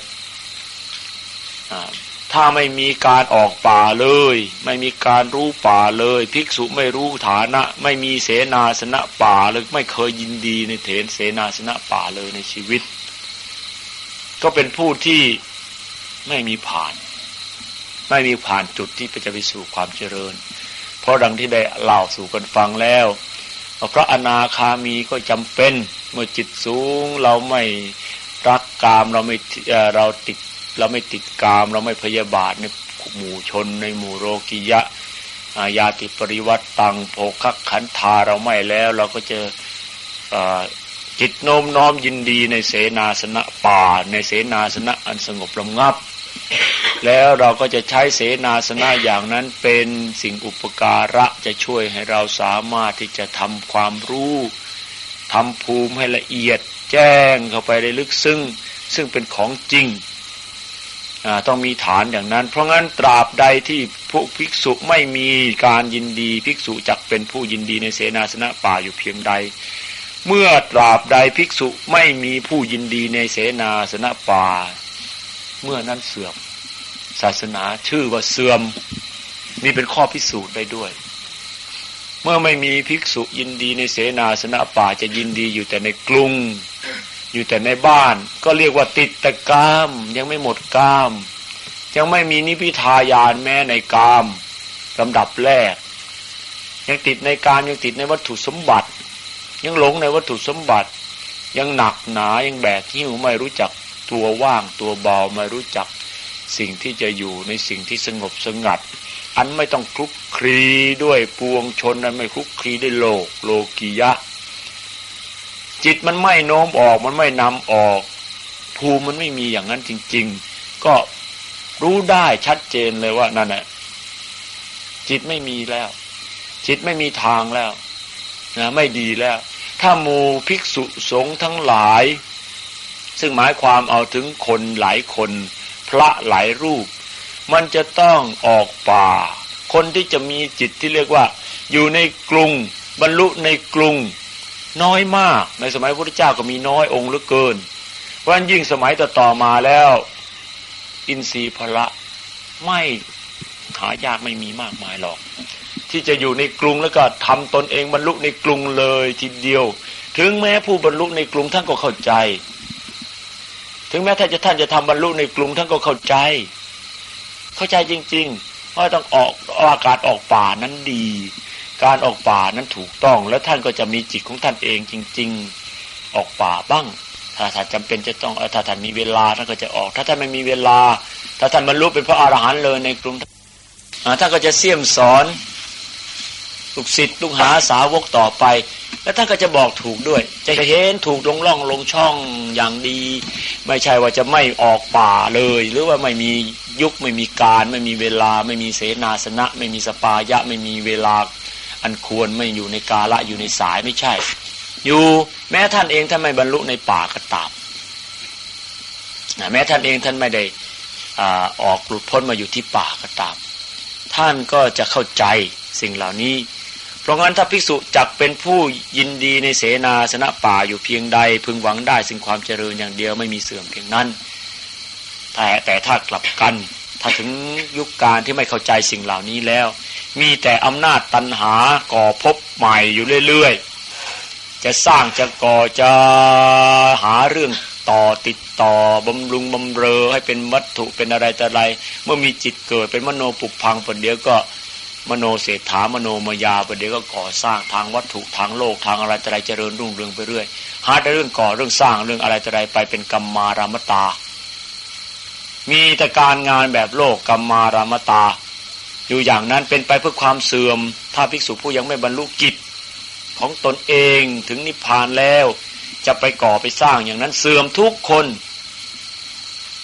ถ้าไม่มีการออกป่าเลยไม่มีการรู้ป่าเลยภิกษุไม่รู้ฐานะไม่มีเสนาสนะป่าเลยไม่เคยยินดีในเถรเสนาสนะป่าเลยในชีวิตก็เป็นผู้ที่ไม่มีผ่านไม่มีผ่านจุดที่จะไปสู่ความเจริญเพราะดังที่ได้เล่าสู่กันฟังแล้วพระอนาคามีก็จำเป็นเมื่อจิตสูงเราไม่รักกามเราไม่เราติดเราไม่ติดกามเราไม่พยาบาทในหมู่ชนในหมู่โลกิยะอาญาติปริวัตตังโภคักขันธาเราไม่แล้วเราก็จะจิตโน้มน้อมยินดีในเสนาสนะป่าในเสนาสนะอันสงบระงับแล้วเราก็จะใช้เสนาสนะอย่างนั้นเป็นสิ่งอุปการะจะช่วยให้เราสามารถที่จะทำความรู้ทำภูมิให้ละเอียดแจ้งเข้าไปได้ลึกซึ้งซึ่งเป็นของจริงต้องมีฐานอย่างนั้นเพราะงั้นตราบใดที่พวกภิกษุไม่มีการยินดีภิกษุจักเป็นผู้ยินดีในเสนาสนะป่าอยู่เพียงใดเมื่อตราบใดภิกษุไม่มีผู้ยินดีในเสนาสนะป่าเมื่อนั้นเสื่อมศาสนาชื่อว่าเสื่อมนี่เป็นข้อพิสูจน์ได้ด้วยเมื่อไม่มีภิกษุยินดีในเสนาสนะป่าจะยินดีอยู่แต่ในกรุงอยู่แต่ในบ้านก็เรียกว่าติดแต่กามยังไม่หมดกามยังไม่มีนิพพิทายานแม้ในกามลำดับแรกยังติดในกามยังติดในวัตถุสมบัติยังหลงในวัตถุสมบัติยังหนักหนายังแบกหิ้วไม่รู้จักตัวว่างตัวเบาไม่รู้จักสิ่งที่จะอยู่ในสิ่งที่สงบสงัดอันไม่ต้องคลุกคลีด้วยปวงชนนั้นไม่คลุกคลีด้วยโลกโลกียะจิตมันไม่โน้มออกมันไม่นำออกภูมิมันไม่มีอย่างนั้นจริงๆก็รู้ได้ชัดเจนเลยว่านั่นแหละจิตไม่มีแล้วจิตไม่มีทางแล้วนะไม่ดีแล้วถ้าหมู่ภิกษุสงฆ์ทั้งหลายซึ่งหมายความเอาถึงคนหลายคนพระหลายรูปมันจะต้องออกป่าคนที่จะมีจิตที่เรียกว่าอยู่ในกรุงบรรลุในกรุงน้อยมากในสมัยพระพุทธเจ้าก็มีน้อยองค์เหลือเกินเพราะฉะนั้นยิ่งสมัยต่อๆมาแล้วอินทรีย์พละไม่หายากไม่มีมากมายหรอกที่จะอยู่ในกรุงแล้วก็ทำตนเองบรรลุในกรุงเลยทีเดียวถึงแม้ผู้บรรลุในกรุงท่านก็เข้าใจถึงแม้ท่านจะท่านจะทำบรรลุในกรุงท่านก็เข้าใจเข้าใจจริงๆว่าต้องออกอากาศออกป่านั้นดีการออกป่านั้นถูกต้องแล้วท่านก็จะมีจิตของท่านเองจริงๆออกป่าบ้างถ้าท่านจำเป็นจะต้องถ้าท่านมีเวลาท่านก็จะออกถ้าท่านไม่มีเวลาถ้าท่านบรรลุเป็นพระอรหันต์เลยในกรุงท่านก็จะเสี่ยมสอนลูกศิษย์ลูกหาสาวกต่อไปแล้วท่านก็จะบอกถูกด้วยจะเห็นถูกลงร่องลงช่องอย่างดีไม่ใช่ว่าจะไม่ออกป่าเลยหรือว่าไม่มียุคไม่มีการไม่มีเวลาไม่มีเสนาสนะไม่มีสปายะไม่มีเวลาอันควรไม่อยู่ในกาละอยู่ในสายไม่ใช่อยู่แม้ท่านเองท่านไม่บรรลุในป่าก็ตามแม้ท่านเองท่านไม่ได้อ่าออกหลุดพ้นมาอยู่ที่ป่าก็ตามท่านก็จะเข้าใจสิ่งเหล่านี้เพราะงั้นถ้าภิกษุจักเป็นผู้ยินดีในเสนาสนะป่าอยู่เพียงใดพึงหวังได้สิ่งความเจริญอย่างเดียวไม่มีเสื่อมเพียงนั้นแต่แต่ถ้ากลับกันถ้าถึงยุคการที่ไม่เข้าใจสิ่งเหล่านี้แล้วมีแต่อำนาจตัณหาก่อภพใหม่อยู่เรื่อยๆจะสร้างจะก่อจะหาเรื่องต่อติดต่อบำรุงบำเรอให้เป็นวัตถุเป็นอะไรแต่อะไรเมื่อมีจิตเกิดเป็นมโนปุพังประเดี๋ยวก็มโนเศรษฐามโนมายาประเดี๋ยวก็ก่อสร้างทางวัตถุทางโลกทางอะไรแต่ไรเจริญรุ่งเรืองไปเรื่อยหาแต่เรื่องก่อเรื่องสร้างเรื่องอะไรแต่ไรไปเป็นกัมมารามตามีแต่การงานแบบโลกกัมมารามตาอยู่อย่างนั้นเป็นไปเพื่อความเสื่อมถ้าภิกษุผู้ยังไม่บรรลุกิจของตนเองถึงนิพพานแล้วจะไปก่อไปสร้างอย่างนั้นเสื่อมทุกคน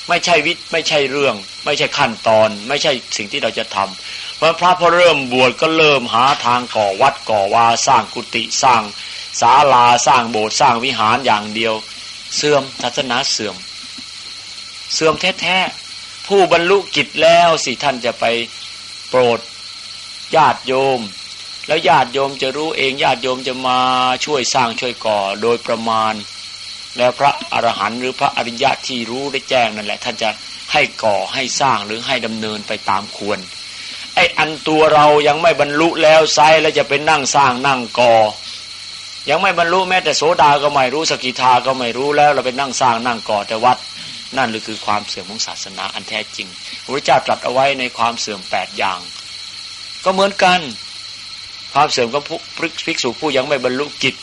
ไม่ใช่วิไม่ใช่เรื่องไม่ใช่ขั้นตอนไม่ใช่สิ่งที่เราจะทำเพราะพระพอเริ่มบวชก็เริ่มหาทางก่อวัดก่อวาสร้างกุฏิสร้างศาลาสร้างโบสถ์สร้างวิหารอย่างเดียวเสื่อมศาสนาเสื่อมเสื่อมแท้ๆผู้บรรลุกิจแล้วสิท่านจะไปโปรดญาติโยมแล้วญาติโยมจะรู้เองญาติโยมจะมาช่วยสร้างช่วยก่อโดยประมาณแล้วพระอรหันต์หรือพระอริยะที่รู้ได้แจ้งนั่นแหละท่านจะให้ก่อให้สร้างหรือให้ดำเนินไปตามควรไอ้อันตัวเรายังไม่บรรลุแล้วไซแล้วจะเป็นนั่งสร้างนั่งก่อยังไม่บรรลุแม้แต่โสดาก็ไม่รู้สกิทาก็ไม่รู้แล้วเราไปนั่งสร้างนั่งก่อแต่วัดนั่นหรือคือความเสื่อมของศาสนาอันแท้จริงพระพุทธเจ้าตรัสเอาไว้ในความเสื่อมแปดอย่างก็เหมือนกันความเสื่อมของภิกษุผู้ยังไม่บรรลุกิจ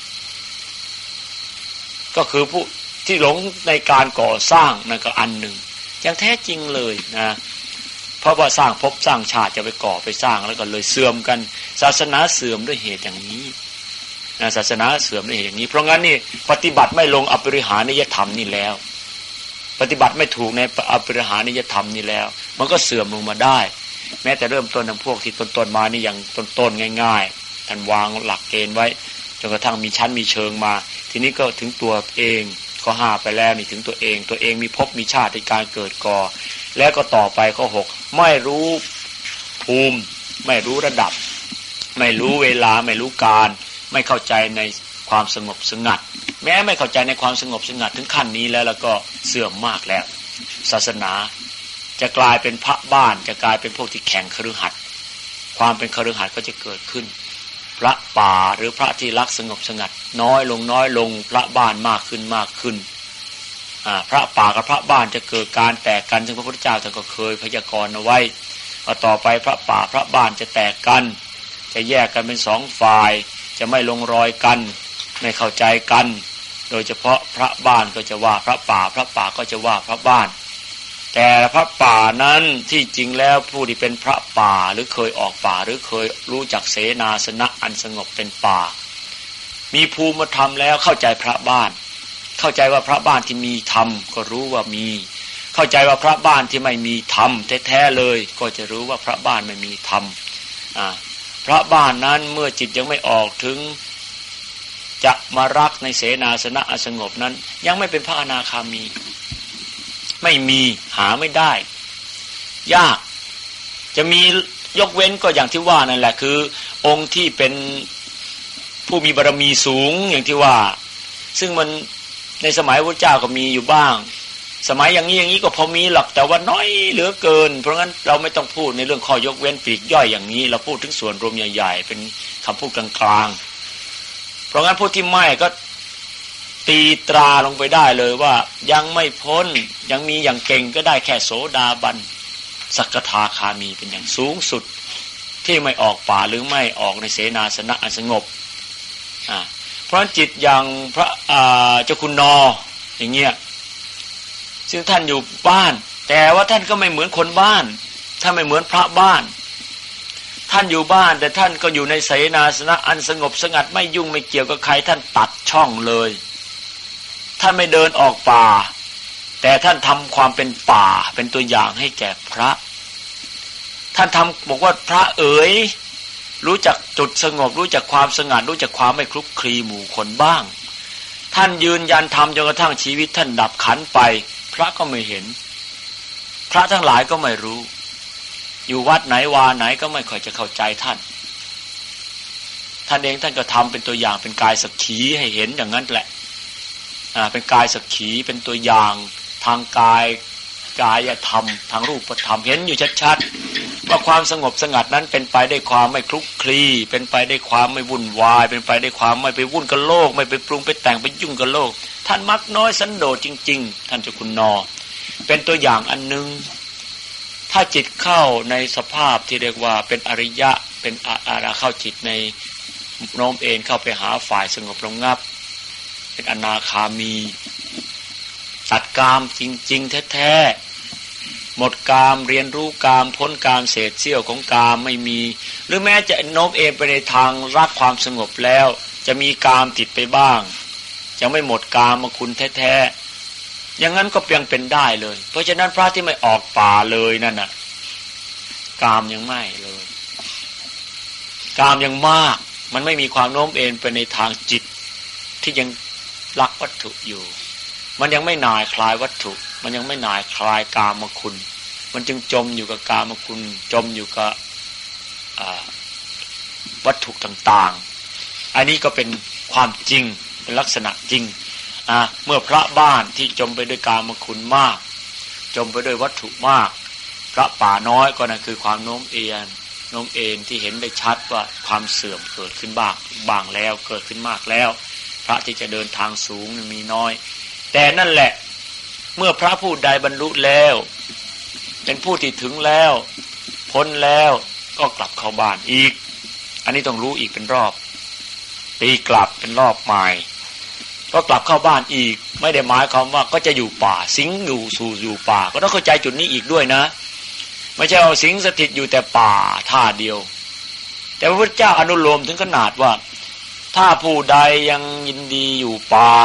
ก็คือผู้ที่หลงในการก่อสร้างนั่นก็อันหนึ่งอย่างแท้จริงเลยนะเพราะว่าสร้างภพสร้างชาติจะไปก่อไปสร้างแล้วก็เลยเสื่อมกันศาสนาเสื่อมด้วยเหตุอย่างนี้นะศาสนาเสื่อมด้วยเหตุอย่างนี้เพราะงั้นนี่ปฏิบัติไม่ลงอปริหานิยธรรมนี่แล้วปฏิบัติไม่ถูกในอปริหานิยธรรมนี่แล้วมันก็เสื่อมลงมาได้แม้แต่เริ่มต้นทางพวกที่ต้นๆมานี่อย่างต้นๆง่ายๆท่านวางหลักเกณฑ์ไว้จนกระทั่งมีชั้นมีเชิงมาทีนี้ก็ถึงตัวเองข้อห้าไปแล้วนี่ถึงตัวเองตัวเองมีภพมีชาติในการเกิดก่อแล้วก็ต่อไปข้อหกไม่รู้ภูมิไม่รู้ระดับไม่รู้เวลาไม่รู้การไม่เข้าใจในความสงบสงัดแม้ไม่เข้าใจในความสงบสงัดถึงขั้นนี้แล้วแล้วก็เสื่อมมากแล้วศาสนาจะกลายเป็นพระบ้านจะกลายเป็นพวกที่แข่งคฤหัสถ์ความเป็นคฤหัสถ์ก็จะเกิดขึ้นพระป่าหรือพระที่รักสงบสงัดน้อยลงน้อยลงพระบ้านมากขึ้นมากขึ้นอ่าพระป่ากับพระบ้านจะเกิดการแตกกันซึ่งพระพุทธเจ้าท่านก็เคยพยากรณ์เอาไว้ว่าต่อไปพระป่าพระบ้านจะแตกกันจะแยกกันเป็นสองฝ่ายจะไม่ลงรอยกันไม่เข้าใจกันโดยเฉพาะพระบ้านก็จะว่าพระป่าพระป่าก็จะว่าพระบ้านแต่พระป่านั้นที่จริงแล้วผู้ที่เป็นพระป่าหรือเคยออกป่าหรือเคยรู้จักเสนาสนะอันสงบเป็นป่ามีภูมิธรรมแล้วเข้าใจพระบ้านเข้าใจว่าพระบ้านที่มีธรรมก็รู้ว่ามีเข้าใจว่าพระบ้านที่ไม่มีธรรมแท้ๆเลยก็จะรู้ว่าพระบ้านไม่มีธรรมอ่าพระบ้านนั้นเมื่อจิตยังไม่ออกถึงจะมารักในเสนาสนะอันสงบนั้นยังไม่เป็นพระอนาคามีไม่มีหาไม่ได้ยากจะมียกเว้นก็อย่างที่ว่านั่นแหละคือองค์ที่เป็นผู้มีบารมีสูงอย่างที่ว่าซึ่งมันในสมัยพระเจ้าก็มีอยู่บ้างสมัยอย่างนี้อย่างนี้ก็พอมีหรอกแต่ว่าน้อยเหลือเกินเพราะงั้นเราไม่ต้องพูดในเรื่องข้อยกเว้นปลีกย่อยอย่างนี้เราพูดถึงส่วนรวมใหญ่ๆเป็นคำพูดกลางๆเพราะงั้นผู้ที่ไม่ก็ตีตราลงไปได้เลยว่ายังไม่พ้นยังมีอย่างเก่งก็ได้แค่โสดาบันสักทาคามีเป็นอย่างสูงสุดที่ไม่ออกป่าหรือไม่ออกในเสนาสนะอันสงบอ่าเพราะจิตอย่างพระเจ้าคุณนออย่างเงี้ยซึ่งท่านอยู่บ้านแต่ว่าท่านก็ไม่เหมือนคนบ้านท่านไม่เหมือนพระบ้านท่านอยู่บ้านแต่ท่านก็อยู่ในเสนาสนะอันสงบสงัดไม่ยุ่งไม่เกี่ยวกับใครท่านตัดช่องเลยท่านไม่เดินออกป่าแต่ท่านทำความเป็นป่าเป็นตัวอย่างให้แก่พระท่านทำบอกว่าพระเอ๋ยรู้จักจุดสงบรู้จักความสงัดรู้จักความไม่คลุกคลีหมู่คนบ้างท่านยืนยันทำจนกระทั่งชีวิตท่านดับขันไปพระก็ไม่เห็นพระทั้งหลายก็ไม่รู้อยู่วัดไหนวาไหนก็ไม่ค่อยจะเข้าใจท่านท่านเองท่านก็ทำเป็นตัวอย่างเป็นกายสักขีให้เห็นอย่างนั้นแหละอ่าเป็นกายสักขีเป็นตัวอย่างทางกายกายธรรมทางรูปธรรมเห็นอยู่ชัดๆว่าความสงบสงัดนั้นเป็นไปด้วยความไม่คลุกคลีเป็นไปด้วยความไม่วุ่นวายเป็นไปด้วยความไม่ไปวุ่นกับโลกไม่ไปปรุงไปแต่งไปยุ่งกับโลกท่านมักน้อยสันโดษจริงๆท่านเจ้าคุณนอเป็นตัวอย่างอันนึงถ้าจิตเข้าในสภาพที่เรียกว่าเป็นอริยะเป็นอาราเข้าจิตในโน้มเอ็นเข้าไปหาฝ่ายสงบระงับเป็นอนาคามีตัดกามจริงๆแท้ๆหมดกามเรียนรู้กามพ้นกามเศษเสี้ยวของกามไม่มีหรือแม้จะโน้มเอ็นไปในทางรักความสงบแล้วจะมีกามติดไปบ้างยังไม่หมดกามมาคุณแท้ๆอย่างนั้นก็เพียงเป็นได้เลยเพราะฉะนั้นพระที่ไม่ออกป่าเลยนั่นน่ะกามยังไม่เลยกามยังมากมันไม่มีความโน้มเอ็นไปในทางจิตที่ยังรักวัตถุอยู่มันยังไม่หน่ายคลายวัตถุมันยังไม่หน่ายคลายกามคุณมันจึงจมอยู่กับกามคุณจมอยู่กับวัตถุต่างๆอันนี้ก็เป็นความจริงเป็นลักษณะจริงอ่ะเมื่อพระบ้านที่จมไปด้วยกามคุณมากจมไปด้วยวัตถุมากพระป่าน้อยก็นั่นคือความโน้มเอียงโน้มเอ็นที่เห็นได้ชัดว่าความเสื่อมเกิดขึ้นบ้างบ้างแล้วเกิดขึ้นมากแล้วพระที่จะเดินทางสูงมีน้อยแต่นั่นแหละเมื่อพระผู้ใดบรรลุแล้วเป็นผู้ที่ถึงแล้วพ้นแล้วก็กลับเข้าบ้านอีกอันนี้ต้องรู้อีกเป็นรอบตีกลับเป็นรอบใหม่ก็กลับเข้าบ้านอีกไม่ได้หมายความว่าก็จะอยู่ป่าสิงอยู่สู่อยู่ป่าก็ต้องเข้าใจจุดนี้อีกด้วยนะไม่ใช่เอาสิงสถิตอยู่แต่ป่าท่าเดียวแต่พระพุทธเจ้าอนุโลมถึงขนาดว่าถ้าผู้ใดยังยินดีอยู่ป่า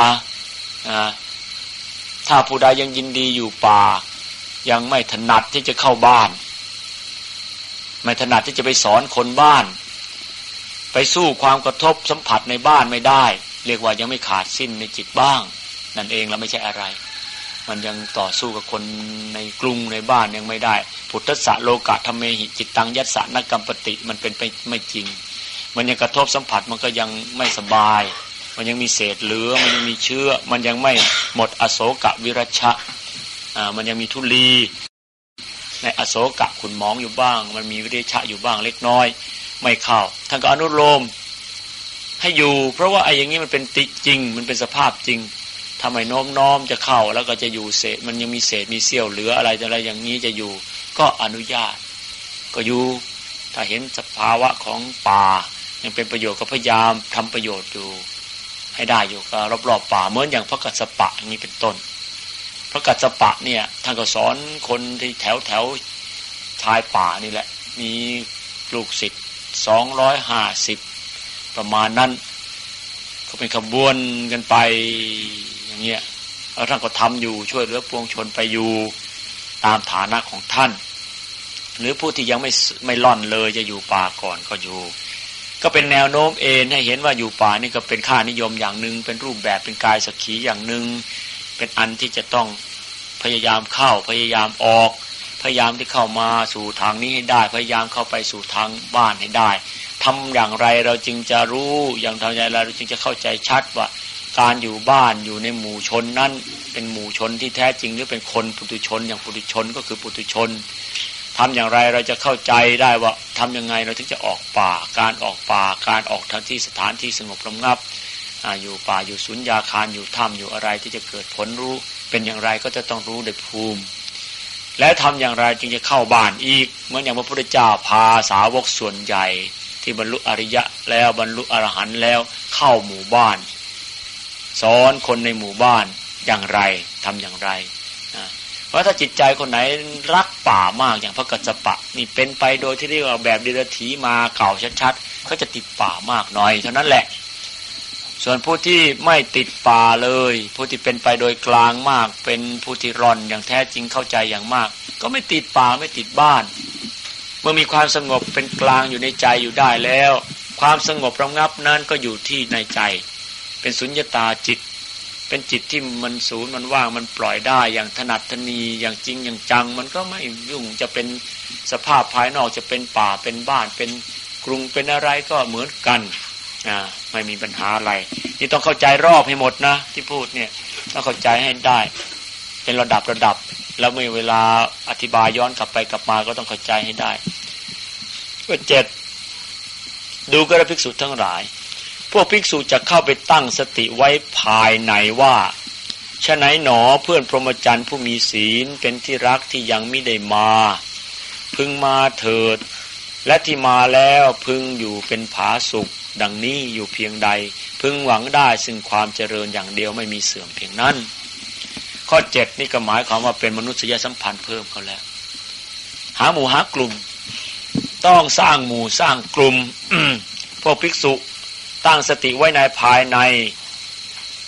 ถ้าผู้ใดยังยินดีอยู่ป่ายังไม่ถนัดที่จะเข้าบ้านไม่ถนัดที่จะไปสอนคนบ้านไปสู้ความกระทบสัมผัสในบ้านไม่ได้เรียกว่ายังไม่ขาดสิ้นในจิตบ้างนั่นเองแล้วไม่ใช่อะไรมันยังต่อสู้กับคนในกรุงในบ้านยังไม่ได้พุทธัสสะโลกะธรรมเมหิจิตตังยัสสะนกัมปติมันเป็นไปไม่จริงมันยังกระทบสัมผัสมันก็ยังไม่สบายมันยังมีเศษเหลือมันยังมีเชื้อมันยังไม่หมดอโศกวิรัชชะอ่ามันยังมีทุลีในอโศกะขุ่นหมองอยู่บ้างมันมีวิริชะอยู่บ้างเล็กน้อยไม่เข้าท่านก็อนุโลมให้อยู่เพราะว่าไอ้อย่างนี้มันเป็นติจริงมันเป็นสภาพจริงทำไมโน้มน้อมจะเข้าแล้วก็จะอยู่เศษมันยังมีเศษมีเสี้ยวเหลืออะไรอะไรอย่างนี้จะอยู่ก็อนุญาตก็อยู่ถ้าเห็นสภาวะของป่ายังเป็นประโยชน์ก็พยายามทำประโยชน์อยู่ให้ได้อยู่กับรอบๆป่าเหมือนอย่างพระกัสสปะอย่างนี้เป็นต้นพระกัสสปะเนี่ยท่านก็สอนคนที่แถวแถวชายป่านี่แหละมีลูกศิษย์สองร้อยห้าสิบประมาณนั้นเขาเป็นขบวนกันไปอย่างเงี้ยแล้วท่านก็ทำอยู่ช่วยเหลือปวงชนไปอยู่ตามฐานะของท่านหรือผู้ที่ยังไม่ไม่ล่อนเลยจะอยู่ป่าก่อนก็อยู่ก็เป็นแนวโน้มเองให้เห็นว่าอยู่ป่านี่ก็เป็นค่านิยมอย่างหนึ่งเป็นรูปแบบเป็นกายสักขีอย่างหนึ่งเป็นอันที่จะต้องพยายามเข้าพยายามออกพยายามที่เข้ามาสู่ทางนี้ให้ได้พยายามเข้าไปสู่ทางบ้านให้ได้ทำอย่างไรเราจึงจะรู้อย่างทำอย่างไรเราจึงจะเข้าใจชัดว่าการอยู่บ้านอยู่ในหมู่ชนนั้นเป็นหมู่ชนที่แท้จริงหรือเป็นคนปุถุชนอย่างปุถุชนก็คือปุถุชนทำอย่างไรเราจะเข้าใจได้ว่าทำยังไงเราถึงจะออกป่าการออกป่าการออกทางที่สถานที่สงบระงับอยู่ป่าอยู่สุญญาคารอยู่ถ้ำอยู่อะไรที่จะเกิดผลรู้เป็นอย่างไรก็จะต้องรู้โดยภูมิและทำอย่างไรจึงจะเข้าบ้านอีกเหมือนอย่างพระพุทธเจ้าพาสาวกส่วนใหญ่ที่บรรลุอริยะแล้วบรรลุอรหันต์แล้วเข้าหมู่บ้านสอนคนในหมู่บ้านอย่างไรทำอย่างไรเพราะถ้าจิตใจคนไหนรักป่ามากอย่างพระกัสสปะนี่เป็นไปโดยที่เรียกว่าแบบดิรถีมาเก่าชัดๆเขาจะติดป่ามากหน่อยเท่านั้นแหละส่วนผู้ที่ไม่ติดป่าเลยผู้ที่เป็นไปโดยกลางมากเป็นผู้ที่ร่อนอย่างแท้จริงเข้าใจอย่างมากก็ไม่ติดป่าไม่ติดบ้านเมื่อมีความสงบเป็นกลางอยู่ในใจอยู่ได้แล้วความสงบระงับนั้นก็อยู่ที่ในใจเป็นสุญญตาจิตเป็นจิตที่มันศูนย์มันว่างมันปล่อยได้อย่างถนัดถนีอย่างจริงอย่างจังมันก็ไม่ยุ่งจะเป็นสภาพภายนอกจะเป็นป่าเป็นบ้านเป็นกรุงเป็นอะไรก็เหมือนกันอ่าไม่มีปัญหาอะไรนี่ต้องเข้าใจรอบให้หมดนะที่พูดเนี่ยต้องเข้าใจให้ได้เป็นระดับระดับแล้วเมื่อเวลาอธิบายย้อนกลับไปกลับมาก็ต้องเข้าใจให้ได้ข้อเจ็ดดูกระภิกษุทั้งหลายพวกภิกษุจะเข้าไปตั้งสติไว้ภายในว่าฉะไหนหนอเพื่อนพรหมจรรย์ผู้มีศีลเป็นที่รักที่ยังไม่ได้มาพึงมาเถิดและที่มาแล้วพึงอยู่เป็นผาสุขดังนี้อยู่เพียงใดพึงหวังได้ซึ่งความเจริญอย่างเดียวไม่มีเสื่อมเพียงนั้นข้อเจ็ดนี่ก็หมายความว่าเป็นมนุษยสัมพันธ์เพิ่มเขาแล้วหาหมู่หากลุ่มต้องสร้างหมู่สร้างกลุ่ม พวกภิกษุตั้งสติไว้ในภายใน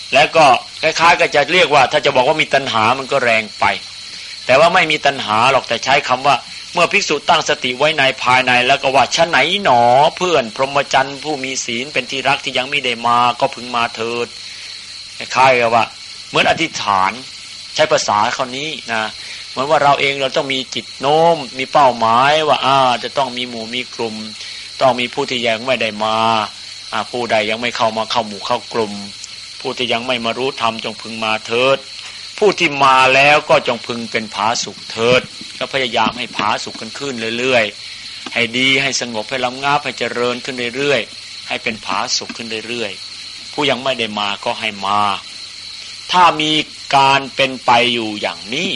แล้วก็คล้ายๆก็จะเรียกว่าถ้าจะบอกว่ามีตัณหามันก็แรงไปแต่ว่าไม่มีตัณหาหรอกแต่ใช้คำว่าเมื่อภิกษุตั้งสติไว้ในภายในแล้วก็ว่าฉะไหนหนอเพื่อนพรหมจรรย์ผู้มีศีลเป็นที่รักที่ยังไม่ได้มาก็พึงมาเถิดคล้ายๆกับว่าเหมือนอธิษฐานใช้ภาษาคำนี้นะเหมือนว่าเราเองเราต้องมีจิตโน้มมีเป้าหมายว่าอ่าจะต้องมีหมู่มีกลุ่มต้องมีผู้ที่ยังไม่ได้มาอ่าผู้ใดยังไม่เข้ามาเข้าหมู่เข้ากลุ่มผู้ที่ยังไม่มารู้ธรรมจงพึงมาเถิดผู้ที่มาแล้วก็จงพึงเป็นผาสุกเถิดก็พยายามให้ผาสุกกันขึ้นเรื่อยๆให้ดีให้สงบให้ลำงับให้เจริญขึ้นเรื่อยๆให้เป็นผาสุกขึ้นเรื่อยๆผู้ยังไม่ได้มาก็ให้มาถ้ามีการเป็นไปอยู่อย่างนี้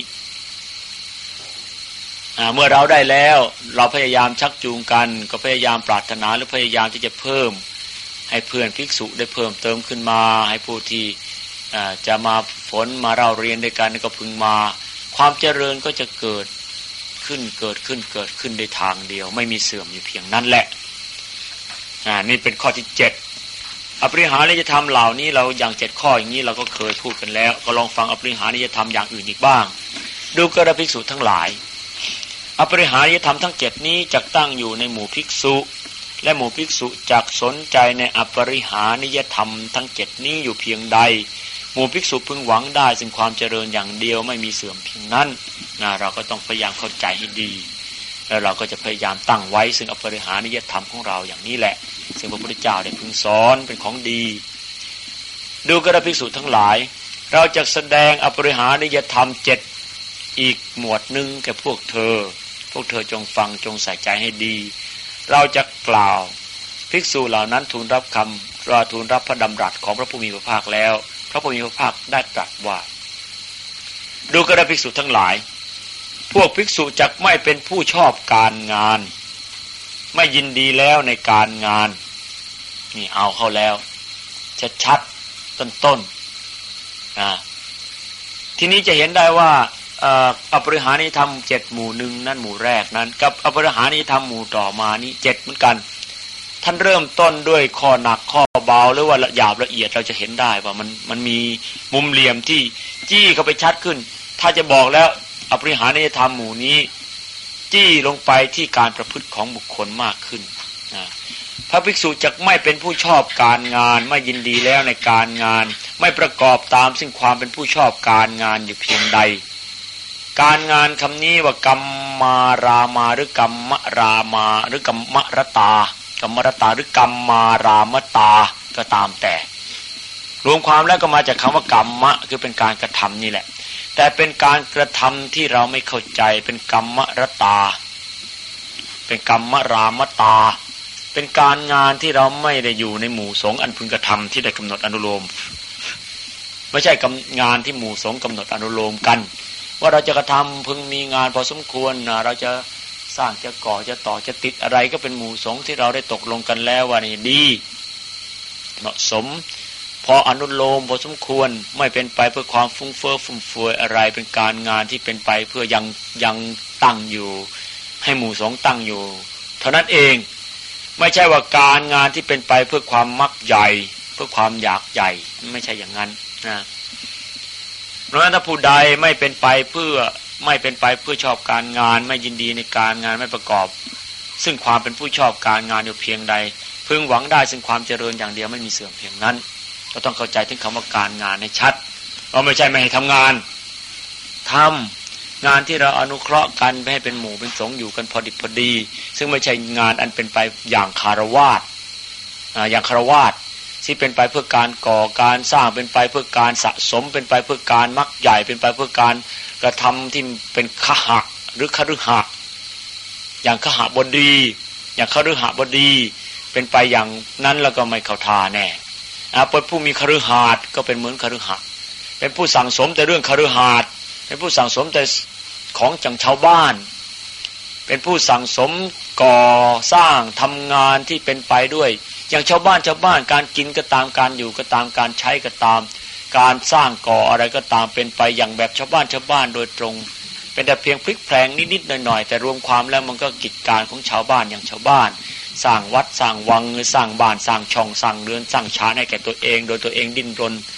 เมื่อเราได้แล้วเราพยายามชักจูงกันก็พยายามปรารถนาหรือพยายามที่จะเพิ่มให้เพื่อนภิกษุได้เพิ่มเติมขึ้นมาให้ผู้ที่จะมาฝนมาเราเรียนด้วยกันก็พึงมาความเจริญก็จะเกิดขึ้นเกิดขึ้นเกิดขึ้นในทางเดียวไม่มีเสื่อมอยู่เพียงนั้นแหละอ่านี่เป็นข้อที่เจ็ดอปริหานิยธรรมเหล่านี้เราอย่างเจ็ดข้ออย่างนี้เราก็เคยพูดกันแล้วก็ลองฟังอปริหานิยธรรมอย่างอื่นอีกบ้างดูกระภิกษุทั้งหลายอปริหานิยธรรมทั้งเจ็ดนี้จักตั้งอยู่ในหมู่ภิกษุและหมู่ภิกษุจักสนใจในอปริหานิยธรรมทั้งเจ็ดนี้อยู่เพียงใดหมู่ภิกษุพึงหวังได้ซึ่งความเจริญอย่างเดียวไม่มีเสื่อมเพียงนั้นนะเราก็ต้องพยายามเข้าใจให้ดีแล้วเราก็จะพยายามตั้งไว้ซึ่งอปริหานิยธรรมของเราอย่างนี้แหละซึ่งพระพุทธเจ้าได้พึงสอนเป็นของดีดูกระภิกษุทั้งหลายเราจะแสดงอปริหานิยธรรมเจ็ดอีกหมวดหนึ่งแก่พวกเธอพวกเธอจงฟังจงใส่ใจให้ดีเราจะกล่าวภิกษุเหล่านั้นทูลรับคำรอทูลรับพระดำรัสของพระผู้มีพระภาคแล้วพระผู้มีพระภาคได้ตรัสว่าดูกระภิกษุทั้งหลายพวกภิกษุจักไม่เป็นผู้ชอบการงานไม่ยินดีแล้วในการงานนี่เอาเข้าแล้วชัดๆต้นๆนะทีนี้จะเห็นได้ว่าอปริหานิยธรรมเจ็ดหมู่หนึ่งนั่นหมู่แรกนั้นกับอปริหานิยธรรมหมู่ต่อมานี้เจ็ดเหมือนกันท่านเริ่มต้นด้วยข้อหนักข้อเบาหรือว่าหยาบละเอียดเราจะเห็นได้ว่ามันมันมีมุมเหลี่ยมที่จี้เข้าไปชัดขึ้นถ้าจะบอกแล้วอปริหานิยธรรมหมู่นี้จี้ลงไปที่การประพฤติของบุคคลมากขึ้นนะพระภิกษุจักไม่เป็นผู้ชอบการงานไม่ยินดีแล้วในการงานไม่ประกอบตามซึ่งความเป็นผู้ชอบการงานอยู่เพียงใดการงานคำนี้ว่ากรรมมารามาหรือกรรมรามาหรือกรรมรตากรรมรตาหรือกรรมมารามตาก็ตามแต่รวมความแล้วก็มาจากคำว่ากรรมะคือเป็นการกระทำนี่แหละแต่เป็นการกระทำที่เราไม่เข้าใจเป็นกรรมรตาเป็นกรรมรามตาเป็นการงานที่เราไม่ได้อยู่ในหมู่สงฆ์อันพึงกระทำที่ได้กำหนดอนุโลมไม่ใช่งานที่หมู่สงฆ์กำหนดอนุโลมกันว่าเราจะกระทำพึงมีงานพอสมควรนะเราจะสร้างจะก่อจะต่อจะติดอะไรก็เป็นหมู่สงฆ์ที่เราได้ตกลงกันแล้วว่านี่ดีเหมาะสมพออนุโลมพอสมควรไม่เป็นไปเพื่อความฟุ้งเฟ้อฟุ่มเฟือยอะไรเป็นการงานที่เป็นไปเพื่อยังยังตั้งอยู่ให้หมู่สงฆ์ตั้งอยู่เท่านั้นเองไม่ใช่ว่าการงานที่เป็นไปเพื่อความมักใหญ่เพื่อความอยากใหญ่ไม่ใช่อย่างนั้นนะเพราะฉะนั้นถ้าผู้ใดไม่เป็นไปเพื่อไม่เป็นไปเพื่อชอบการงานไม่ยินดีในการงานไม่ประกอบซึ่งความเป็นผู้ชอบการงานอยู่เพียงใดพึงหวังได้ซึ่งความเจริญอย่างเดียวไม่มีเสื่อมเพียงนั้นก็ต้องเข้าใจถึงคำว่าการงานให้ชัดว่าไม่ใช่ไม่ให้ทำงานทำงานที่เราอนุเคราะห์กันให้เป็นหมู่เป็นสงฆ์อยู่กันพอดิบพอดีซึ่งไม่ใช่งานอันเป็นไปอย่างคารวาสอย่างคารวาสที่เป็นไปเพื่อการก่อการสร้างเป็นไปเพื่อการสะสมเป็นไปเพื่อการมักใหญ่เป็นไปเพื่อการกระทำที่เป็นขหะหรือคฤหะอย่างขหบดีอย่างคฤหบดีเป็นไปอย่างนั้นแล้วก็ไม่เข้าท่าแน่เป็นผู้มีคฤหาสน์ก็เป็นเหมือนคฤหะเป็นผู้สั่งสมแต่เรื่องคฤหาสน์เป็นผู้สั่งสมแต่ของจังชาวบ้านเป็นผู้สั่งสมก่อสร้างทำงานที่เป็นไปด้วยอย่างชาวบ้านชาวบ้านการกินก็ตามการอยู่ก็ตามการใช้ก็ตามการสร้างก่ออะไรก็ตามเป็นไปอย่างแบบชาวบ้านชาวบ้านโดยตรงเป็นแต่เพียงพลิกแพลงนิดๆหน่อยๆแต่รวมความแล้วมันก็กิจการของชาวบ้านอย่างชาวบ้านสร้างวัดสร้างวังหรือสร้างบ้านสร้างช่องสร้างเรือนสร้างชานให้แก่ตัวเองโดยตัวเองดิ้นรน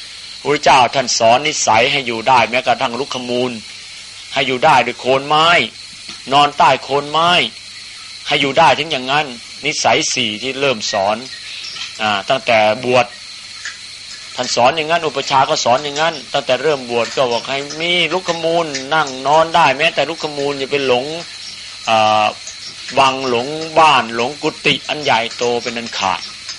พระเจ้าท่านสอนนิสัยให้อยู่ได้แม้กระทั่งลุกขมูลให้อยู่ได้ด้วยโคนไม้นอนใต้โคนไม้ให้อยู่ได้ถึงอย่างนั้นนิสัยสี่ที่เริ่มสอนอ่าตั้งแต่บวชท่านสอนอย่างนั้นอุปชาก็สอนอย่างนั้นตั้งแต่เริ่มบวชก็บอกให้มีลุกขมูลนั่งนอนได้แม้แต่ลุกขมูลอย่าไปหลงอ่าวังหลงบ้านหลงกุฏิอันใหญ่โตเป็นอันขาด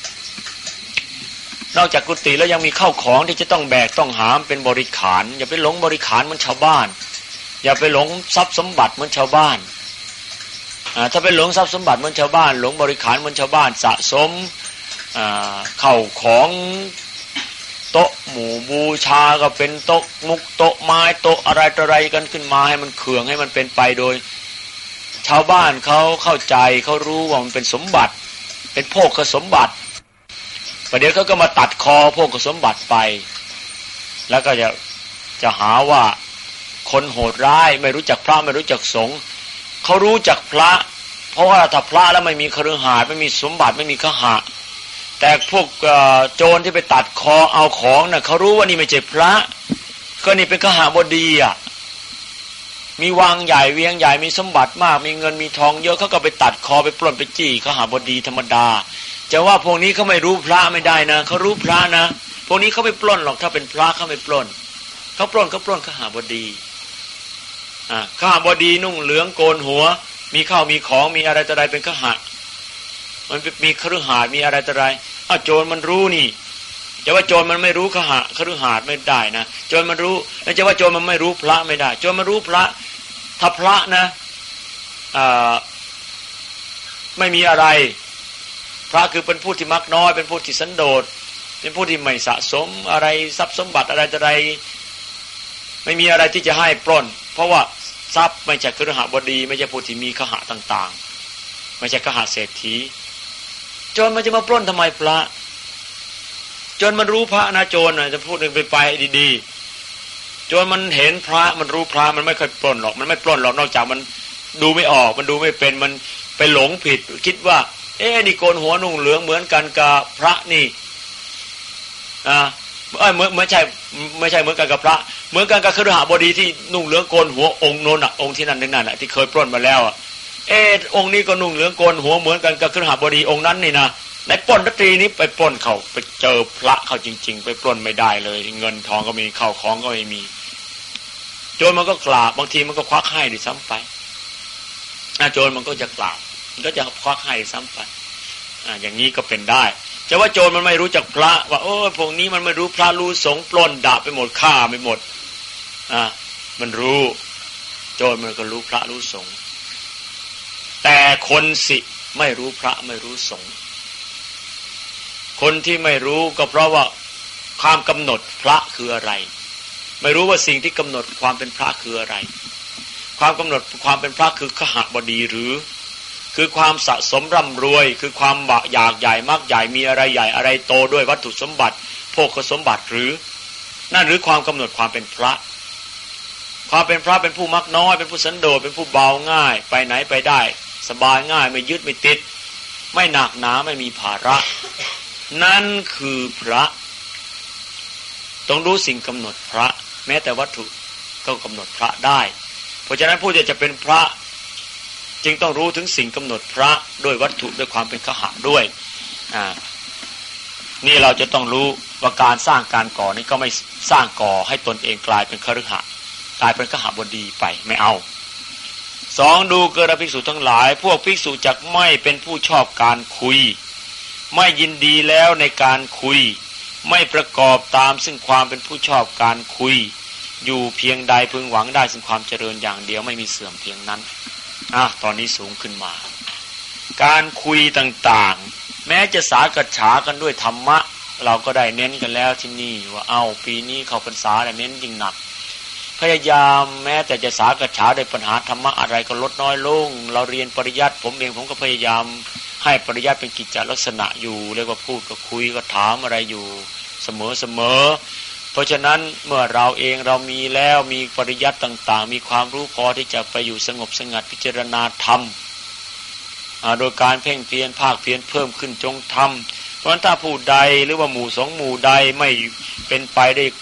นอกจากกุฏิแล้วยังมีข้าวของที่จะต้องแบกต้องหามเป็นบริขารอย่าไปหลงบริขารเหมือนชาวบ้านอย่าไปหลงทรัพย์สมบัติเหมือนชาวบ้านอ่าถ้าไปหลงทรัพย์สมบัติเหมือนชาวบ้านหลงบริขารเหมือนชาวบ้านสะสมอ่าข้าวของโต๊ะหมู่บูชาก็เป็นโต๊ะมุกโต๊ะไม้โต๊ะอะไรต่ออะไรกันขึ้นมาให้มันเขื่องให้มันเป็นไปโดยชาวบ้านเขาเข้าใจเขารู้ว่ามันเป็นสมบัติเป็นโภคสมบัติประเดี๋ยวเขาก็มาตัดคอโภคสมบัติไปแล้วก็จะจะหาว่าคนโหดร้ายไม่รู้จักพระไม่รู้จักสงฆ์เขารู้จักพระเพราะว่าถ้าพระแล้วไม่มีคฤหัสถ์ไม่มีสมบัติไม่มีคหะแต่พวกโจรที่ไปตัดคอเอาของน่ะเขารู้ว่านี่ไม่ใช่พระก็นี่เป็นคหบดีอ่ะมีวังใหญ่เวียงใหญ่มีสมบัติมากมีเงินมีทองเยอะเขาก็ไปตัดคอไปปล้นไปจี้คหบดีธรรมดาจะว่าพวกนี้เขาไม่รู้พระไม่ได้นะเขารู้พระนะพวกนี้เขาไม่ปล้นหรอกถ้าเป็นพระเขาไม่ปล้นเขาปล้นเขาปล้นคหบดีอ่าคหบดีนุ่งเหลืองโกนหัวมีข้าวมีของมีอะไรต่ออะไรเป็นคหะมันมีคฤหัสถ์มีอะไรต่ออะไรอ้าวโจรมันรู้นี่จะว่าโจรมันไม่รู้คหะคฤหัสถ์ไม่ได้นะโจรมันรู้แล้วจะว่าโจรมันไม่รู้พระไม่ได้โจรมันรู้พระถ้าพระนะอ่าไม่มีอะไรพระคือเป็นผู้ที่มักน้อยเป็นผู้ที่สันโดษเป็นผู้ที่ไม่สะสมอะไรทรัพย์สมบัติอะไรต่ออะไรไม่มีอะไรที่จะให้ปล้นเพราะว่าทรัพย์ไม่ใช่คฤหบดีไม่ใช่ผู้ที่มีคหะต่างๆไม่ใช่คหะเศรษฐีโจรมันจะมาปล้นทำไมพระโจรมันรู้พระนะโจรนะจะพูดไปไปดีๆโจรมันเห็นพระมันรู้พระมันไม่เคยปล้นหรอกมันไม่ปล้นหรอกนอกจากมันดูไม่ออกมันดูไม่เป็นมันไปหลงผิดคิดว่าเอ๊ะนี่โกนหัวนุ่งเหลืองเหมือนกันกับพระนี่อ่าเอ้ยเหมือนไม่ใช่ไม่ใช่เหมือนกันกับพระเหมือนกันกับคฤหบดีที่นุ่งเหลืองโกนหัวองค์โน้นน่ะองค์ที่นั่นนั่นน่ะที่เคยปล้นมาแล้วอ่ะเอ๊ะองค์นี้ก็นุ่งเหลืองโกนหัวเหมือนกันกับคฤหบดีองค์นั้นนี่นะในปล้นรัตรีนี้ไปปล้นเขาไปเจอพระเขาจริงๆไปปล้นไม่ได้เลยเงินทองก็มีข้าวของก็ไม่มีโจรมันก็กราบบางทีมันก็ควักให้ดิซ้ำไปอ่ะโจรมันก็จะกราบมันก็จะควักให้ซ้ำไปอ่าอย่างนี้ก็เป็นได้จะว่าโจรมันไม่รู้จักพระว่าโอ้พวกนี้มันไม่รู้พระรู้สงฆ์ปล้นด่าไปหมดฆ่าไปหมดอ่ามันรู้โจรมันก็รู้พระรู้สงฆ์แต่คนสิไม่รู้พระไม่รู้สงฆ์คนที่ไม่รู้ก็เพราะว่าความกำหนดพระคืออะไรไม่รู้ว่าสิ่งที่กำหนดความเป็นพระคืออะไรความกำหนดความเป็นพระคือคหบดีหรือคือความสะสมร่ำรวยคือความอยากใหญ่มากใหญ่มีอะไรใหญ่อะไรโตด้วยวัตถุสมบัติโภคสมบัติหรือนั่นหรือความกำหนดความเป็นพระความเป็นพระเป็นผู้มักน้อยเป็นผู้สันโดษเป็นผู้เบาง่ายไปไหนไปได้สบายง่ายไม่ยึดไม่ติดไม่หนักหนาไม่มีภาระนั่นคือพระต้องรู้สิ่งกำหนดพระแม้แต่วัตถุก็กำหนดพระได้เพราะฉะนั้นผู้ที่จะเป็นพระจึงต้องรู้ถึงสิ่งกำหนดพระด้วยวัตถุด้วยความเป็นคหะด้วยอ่านี่เราจะต้องรู้ว่าการสร้างการก่อนี้ก็ไม่สร้างก่อให้ตนเองกลายเป็นคฤหัสถ์กลายเป็นคหบดีไปไม่เอาสองดูเกิดภิกษุทั้งหลายพวกภิกษุจักไม่เป็นผู้ชอบการคุยไม่ยินดีแล้วในการคุยไม่ประกอบตามซึ่งความเป็นผู้ชอบการคุยอยู่เพียงใดพึงหวังได้ซึ่งความเจริญอย่างเดียวไม่มีเสื่อมเพียงนั้นอ่ะตอนนี้สูงขึ้นมาการคุยต่างๆแม้จะสากัจฉากันด้วยธรรมะเราก็ได้เน้นกันแล้วที่นี่ว่าเอาปีนี้เข้าพรรษาแล้วเน้นยิ่งหนักพยายามแม้แต่จะสากัจฉาด้วยปัญหาธรรมะอะไรก็ลดน้อยลงเราเรียนปริยัติผมเองผมก็พยายามให้ปริยัติเป็นกิจจลักษณะอยู่เรียกว่าพูดก็คุยก็ถามอะไรอยู่เสมอๆเพราะฉะนั้นเมื่อเราเองเรามีแล้วมีปริยัติต่างๆมีความรู้พอที่จะไปอยู่สงบสงัดพิจารณาธรรมโดยการเพ่งเพียรภาคเพียรเพิ่มขึ้นจงทำเพราะฉะนั้นถ้าผู้ใดหรือว่าหมู่สองหมู่ใดไม่เป็นไปได้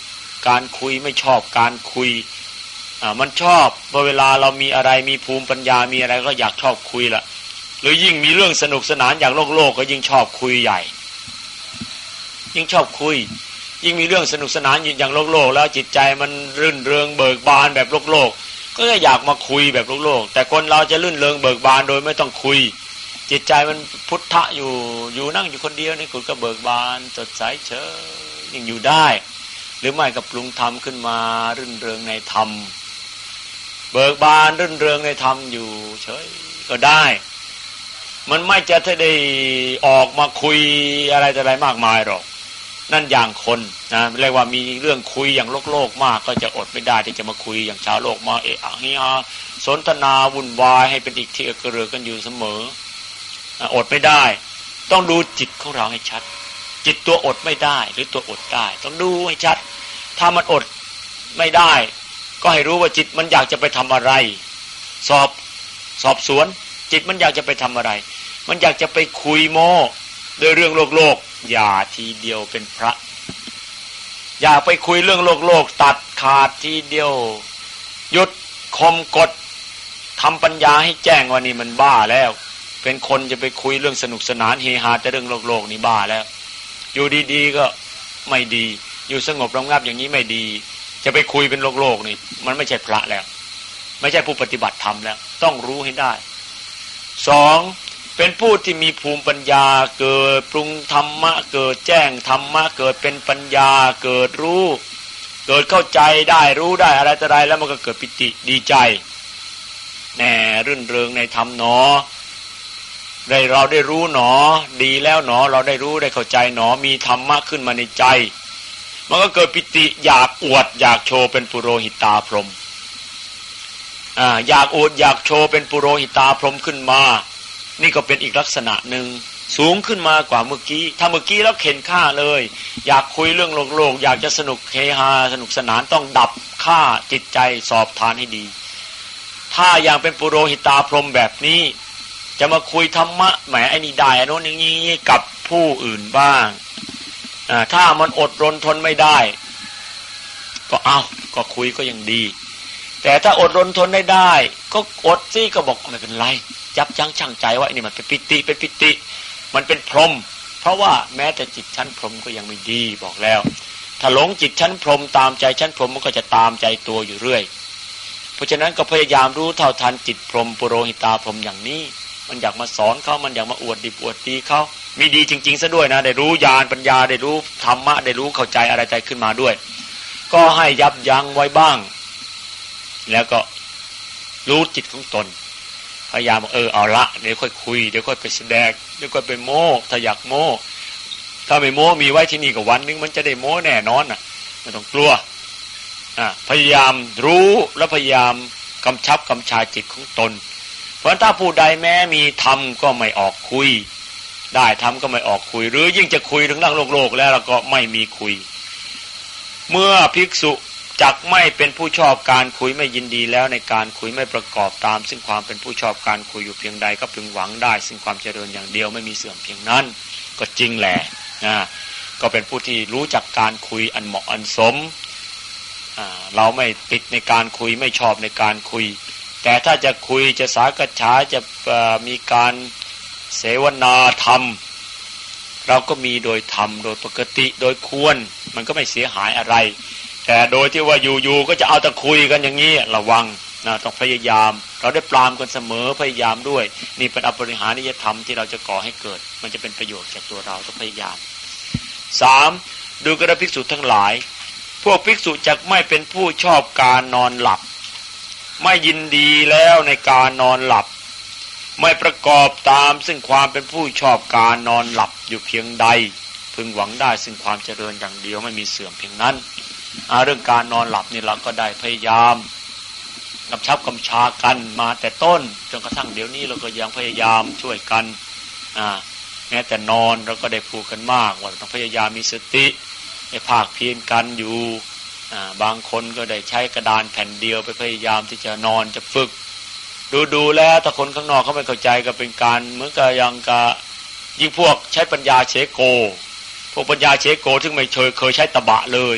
การคุยไม่ชอบการคุยอ่ามันชอบพอเวลาเรามีอะไรมีภูมิปัญญามีอะไรก็อยากชอบคุยละหรือยิ่งมีเรื่องสนุกสนานอย่างโลกโลกก็ยิ่งชอบคุยใหญ่ยิ่งชอบคุยยิ่งมีเรื่องสนุกสนานอย่างโลกโลกแล้วจิตใจมันรื่นเริงเบิกบานแบบโลกโลกก็อยากมาคุยแบบโลกโลกแต่คนเราจะรื่นเริงเบิกบานโดยไม่ต้องคุยจิตใจมันพุทธะอยู่อยู่นั่งอยู่คนเดียวนี่คุณก็เบิกบานสดใสเฉยยังอยู่ได้หรือไม่ก็ปรุงธรรมขึ้นมารื่นเริงในธรรมเบิกบานรื่นเริงในธรรมอยู่เฉยก็ได้มันไม่จะได้ออกมาคุยอะไรแต่อะไรมากมายหรอกนั่นอย่างคนนะเรียกว่ามีเรื่องคุยอย่างโลกโลกมากก็จะอดไม่ได้ที่จะมาคุยอย่างชาวโลกมาเอะอะฮิฮาสนทนาวุ่นวายให้เป็นอีกที่กระเรือกันอยู่เสมออดไม่ได้ต้องดูจิตของเราให้ชัดจิตตัวอดไม่ได้หรือตัวอดได้ต้องดูให้ชัดถ้ามันอดไม่ได้ก็ให้รู้ว่าจิตมันอยากจะไปทำอะไรสอบสอบสวนจิตมันอยากจะไปทำอะไรมันอยากจะไปคุยโม้โดยเรื่องโลกโลกอย่าทีเดียวเป็นพระอย่าไปคุยเรื่องโลกโลกตัดขาดทีเดียวหยุดคมกดทำปัญญาให้แจ้งว่านี่มันบ้าแล้วเป็นคนจะไปคุยเรื่องสนุกสนานเฮฮาแต่เรื่องโลกโลกนี่บ้าแล้วอยู่ดีๆก็ไม่ดีอยู่สงบระงับอย่างนี้ไม่ดีจะไปคุยเป็นโลกโลกนี่มันไม่ใช่พระแล้วไม่ใช่ผู้ปฏิบัติธรรมแล้วต้องรู้ให้ได้สองเป็นผู้ที่มีภูมิปัญญาเกิดปรุงธรรมะเกิดแจ้งธรรมะเกิดเป็นปัญญาเกิดรู้เกิดเข้าใจได้รู้ได้อะไรต่ออะไรแล้วมันก็เกิดปิติดีใจแน่รื่นเริงในธรรมหนอได้เราได้รู้หนอดีแล้วหนอเราได้รู้ได้เข้าใจหนอมีธรรมะขึ้นมาในใจมันก็เกิดปิติอยากอวดอยากโชว์เป็นปุโรหิตาพรหมอ่าอยากอวดอยากโชว์เป็นปุโรหิตาพรหมขึ้นมานี่ก็เป็นอีกลักษณะหนึ่งสูงขึ้นมากว่าเมื่อกี้ถ้าเมื่อกี้แล้วเข็นฆ่าเลยอยากคุยเรื่องโลกโลกอยากจะสนุกเฮฮาสนุกสนานต้องดับฆ่าจิตใจสอบทานให้ดีถ้าอย่างเป็นปุโรหิตาพรหมแบบนี้จะมาคุยธรรมะแหมไอ้นี่ได้ไอ้โน้นอย่างนี้กับผู้อื่นบ้างอ่าถ้ามันอดรนทนไม่ได้ก็เอาก็คุยก็ยังดีแต่ถ้าอดรนทนได้ได้ก็อดสิก็บอกไม่เป็นไรยับยั้งชั่งใจว่านี่มันเป็นปิติเป็นปิติมันเป็นพรหมเพราะว่าแม้แต่จิตชั้นพรหมก็ยังไม่ดีบอกแล้วถ้าหลงจิตชั้นพรหมตามใจชั้นพรหมมันก็จะตามใจตัวอยู่เรื่อยเพราะฉะนั้นก็พยายามรู้เท่าทันจิตพรหมปุโรหิตาพรหมอย่างนี้มันอยากมาสอนเขามันอยากมาอวดดีอวดดีเขามีดีจริงๆซะด้วยนะได้รู้ญาณปัญญาได้รู้ธรรมะได้รู้เข้าใจอะไรใจขึ้นมาด้วยก็ให้ยับยั้งไว้บ้างแล้วก็รู้จิตของตนพยายามเออเอาละเดี๋ยวค่อยคุยเดี๋ยวค่อยไปแสดงเดี๋ยวค่อยไปโม้ถ้าอยากโม้ถ้าไม่โม้มีไว้ที่นี่กับวันนึงมันจะได้โม้แน่นอนน่ะไม่ต้องกลัวอ่ะพยายามรู้และพยายามกำชับกำชาจิตของตนเพราะถ้าผู้ใดแม้มีธรรมก็ไม่ออกคุยได้ธรรมก็ไม่ออกคุยหรือยิ่งจะคุยถึงเรื่องโลกโลกแล้วเราก็ไม่มีคุยเมื่อภิกษุจักไม่เป็นผู้ชอบการคุยไม่ยินดีแล้วในการคุยไม่ประกอบตามซึ่งความเป็นผู้ชอบการคุยอยู่เพียงใดก็พึงหวังได้ซึ่งความเจริญอย่างเดียวไม่มีเสื่อมเพียงนั้นก็จริงแหละนะก็เป็นผู้ที่รู้จักการคุยอันเหมาะอันสมเราไม่ติดในการคุยไม่ชอบในการคุยแต่ถ้าจะคุยจะสากัจฉาจะมีการเสวนาธรรมเราก็มีโดยธรรมโดยปกติโดยควรมันก็ไม่เสียหายอะไรแต่โดยที่ว่าอยู่ๆก็จะเอาแต่คุยกันอย่างนี้ระวังนะต้องพยายามเราได้ปรามกันเสมอพยายามด้วยนี่เป็นอปริหานิยธรรมที่เราจะก่อให้เกิดมันจะเป็นประโยชน์แก่ตัวเราต้องพยายามสามดูกระภิกษุทั้งหลายพวกภิกษุจักไม่เป็นผู้ชอบการนอนหลับไม่ยินดีแล้วในการนอนหลับไม่ประกอบตามซึ่งความเป็นผู้ชอบการนอนหลับอยู่เพียงใดพึงหวังได้ซึ่งความเจริญอย่างเดียวไม่มีเสื่อมเพียงนั้นเรื่องการนอนหลับนี่เราก็ได้พยายามกำชับกำชากันมาแต่ต้นจนกระทั่งเดี๋ยวนี้เราก็ยังพยายามช่วยกันแม้แต่นอนเราก็ได้พูดกันมากว่าต้องพยายามมีสติให้ภาคเพียรกันอยู่บางคนก็ได้ใช้กระดานแผ่นเดียวไปพยายามที่จะนอนจะฝึกดูดูแล้วถ้าคนข้างนอกเขาไม่เข้าใจก็เป็นการเหมือนกับยังกับยิ่งพวกใช้ปัญญาเชโกพวกปัญญาเชโกซึ่งไม่เคยเคยใช้ตะบะเลย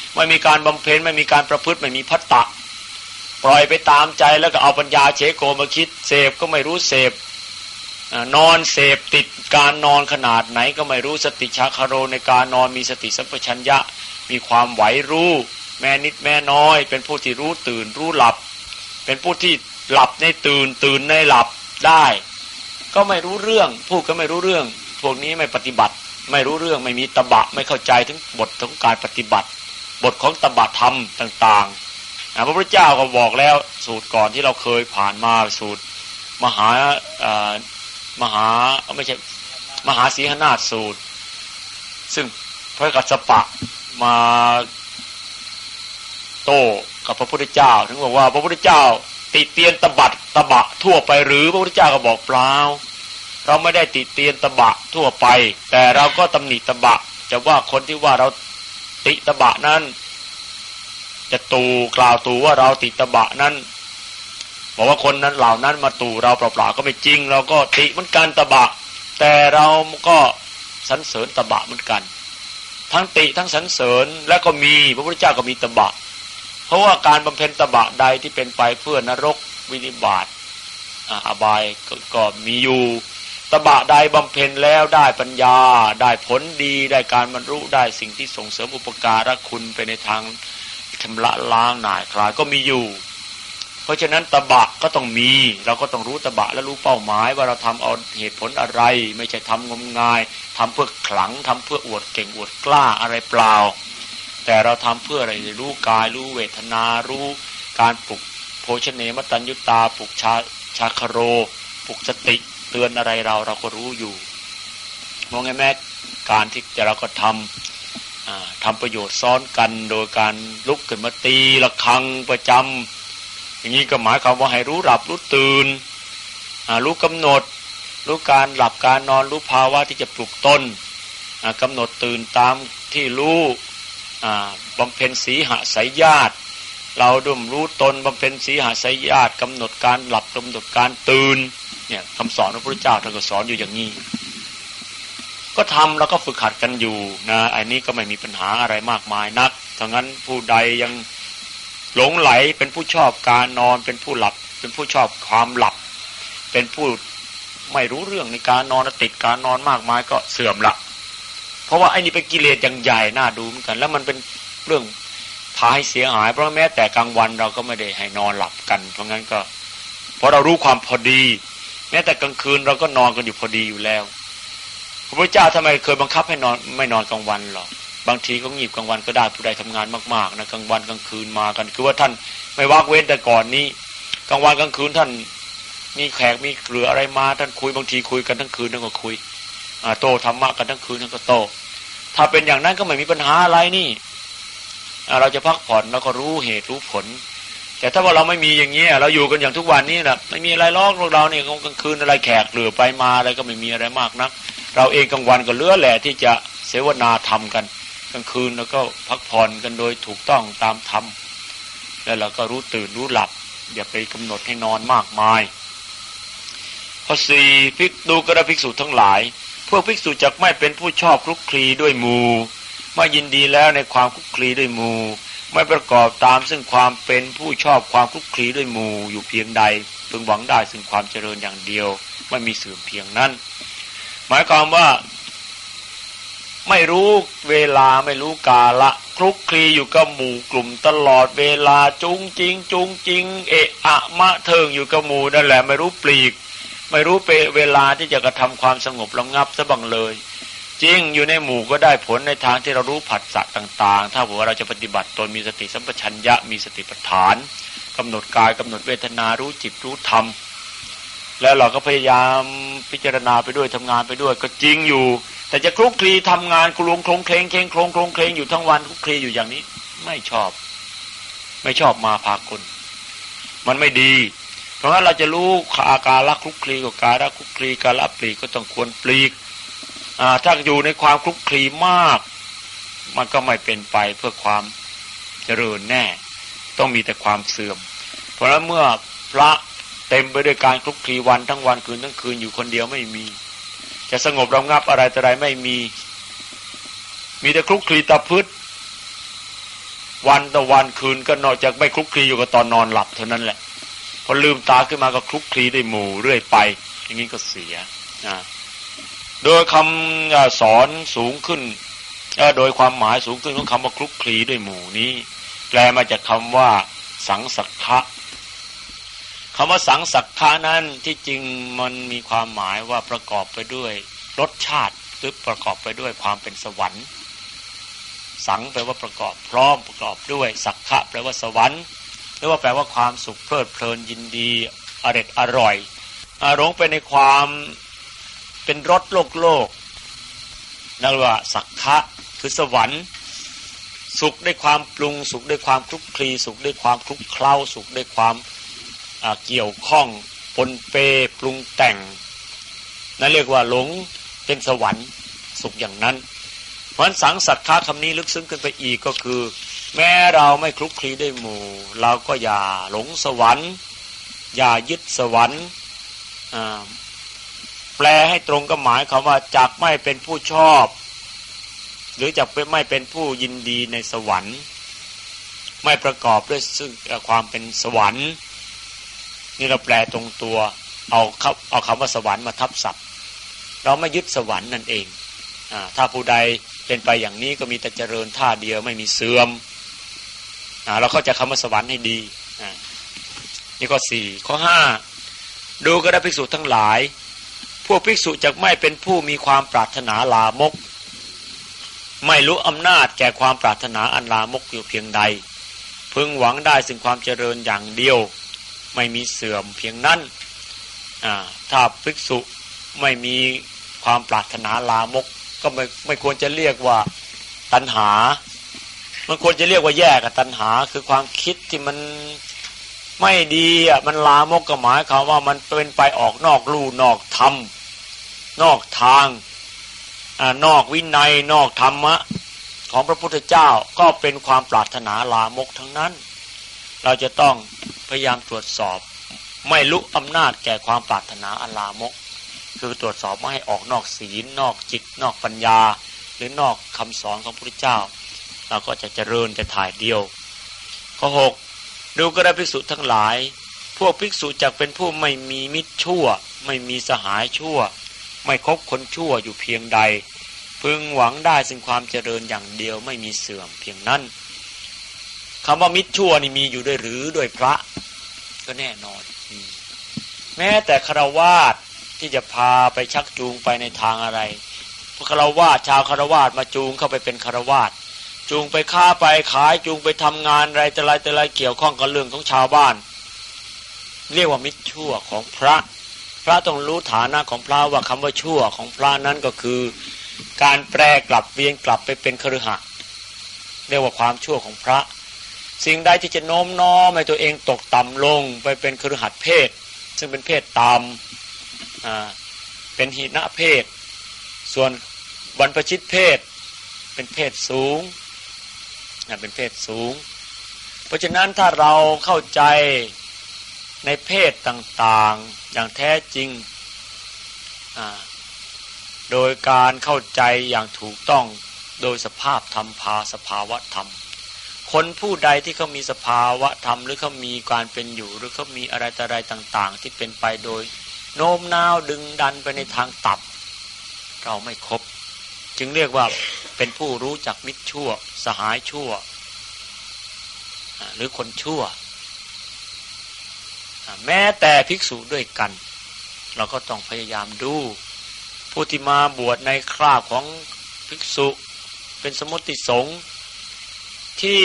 ไม่มีการบำเพ็ญไม่มีการประพฤติไม่มีภัตตะปล่อยไปตามใจแล้วก็เอาปัญญาเฉโกมาคิดเสพก็ไม่รู้เสพนอนเสพติดการนอนขนาดไหนก็ไม่รู้สติชาคาโรในการนอนมีสติสัมปชัญญะมีความไหวรู้แม่นิดแม่น้อยเป็นผู้ที่รู้ตื่นรู้หลับเป็นผู้ที่หลับในตื่นตื่นในหลับได้ก็ไม่รู้เรื่องพูดก็ไม่รู้เรื่องพวกนี้ไม่ปฏิบัติไม่รู้เรื่องไม่มีตบะไม่เข้าใจถึงบทของการปฏิบัติบทของตบะธรรมต่างๆพระพุทธเจ้าก็บอกแล้วสูตรก่อนที่เราเคยผ่านมาสูตรมหามหาไม่ใช่มหาสีหนาฏสูตรซึ่งพระกัสสปะมาโต้กับพระพุทธเจ้าถึงบอกว่าพระพุทธเจ้าติเตียนตบัดตบะทั่วไปหรือพระพุทธเจ้าก็บอกเปล่าเราไม่ได้ติเตียนตบะทั่วไปแต่เราก็ตำหนิตบะจะว่าคนที่ว่าเราติตบะนั้นจะตูกล่าวตูว่าเราติตบะนั้นบอกว่าคนนั้นเหล่านั้นมาตู่เราเปล่าๆก็ไม่จริงเราก็ติเหมือนกันตบะแต่เราก็สรรเสริญตบะเหมือนกันทั้งติทั้งสรรเสริญและก็มีพระพุทธเจ้าก็มีตบะเพราะว่าการบำเพ็ญตบะใดที่เป็นไปเพื่อนรกวินิบาตอบายก็มีอยู่ตบะใดบำเพ็ญแล้วได้ปัญญาได้ผลดีได้การบรรลุได้สิ่งที่ส่งเสริมอุปการะคุณไปในทางชำระล้างหน่ายคลายก็มีอยู่เพราะฉะนั้นตบะก็ต้องมีเราก็ต้องรู้ตบะและรู้เป้าหมายว่าเราทำเอาเหตุผลอะไรไม่ใช่ทำงมงายทำเพื่อขลังทำเพื่ออวดเก่งอวดกล้าอะไรเปล่าแต่เราทำเพื่ออะไรรู้กายรู้เวทนารู้การปลุกโภชเนมตัญญุตาปลุกชาชาคโรปลุกสติเตือนอะไรเราเราก็รู้อยู่มองไงแม้การที่จะเราก็ทำทำประโยชน์ซ้อนกันโดยการลุกขึ้นมาตีระฆังประจำอย่างนี้ก็หมายความว่าให้รู้หลับรู้ตื่นรู้กำหนดรู้การหลับการนอนรู้ภาวะที่จะปลุกต้นกำหนดตื่นตามที่รู้บำเพ็ญสีหสายญาติเราดุมรู้ตนบำเพ็ญสีหสายญาติกำหนดการหลับกำหนดการตื่นเนี่ยคำสอนของพระพุทธเจ้าท่านก็สอนอยู่อย่างนี้ก็ทำแล้วก็ฝึกหัดกันอยู่นะอันนี้ก็ไม่มีปัญหาอะไรมากมายนักถ้างั้นผู้ใดยังหลงไหลเป็นผู้ชอบการนอนเป็นผู้หลับเป็นผู้ชอบความหลับเป็นผู้ไม่รู้เรื่องในการนอนติดการนอนมากมายก็เสื่อมละเพราะว่าไอ้นี่เป็นกิเลสอย่างใหญ่น่าดูเหมือนกันแล้วมันเป็นเรื่องพาให้เสียหายเพราะแม้แต่กลางวันเราก็ไม่ได้ให้นอนหลับกันเพราะงั้นก็เพราะเรารู้ความพอดีแม้แต่กลางคืนเราก็นอนกันอยู่พอดีอยู่แล้วพระพุทธเจ้าทำไมเคยบังคับให้นอนไม่นอนกลางวันหรอบางทีก็งีบกลางวันก็ได้ผู้ใดทำงานมากๆนะกลางวันกลางคืนมากันคือว่าท่านไม่วากเว้นแต่ก่อนนี้กลางวันกลางคืนท่านมีแขกมีเหลืออะไรมาท่านคุยบางทีคุยกันทั้งคืนท่านก็คุยโตธรรมะกันทั้งคืนท่านก็โตถ้าเป็นอย่างนั้นก็ไม่มีปัญหาอะไรนี่เราจะพักผ่อนแล้วก็รู้เหตุรู้ผลแต่ถ้าว่าเราไม่มีอย่างนี้เราอยู่กันอย่างทุกวันนี้นะไม่มีอะไรล็อกพวกเราเนี่ยกลางคืนอะไรแขกเหลือไปมาอะไรก็ไม่มีอะไรมากนักเราเองกลางวันก็เลื่อแหละที่จะเสวนาธรรมกันกลางคืนแล้วก็พักผ่อนกันโดยถูกต้องตามธรรมแล้วเราก็รู้ตื่นรู้หลับอย่าไปกำหนดให้นอนมากมายข้อสี่ภิกษุดูกระภิกษุทั้งหลายพวกภิกษุจักไม่เป็นผู้ชอบคลุกคลีด้วยหมู่ไม่ยินดีแล้วในความคลุกคลีด้วยหมู่ไม่ประกอบตามซึ่งความเป็นผู้ชอบความคลุกคลีด้วยหมู่อยู่เพียงใดพึงหวังได้ซึ่งความเจริญอย่างเดียวไม่มีเสื่อมเพียงนั้นหมายความว่าไม่รู้เวลาไม่รู้กาละคลุกคลีอยู่กับหมู่กลุ่มตลอดเวลาจุงจริงจุงจริงเอะอะมะเทิงอยู่กับหมู่นั่นแหละไม่รู้ปลีกไม่รู้เวลาที่จะกระทำความสงบระงับซะบังเลยจริงอยู่ในหมู่ก็ได้ผลในทางที่เรารู้ผัสสะต่างๆถ้าว่าเราจะปฏิบัติตนมีสติสัมปชัญญะมีสติปัฏฐานกำหนดกายกำหนดเวทนารู้จิตรู้ธรรมแล้วเราก็พยายามพิจารณาไปด้วยทำงานไปด้วยก็จริงอยู่แต่จะคลุกคลีทำงานคลุงคลงเคลงเคลงโคลงโคลงเคลงอยู่ทั้งวันคลุกคลีอยู่อย่างนี้ไม่ชอบไม่ชอบมาพากลมันไม่ดีเพราะงั้นเราจะรู้อาการละคลุกคลีกับการละคลุกคลีการละปลีกก็ต้องควรปลีกถ้าอยู่ในความคลุกคลีมากมันก็ไม่เป็นไปเพื่อความเจริญแน่ต้องมีแต่ความเสื่อมเพราะฉะนั้นเมื่อพระเต็มไปด้วยการคลุกคลีวันทั้งวันคืนทั้งคืนอยู่คนเดียวไม่มีจะสงบระงับอะไรแต่ไรไม่มีมีแต่คลุกคลีตะพืชวันต่อวันคืนก็นอกจากไม่คลุกคลีอยู่กับตอนนอนหลับเท่านั้นแหละพอลืมตาขึ้นมาก็คลุกคลีได้หมู่เรื่อยไปอย่างนี้ก็เสียนะโดยคำสอนสูงขึ้นโดยความหมายสูงขึ้นของคำว่าคลุกคลีด้วยหมู่นี้แปลมาจากคำว่าสังสักขะคำว่าสังสักขะนั้นที่จริงมันมีความหมายว่าประกอบไปด้วยรสชาติหรือประกอบไปด้วยความเป็นสวรรค์สังแปลว่าประกอบพร้อมประกอบด้วยสักขะแปลว่าสวรรค์หรือว่าแปลว่าความสุขเพลิดเพลินยินดีอร็ดอร่อยหลงไปในความเป็นรสโลกโลกนั่นว่าสักขะคือสวรรค์สุขด้วยความปรุงสุขด้วยความคลุกคลีสุขด้วยความคลุกเคล้าสุขด้วยความเกี่ยวข้องปนเปปรุงแต่งนั่นเรียกว่าหลงเป็นสวรรค์สุขอย่างนั้นเพราะสังสักขะคำนี้ลึกซึ้งขึ้นไปอีกก็คือแม้เราไม่คลุกคลีด้วยหมู่เราก็อย่าหลงสวรรค์อย่ายึดสวรรค์แปลให้ตรงกับหมายคำว่าจักไม่เป็นผู้ชอบหรือจักไม่เป็นผู้ยินดีในสวรรค์ไม่ประกอบด้วยซึ่งความเป็นสวรรค์นี่เราแปลตรงตัวเอาเอาคำว่าสวรรค์มาทับศัพท์เราไม่ยึดสวรรค์นั่นเองถ้าผู้ใดเป็นไปอย่างนี้ก็มีแต่เจริญท่าเดียวไม่มีเสื่อมเราเข้าใจคำว่าสวรรค์ให้ดีนี่ข้อสี่ข้อห้าดูก็ได้ภิกษุทั้งหลายพวกภิกษุจักไม่เป็นผู้มีความปรารถนาลามกไม่รู้อำนาจแก่ความปรารถนาอันลามกอยู่เพียงใดพึงหวังได้สิ่งความเจริญอย่างเดียวไม่มีเสื่อมเพียงนั้นถ้าภิกษุไม่มีความปรารถนาลามกก็ไม่ไม่ควรจะเรียกว่าตัณหามันควรจะเรียกว่าแยกกับตัณหาคือความคิดที่มันไม่ดีอ่ะมันลามกก็หมายความว่ามันเป็นไปออกนอกลู่นอกธรรมนอกทางอ่านอกวินัยนอกธรรมะของพระพุทธเจ้าก็เป็นความปรารถนาลามกทั้งนั้นเราจะต้องพยายามตรวจสอบไม่ลุกอำนาจแก่ความปรารถนาอันลามกคือตรวจสอบไม่ให้ออกนอกศีลนอกจิตนอกปัญญาหรือนอกคำสอนของพระพุทธเจ้าเราก็จะเจริญจะถ่ายเดียวข้อหกดูก็ได้ภิกษุทั้งหลายพวกภิกษุจักเป็นผู้ไม่มีมิตรชั่วไม่มีสหายชั่วไม่คบคนชั่วอยู่เพียงใดพึงหวังได้ซึ่งความเจริญอย่างเดียวไม่มีเสื่อมเพียงนั้นคำว่ามิตรชั่วนี่มีอยู่ด้วยหรือด้วยพระก็แน่นอนแม้แต่ฆราวาสที่จะพาไปชักจูงไปในทางอะไรพวกฆราวาสชาวฆราวาสมาจูงเข้าไปเป็นฆราวาสจูงไปค้าไปขายจูงไปทำงานอะไรแต่ไรแต่ไรเกี่ยวข้องกับเรื่องของชาวบ้านเรียกว่ามิตรชั่วของพระพระต้องรู้ฐานะของพระว่าคำว่าชั่วของพระนั้นก็คือการแปรกลับเวียนกลับไปเป็นคฤหัสถ์เรียกว่าความชั่วของพระสิ่งใดที่จะโน้มน้อมให้ตัวเองตกต่ำลงไปเป็นคฤหัสถ์เพศซึ่งเป็นเพศต่ำอ่าเป็นหินะเพศส่วนบรรพชิตเพศเป็นเพศสูงเป็นเพศสูงเพราะฉะนั้นถ้าเราเข้าใจในเพศต่างๆอย่างแท้จริงโดยการเข้าใจอย่างถูกต้องโดยสภาพธรรมภาสภาวะธรรมคนผู้ใดที่เขามีสภาวะธรรมหรือเขามีการเป็นอยู่หรือเขามีอะไรต่ออะไรต่างๆที่เป็นไปโดยโน้มน้าวดึงดันไปในทางต่ำเราไม่ครบจึงเรียกว่าเป็นผู้รู้จักมิตรชั่วสหายชั่วหรือคนชั่วแม้แต่ภิกษุด้วยกันเราก็ต้องพยายามดูผู้ที่มาบวชในคราบของภิกษุเป็นสมมติสงฆ์ที่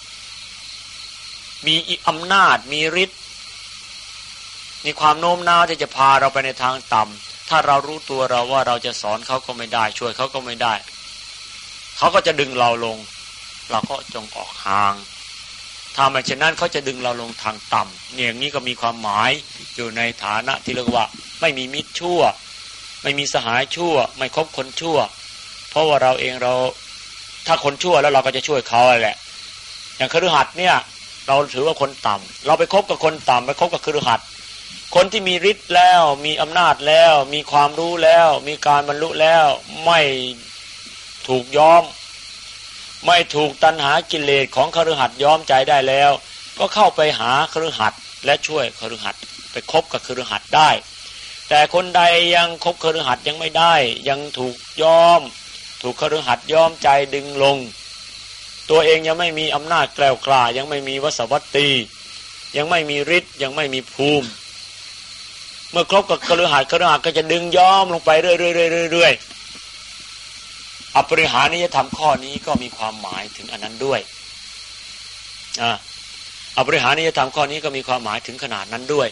มีอำนาจมีฤทธิ์มีความโน้มน้าวที่จะพาเราไปในทางต่ำถ้าเรารู้ตัวเราว่าเราจะสอนเขาก็ไม่ได้ช่วยเขาก็ไม่ได้เขาก็จะดึงเราลงเราก็จงออกห่างถ้าไม่เช่นนั้นเขาจะดึงเราลงทางต่ำเนี่ยอย่างนี้ก็มีความหมายอยู่ในฐานะที่เรียกว่าไม่มีมิตรชั่วไม่มีสหายชั่วไม่คบคนชั่วเพราะว่าเราเองเราถ้าคนชั่วแล้วเราก็จะช่วยเขาแหละอย่างคฤหัสถ์เนี่ยเราถือว่าคนต่ำเราไปคบกับคนต่ำไปคบกับคฤหัสถ์คนที่มีฤทธิ์แล้วมีอำนาจแล้วมีความรู้แล้วมีการบรรลุแล้วไม่ถูกย้อมไม่ถูกตัณหากิเลสของคฤหัสถ์ย้อมใจได้แล้วก็เข้าไปหาคฤหัสถ์และช่วยคฤหัสถ์ไปคบกับคฤหัสถ์ได้แต่คนใดยังคบคฤหัสถ์ยังไม่ได้ยังถูกย้อมถูกคฤหัสถ์ย้อมใจดึงลงตัวเองยังไม่มีอำนาจแกล้วกล้ายังไม่มีวสวัตตียังไม่มีฤทธิ์ยังไม่มีภูมิเมื่อคบกับคฤหัสถ์คฤหัสถ์ก็จะดึงย้อมลงไปเรื่อยๆๆๆอปริหานิยธรรมข้อนี้ก็มีความหมายถึงอันนั้นด้วยอ่าอปริหานิยธรรมข้อนี้ก็มีความหมายถึงขนาดนั้นด้วย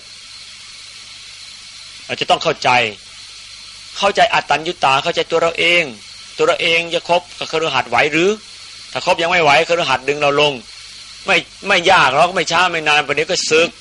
เราจะต้องเข้าใจเข้าใจอัตตัญญุตาเข้าใจตัวเราเองตัวเราเองจะคบกับคฤหัสถ์ไหวหรือถ้าคบยังไม่ไหวคฤหัสถ์ดึงเราลงไม่ไม่ยากหรอกไม่ช้าไม่นานประเดี๋ยวก็สึก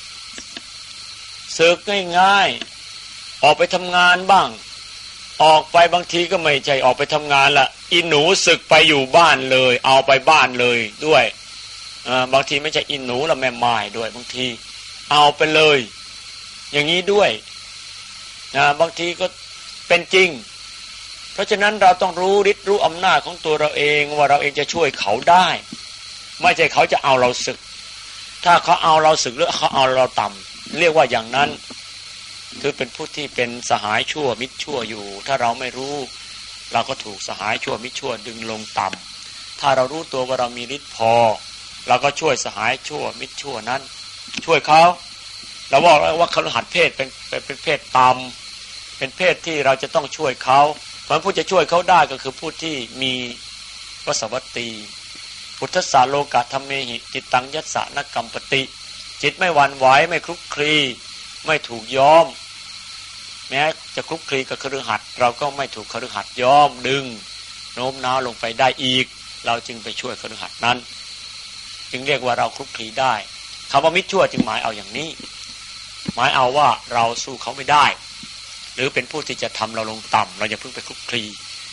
สึกง่ายๆออกไปทำงานบ้างออกไปบางทีก็ไม่ใช่ออกไปทำงานละอีหนูสึกไปอยู่บ้านเลยเอาไปบ้านเลยด้วยบางทีไม่ใช่อีหนูละแม่ไม้ด้วยบางทีเอาไปเลยอย่างนี้ด้วยนะบางทีก็เป็นจริงเพราะฉะนั้นเราต้องรู้ฤทธิ์รู้อำนาจของตัวเราเองว่าเราเองจะช่วยเขาได้ไม่ใช่เขาจะเอาเราศึกถ้าเขาเอาเราศึกหรือเขาเอาเราต่ำเรียกว่าอย่างนั้นคือเป็นผู้ที่เป็นสหายชั่วมิตรชั่วอยู่ถ้าเราไม่รู้เราก็ถูกสหายชั่วมิตรชั่วดึงลงต่ำถ้าเรารู้ตัวว่าเรามีฤทธิ์พอเราก็ช่วยสหายชั่วมิตรชั่วนั้นช่วยเขาเราบอกว่าคฤหัสถ์เพศเป็นเป็นเพศต่ำเป็นเพศที่เราจะต้องช่วยเขาเพราะผู้จะช่วยเขาได้ก็คือผู้ที่มีวสวัตตีพุทธสาโลกะธัมเมหิจิตตังยัสสะนกัมปติจิตไม่หวั่นไหวไม่คลุกคลีไม่ถูกย้อมแม้จะคลุกคลีกับคฤหัสถ์เราก็ไม่ถูกคฤหัสถ์ย้อมดึงโน้มน้าวลงไปได้อีกเราจึงไปช่วยคฤหัสถ์นั้นจึงเรียกว่าเราคลุกคลีได้คำว่ามิตรชั่วจึงหมายเอาอย่างนี้หมายเอาว่าเราสู้เขาไม่ได้หรือเป็นผู้ที่จะทำเราลงต่ำเราอย่าเพิ่งไปคลุกคลี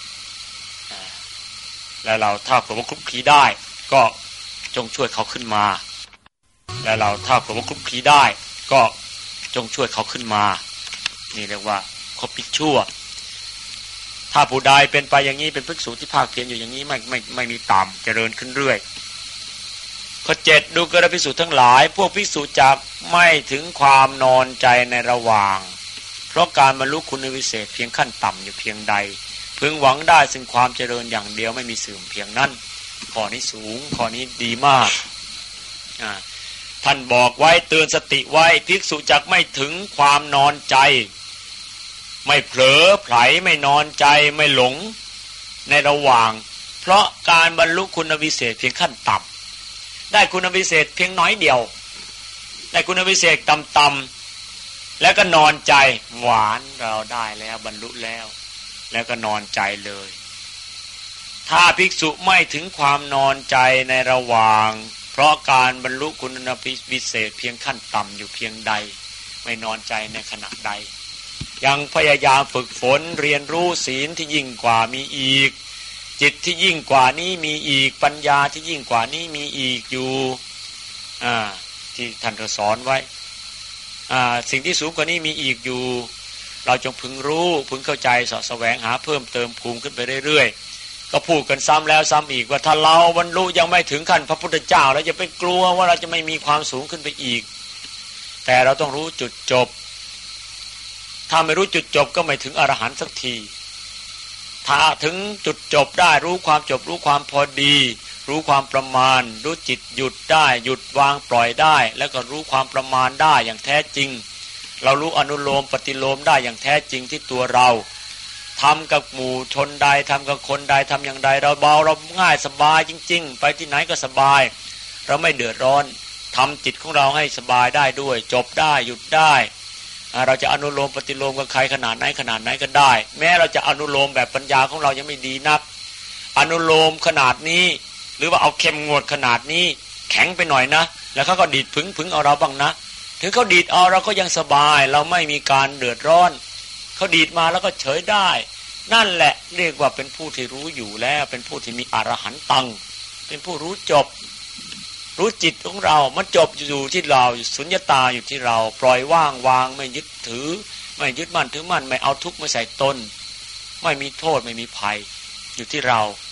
แล้วเราถ้าเผื่อว่าคลุกคลีได้ก็จงช่วยเขาขึ้นมาแล้วเราถ้าเผื่อว่าคลุกคลีได้ก็จงช่วยเขาขึ้นมานี่เรียกว่าคบมิตรชั่วถ้าผู้ใดเป็นไปอย่างนี้เป็นภิกษุที่ภาคเพียรอยู่อย่างนี้ไม่ไม่ไม่มีต่ำเจริญขึ้นเรื่อยข้อเจ็ดดูกระภิกษุทั้งหลายพวกภิกษุจักไม่ถึงความนอนใจในระหว่างเพราะการบรรลุคุณวิเศษเพียงขั้นต่ำอยู่เพียงใดพึงหวังได้ซึ่งความเจริญอย่างเดียวไม่มีเสื่อมเพียงนั้นข้อนี้สูงข้อนี้ดีมากอ่าท่านบอกไว้เตือนสติไว้ภิกษุจักไม่ถึงความนอนใจไม่เผลอไผลไม่นอนใจไม่หลงในระหว่างเพราะการบรรลุคุณวิเศษเพียงขั้นต่ำได้คุณวิเศษเพียงน้อยเดียวได้คุณวิเศษต่ำๆแล้วก็นอนใจหวานเราได้แล้วบรรลุแล้วแล้วก็นอนใจเลยถ้าภิกษุไม่ถึงความนอนใจในระหว่างเพราะการบรรลุคุณวิเศษเพียงขั้นต่ำอยู่เพียงใดไม่นอนใจในขณะใดยังพยายามฝึกฝนเรียนรู้ศีลที่ยิ่งกว่ามีอีกจิตที่ยิ่งกว่านี้มีอีกปัญญาที่ยิ่งกว่านี้มีอีกอยู่อ่าที่ท่านสอนไว้อ่าสิ่งที่สูงกว่านี้มีอีกอยู่เราจงพึงรู้พึงเข้าใจสอดแสวงหาเพิ่มเติมภูมิขึ้นไปเรื่อยๆก็พูดกันซ้ำแล้วซ้ำอีกว่าถ้าเราบรรลุยังไม่ถึงขั้นพระพุทธเจ้าแล้วจะไปกลัวว่าเราจะไม่มีความสูงขึ้นไปอีกแต่เราต้องรู้จุดจบถ้าไม่รู้จุดจบก็ไม่ถึงอรหันต์สักทีถ้าถึงจุดจบได้รู้ความจบรู้ความพอดีรู้ความประมาณรู้จิตหยุดได้หยุดวางปล่อยได้แล้วก็รู้ความประมาณได้อย่างแท้จริงเรารู้อนุโลมปฏิโลมได้อย่างแท้จริงที่ตัวเราทำกับหมู่ชนใดทำกับคนใดทำอย่างใดเราเบาเราง่ายสบายจริงๆไปที่ไหนก็สบายเราไม่เดือดร้อนทำจิตของเราให้สบายได้ด้วยจบได้หยุดได้เราจะอนุโลมปฏิโลมกับใครขนาดไหนขนาดไหนก็ได้แม้เราจะอนุโลมแบบปัญญาของเรายังไม่ดีนักอนุโลมขนาดนี้หรือว่าเอาเข้มงวดขนาดนี้แข็งไปหน่อยนะแล้วเขาก็ดีดผึ่งผึ่งเอาเราบ้างนะถึงเขาดีดเอาเราก็ยังสบายเราไม่มีการเดือดร้อนเขาดีดมาแล้วก็เฉยได้นั่นแหละเรียกว่าเป็นผู้ที่รู้อยู่แล้วเป็นผู้ที่มีอรหันตังเป็นผู้รู้จบรู้จิตของเรามันจบอยู่ที่เราสุญญตาอยู่ที่เราปล่อยว่างวางไม่ยึดถือไม่ยึดมั่นถือมั่นไม่เอาทุกข์มาใส่ตนไม่มีโทษไม่มีภัยอยู่ที่เรา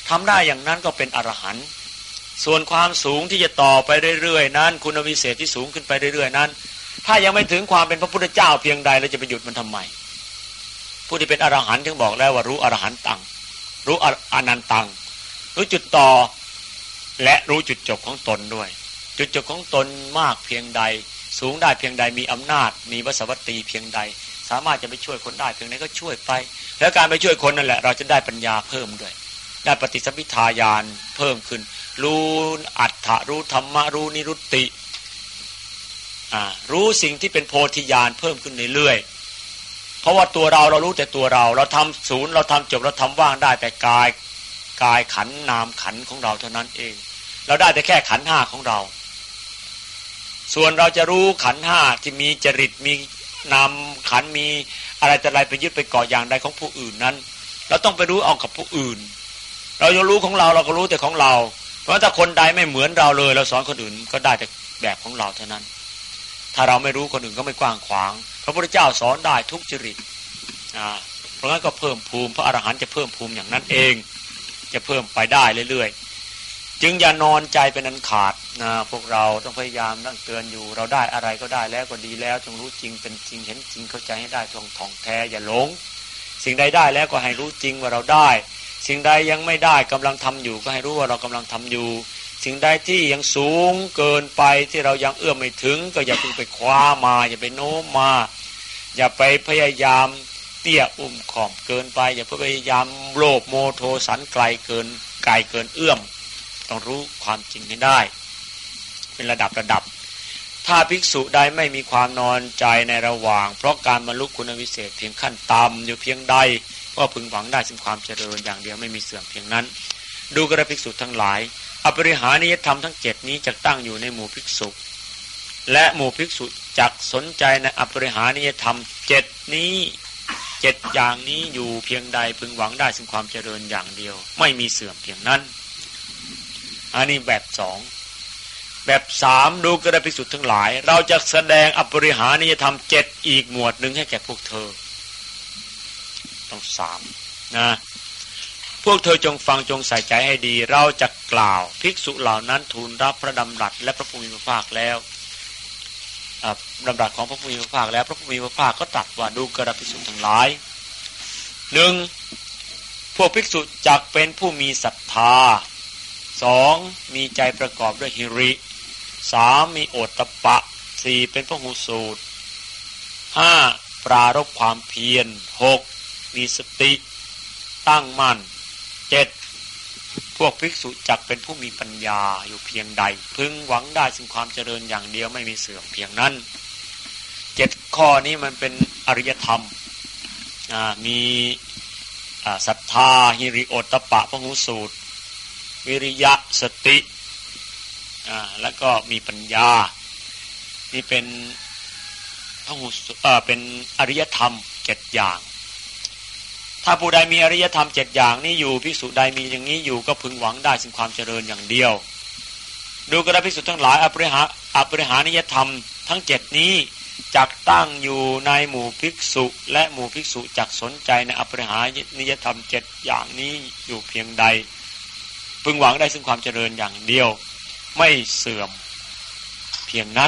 ทำได้อย่างนั้นก็เป็นอรหันต์ส่วนความสูงที่จะต่อไปเรื่อยๆนั้นคุณวิเศษที่สูงขึ้นไปเรื่อยๆนั้นถ้ายังไม่ถึงความเป็นพระพุทธเจ้าเพียงใดเราจะไปหยุดมันทำไมผู้ที่เป็นอรหันต์ถึงบอกแล้วว่ารู้อรหันตังรู้อนันตังรู้จุดต่อและรู้จุดจบของตนด้วยจุดจบของตนมากเพียงใดสูงได้เพียงใดมีอำนาจมีวสวัตตีเพียงใดสามารถจะไปช่วยคนได้เพียงไหนก็ช่วยไปแล้วการไปช่วยคนนั่นแหละเราจะได้ปัญญาเพิ่มด้วยได้ปฏิสัมภิทาญาณเพิ่มขึ้นรู้อัตถะรู้ธรรมะรู้นิรุตติอ่ารู้สิ่งที่เป็นโพธิญาณเพิ่มขึ้นเรื่อยๆเพราะว่าตัวเราเรารู้แต่ตัวเราเราทำศูนย์เราทำจบเราทำว่างได้แต่กายกายขันนามขันของเราเท่านั้นเองเราได้แต่แค่ขันห้าของเราส่วนเราจะรู้ขันห้าที่มีจริตมีนามขันมีอะไรแต่อะไรไปยึดไปเกาะอย่างใดของผู้อื่นนั้นเราต้องไปรู้เอากับผู้อื่นเราจะรู้ของเราเราก็รู้แต่ของเราเพราะถ้าคนใดไม่เหมือนเราเลยเราสอนคนอื่นก็ได้แต่แบบของเราเท่านั้นถ้าเราไม่รู้คนอื่นก็ไม่กว้างขวางพระพุทธเจ้าสอนได้ทุกจริตอ่าเพราะงั้นก็เพิ่มภูมิพระอรหันต์จะเพิ่มภูมิอย่างนั้นเองจะเพิ่มไปได้เรื่อยๆจึงอย่านอนใจเป็นอันขาดนะพวกเราต้องพยายามนั่งเตือนอยู่เราได้อะไรก็ได้แล้วก็ดีแล้วจงรู้จริงเป็นจริงเห็นจริงเข้าใจให้ได้ท่องท่องแท้อย่าหลงสิ่งใดได้แล้วก็ให้รู้จริงว่าเราได้สิ่งใดยังไม่ได้กำลังทำอยู่ก็ให้รู้ว่าเรากำลังทำอยู่สิ่งใดที่ยังสูงเกินไปที่เรายังเอื้อมไม่ถึงก็อย่าเพิ่งไปคว้ามาอย่าไปโน้มมาอย่าไปพยายามเตี้ยอุ้มข่อมเกินไปอย่าพยายามโลภโมโทสันไกลเกินไกลเกินเอื้อมต้องรู้ความจริงให้ได้เป็นระดับระดับถ้าภิกษุใดไม่มีความนอนใจในระหว่างเพราะการบรรลุคุณวิเศษเพียงขั้นต่ำอยู่เพียงใดก็พึงหวังได้ซึ่งความเจริญอย่างเดียวไม่มีเสื่อมเพียงนั้นดูกระภิกษุทั้งหลายอปริหานิยธรรมทั้งเจ็ดนี้จะตั้งอยู่ในหมู่ภิกษุและหมู่ภิกษุจักสนใจในอปริหานิยธรรมเจ็ดนี้เจ็ดอย่างนี้อยู่เพียงใดพึงหวังได้ซึ่งความเจริญอย่างเดียวไม่มีเสื่อมเพียงนั้นอันนี้แบบสองแบบสามดูกระภิกษุทั้งหลายเราจะแสดงอปริหานิยธรรมเจ็ดอีกหมวดหนึ่งให้แก่พวกเธอต้องสามนะพวกเธอจงฟังจงใส่ใจให้ดีเราจะกล่าวภิกษุเหล่านั้นทูลรับพระดำรัสและพระผู้มีพระภาคแล้วดำรัสของพระผู้มีพระภาคแล้วพระผู้มีพระภาคก็ตรัสว่าดูกระภิกษุทั้งหลายหนึ่งพวกภิกษุจักเป็นผู้มีศรัทธาสองมีใจประกอบด้วยหิริสามมีโอตตัปปะสี่เป็นพหุสูตรห้าปรารภความเพียรหกมีสติตั้งมั่นเจ็ดพวกภิกษุจักเป็นผู้มีปัญญาอยู่เพียงใดพึงหวังได้ซึ่งความเจริญอย่างเดียวไม่มีเสื่อมเพียงนั้นเจ็ดข้อนี้มันเป็นอริยธรรมมีศรัทธาหิริโอตตัปปะพหุสูตรวิริยะสติอ่าแล้วก็มีปัญญานี่เป็นพหุสูตรเอ่อเป็นอริยธรรมเจ็ดอย่างถ้าผู้ใดมีอริยธรรมเจ็ดอย่างนี้อยู่ภิกษุใดมีอย่างนี้อยู่ก็พึงหวังได้ซึ่งความเจริญอย่างเดียวดูกระภิกษุทั้งหลายอปริหาอปริหานิยธรรมทั้งเจ็ดนี้จักตั้งอยู่ในหมู่ภิกษุและหมู่ภิกษุจักสนใจในอปริหานิยธรรมเจ็ดอย่างนี้อยู่เพียงใดพึงหวังได้ซึ่งความเจริญอย่างเดียวไม่เสื่อมเพียงนั้น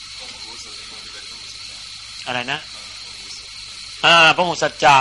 อะไรนะอ่าพระหุสัจจะ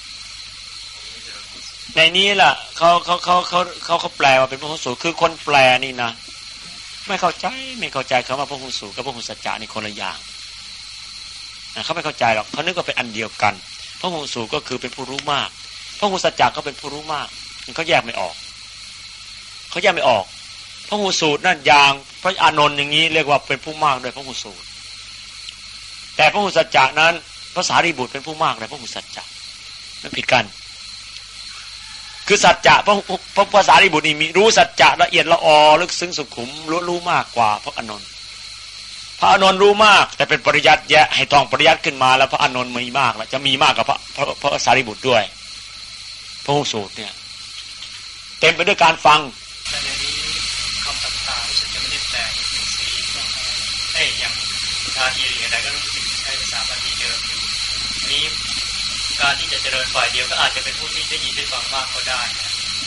ในนี้ล่ะเขาเขาเขาเขาเขาเขาแปลว่าเป็นพระหุสูตรคือคนแปลนี่นะไม่เข้าใจไม่เข้าใจคำว่าพระหุสูตรกับพระหุสัจจะนี่คนละอย่างนะเขาไม่เข้าใจหรอกเขานึกว่าเป็นอันเดียวกันพระหุสูตรก็คือเป็นผู้รู้มากพระหุสัจจะก็เป็นผู้รู้มากเขาแยกไม่ออกเขาแยกไม่ออกพระหุสูตรนั่นอย่างพระอานนท์อย่างนี้เรียกว่าเป็นผู้มากด้วยพระหุสูตรแต่พระหุสัจจะนั้นพระสารีบุตรเป็นผู้มากเลยพระหุสัจจะมันผิดกันคือสัจจะพระพระภาษาริบุตรนี่มีรู้สัจจะละเอียดละออลึกซึ้งสุขุมรู้รู้มากกว่าพระอานนท์พระอานนท์รู้มากแต่เป็นปริยัติแยะให้ต้องปริยัติขึ้นมาแล้วพระอานนท์มีมากแล้วจะมีมากกว่าพระพระพระภาษาริบุตรด้วยพระหุสูตรเนี่ยเต็มไปด้วยการฟังแต่ในนี้คำต่างๆรู้สึกจะไม่ได้แปลเป็นสีเอ้ยอย่างทาทีอะไรก็รู้สึกใช้ภาษาบาลีเดิมอยู่นี้การที่จะเจริญฝ่ายเดียวก็อาจจะเป็นผู้ที่ได้ยินได้ฟังมากก็ได้นะ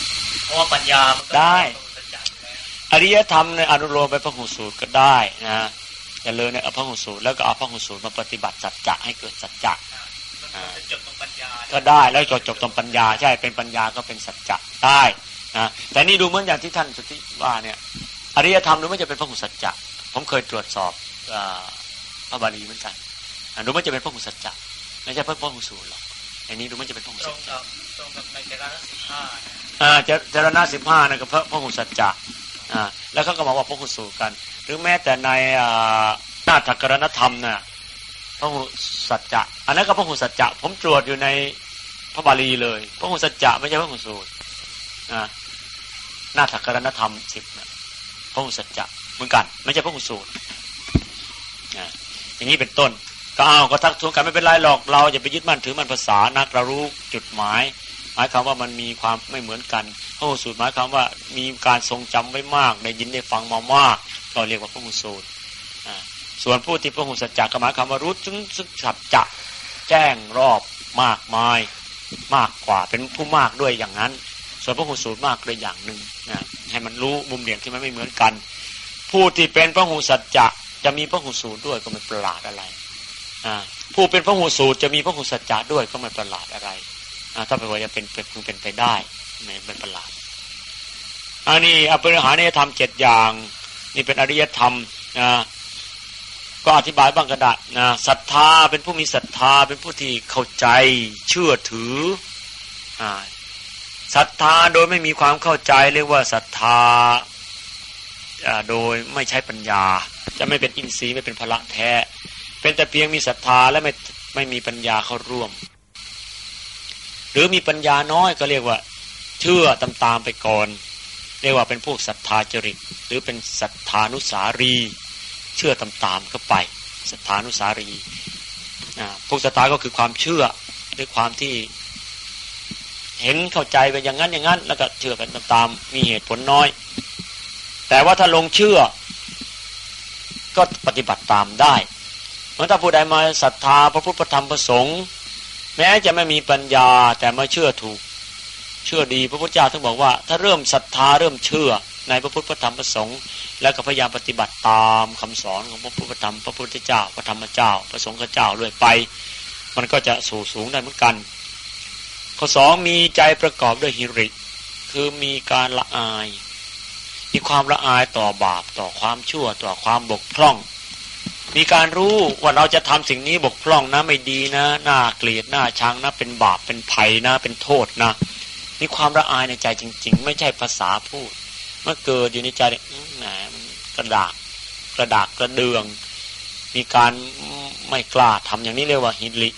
ราะว่าปัญญาได้อริยธรรมในอนุโลมไปพหุสูตรก็ได้นะอย่าเลยในพหุสูตรแล้วก็เอาพหุสูตรมาปฏิบัติสัจจะให้เกิดสัจจะก็ได้แล้วจบจบตรงปัญญาใช่เป็นปัญญาก็เป็นสัจจะได้นะแต่นี่ดูเหมือนอย่างที่ท่านสุทธิว่าเนี่ยอริยธรรมดูไม่จะเป็นพหุสัจจะผมเคยตรวจสอบพระบาลีเหมือนกันดูไม่จะเป็นพหุสัจจะไม่ใช่พระพหุสูตรหรอกอันนี้ดูไม่จะเป็นพหุสัจจะตรงกับในเจรณะสิบห้าอ่าเจรณะสิบห้านั่นก็พระพหุสัจจะอ่าแล้วเขาก็มาว่าพหุสูตรกันหรือแม้แต่ในนาถกรณธรรมน่ะพหุสัจจะอันนั้นก็พหุสัจจะผมตรวจอยู่ในพระบาลีเลยพหุสัจจะไม่ใช่พหุสูตรอ่านาถกรณธรรมสิบน่ะพหุสัจจะเหมือนกันไม่ใช่พหุสูตรอ่าอย่างนี้เป็นต้นก็เอาก็ทักท้วงกันไม่เป็นไรหรอกเราอย่าไปยึดมั่นถือมั่นภาษานักเรารู้จุดหมายหมายความว่ามันมีความไม่เหมือนกันพหุสูตรหมายความว่ามีการทรงจำไว้มากได้ยินได้ฟังมามากเราเรียกว่าพหุสูตรอ่าส่วนผู้ที่พหุสัจจะก็หมายความว่ารู้ถึงสัจจะแจ้งรอบมากมายมากกว่าเป็นผู้มากด้วยอย่างนั้นส่วนพหุสูตรมากด้วยอย่างนึงนะให้มันรู้มุมเด่นที่มันไม่เหมือนกันผู้ที่เป็นพหุสัจจะจะมีพหุสูตรด้วยก็ไม่ประหลาดอะไรอ่าผู้เป็นพหุสูตรจะมีพหุสัจจะด้วยก็ไม่ประหลาดอะไรอ่าถ้าไปว่าจะเป็นเป็นเป็นไปได้ไม่เป็นประหลาดอันนี้อภิหานิยธรรมเจ็ดอย่างนี่เป็นอริยธรรมนะก็อธิบายบ้างก็ได้นะศรัทธาเป็นผู้มีศรัทธาเป็นผู้ที่เข้าใจเชื่อถืออ่าศรัทธาโดยไม่มีความเข้าใจเรียกว่าศรัทธาอ่าโดยไม่ใช้ปัญญาจะไม่เป็นอินทรีย์ไม่เป็นพละแท้เป็นแต่เพียงมีศรัทธาและไม่ไม่มีปัญญาเข้าร่วมหรือมีปัญญาน้อยก็เรียกว่าเชื่อตามๆไปก่อนเรียกว่าเป็นพวกศรัทธาจริตหรือเป็นศรัทธานุสารีเชื่อตามๆเข้าไปศรัทธานุสารีอ่าพวกศรัทธาก็คือความเชื่อด้วยความที่เห็นเข้าใจไปอย่างนั้นอย่างนั้นแล้วก็เชื่อกันตามๆมีเหตุผลน้อยแต่ว่าถ้าลงเชื่อก็ปฏิบัติตามได้เมื่อถ้าผู้ใดมาศรัทธาพระพุทธธรรมพระสงฆ์แม้จะไม่มีปัญญาแต่มาเชื่อถูกเชื่อดีพระพุทธเจ้าท่านบอกว่าถ้าเริ่มศรัทธาเริ่มเชื่อในพระพุทธธรรมพระสงฆ์แล้วก็พยายามปฏิบัติตามคำสอนของพระพุทธธรรมพระพุทธเจ้าพระธรรมเจ้าพระสงฆ์เจ้าเรื่อยไปมันก็จะสู่สูงได้เหมือนกันข้อสองมีใจประกอบด้วยหิริคือมีการละอายมีความละอายต่อบาปต่อความชั่วต่อความบกพร่องมีการรู้ว่าเราจะทำสิ่งนี้บกพร่องนะไม่ดีนะน่าเกลียดน่าชังนะเป็นบาปเป็นภัยนะเป็นโทษนะมีความละอายในใจจริงๆไม่ใช่ภาษาพูดเมื่อเกิดอยู่ในใจเนี่ยแหมมันกระดากกระดากกระเดืองมีการไม่กล้าทำอย่างนี้เรียกว่าหิริ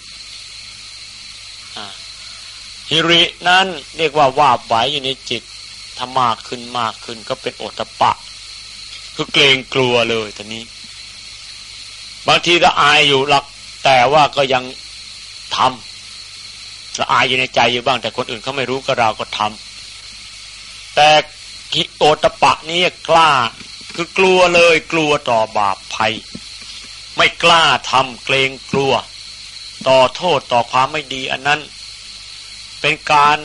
หิรินั้นเรียกว่าวาบไหวอยู่ในจิตถ้ามากขึ้นมากขึ้นก็เป็นโอตตัปปะคือเกรงกลัวเลยตอนนี้บางทีละอายอยู่หลักแต่ว่าก็ยังทำละอายอยู่ในใจอยู่บ้างแต่คนอื่นเขาไม่รู้ก็เราก็ทำแต่โอตตัปปะนี้กล้าคือกลัวเลยกลัวต่อบาปภัยไม่กล้าทำเกรงกลัวต่อโทษต่อความไม่ดีอันนั้นเป็นการ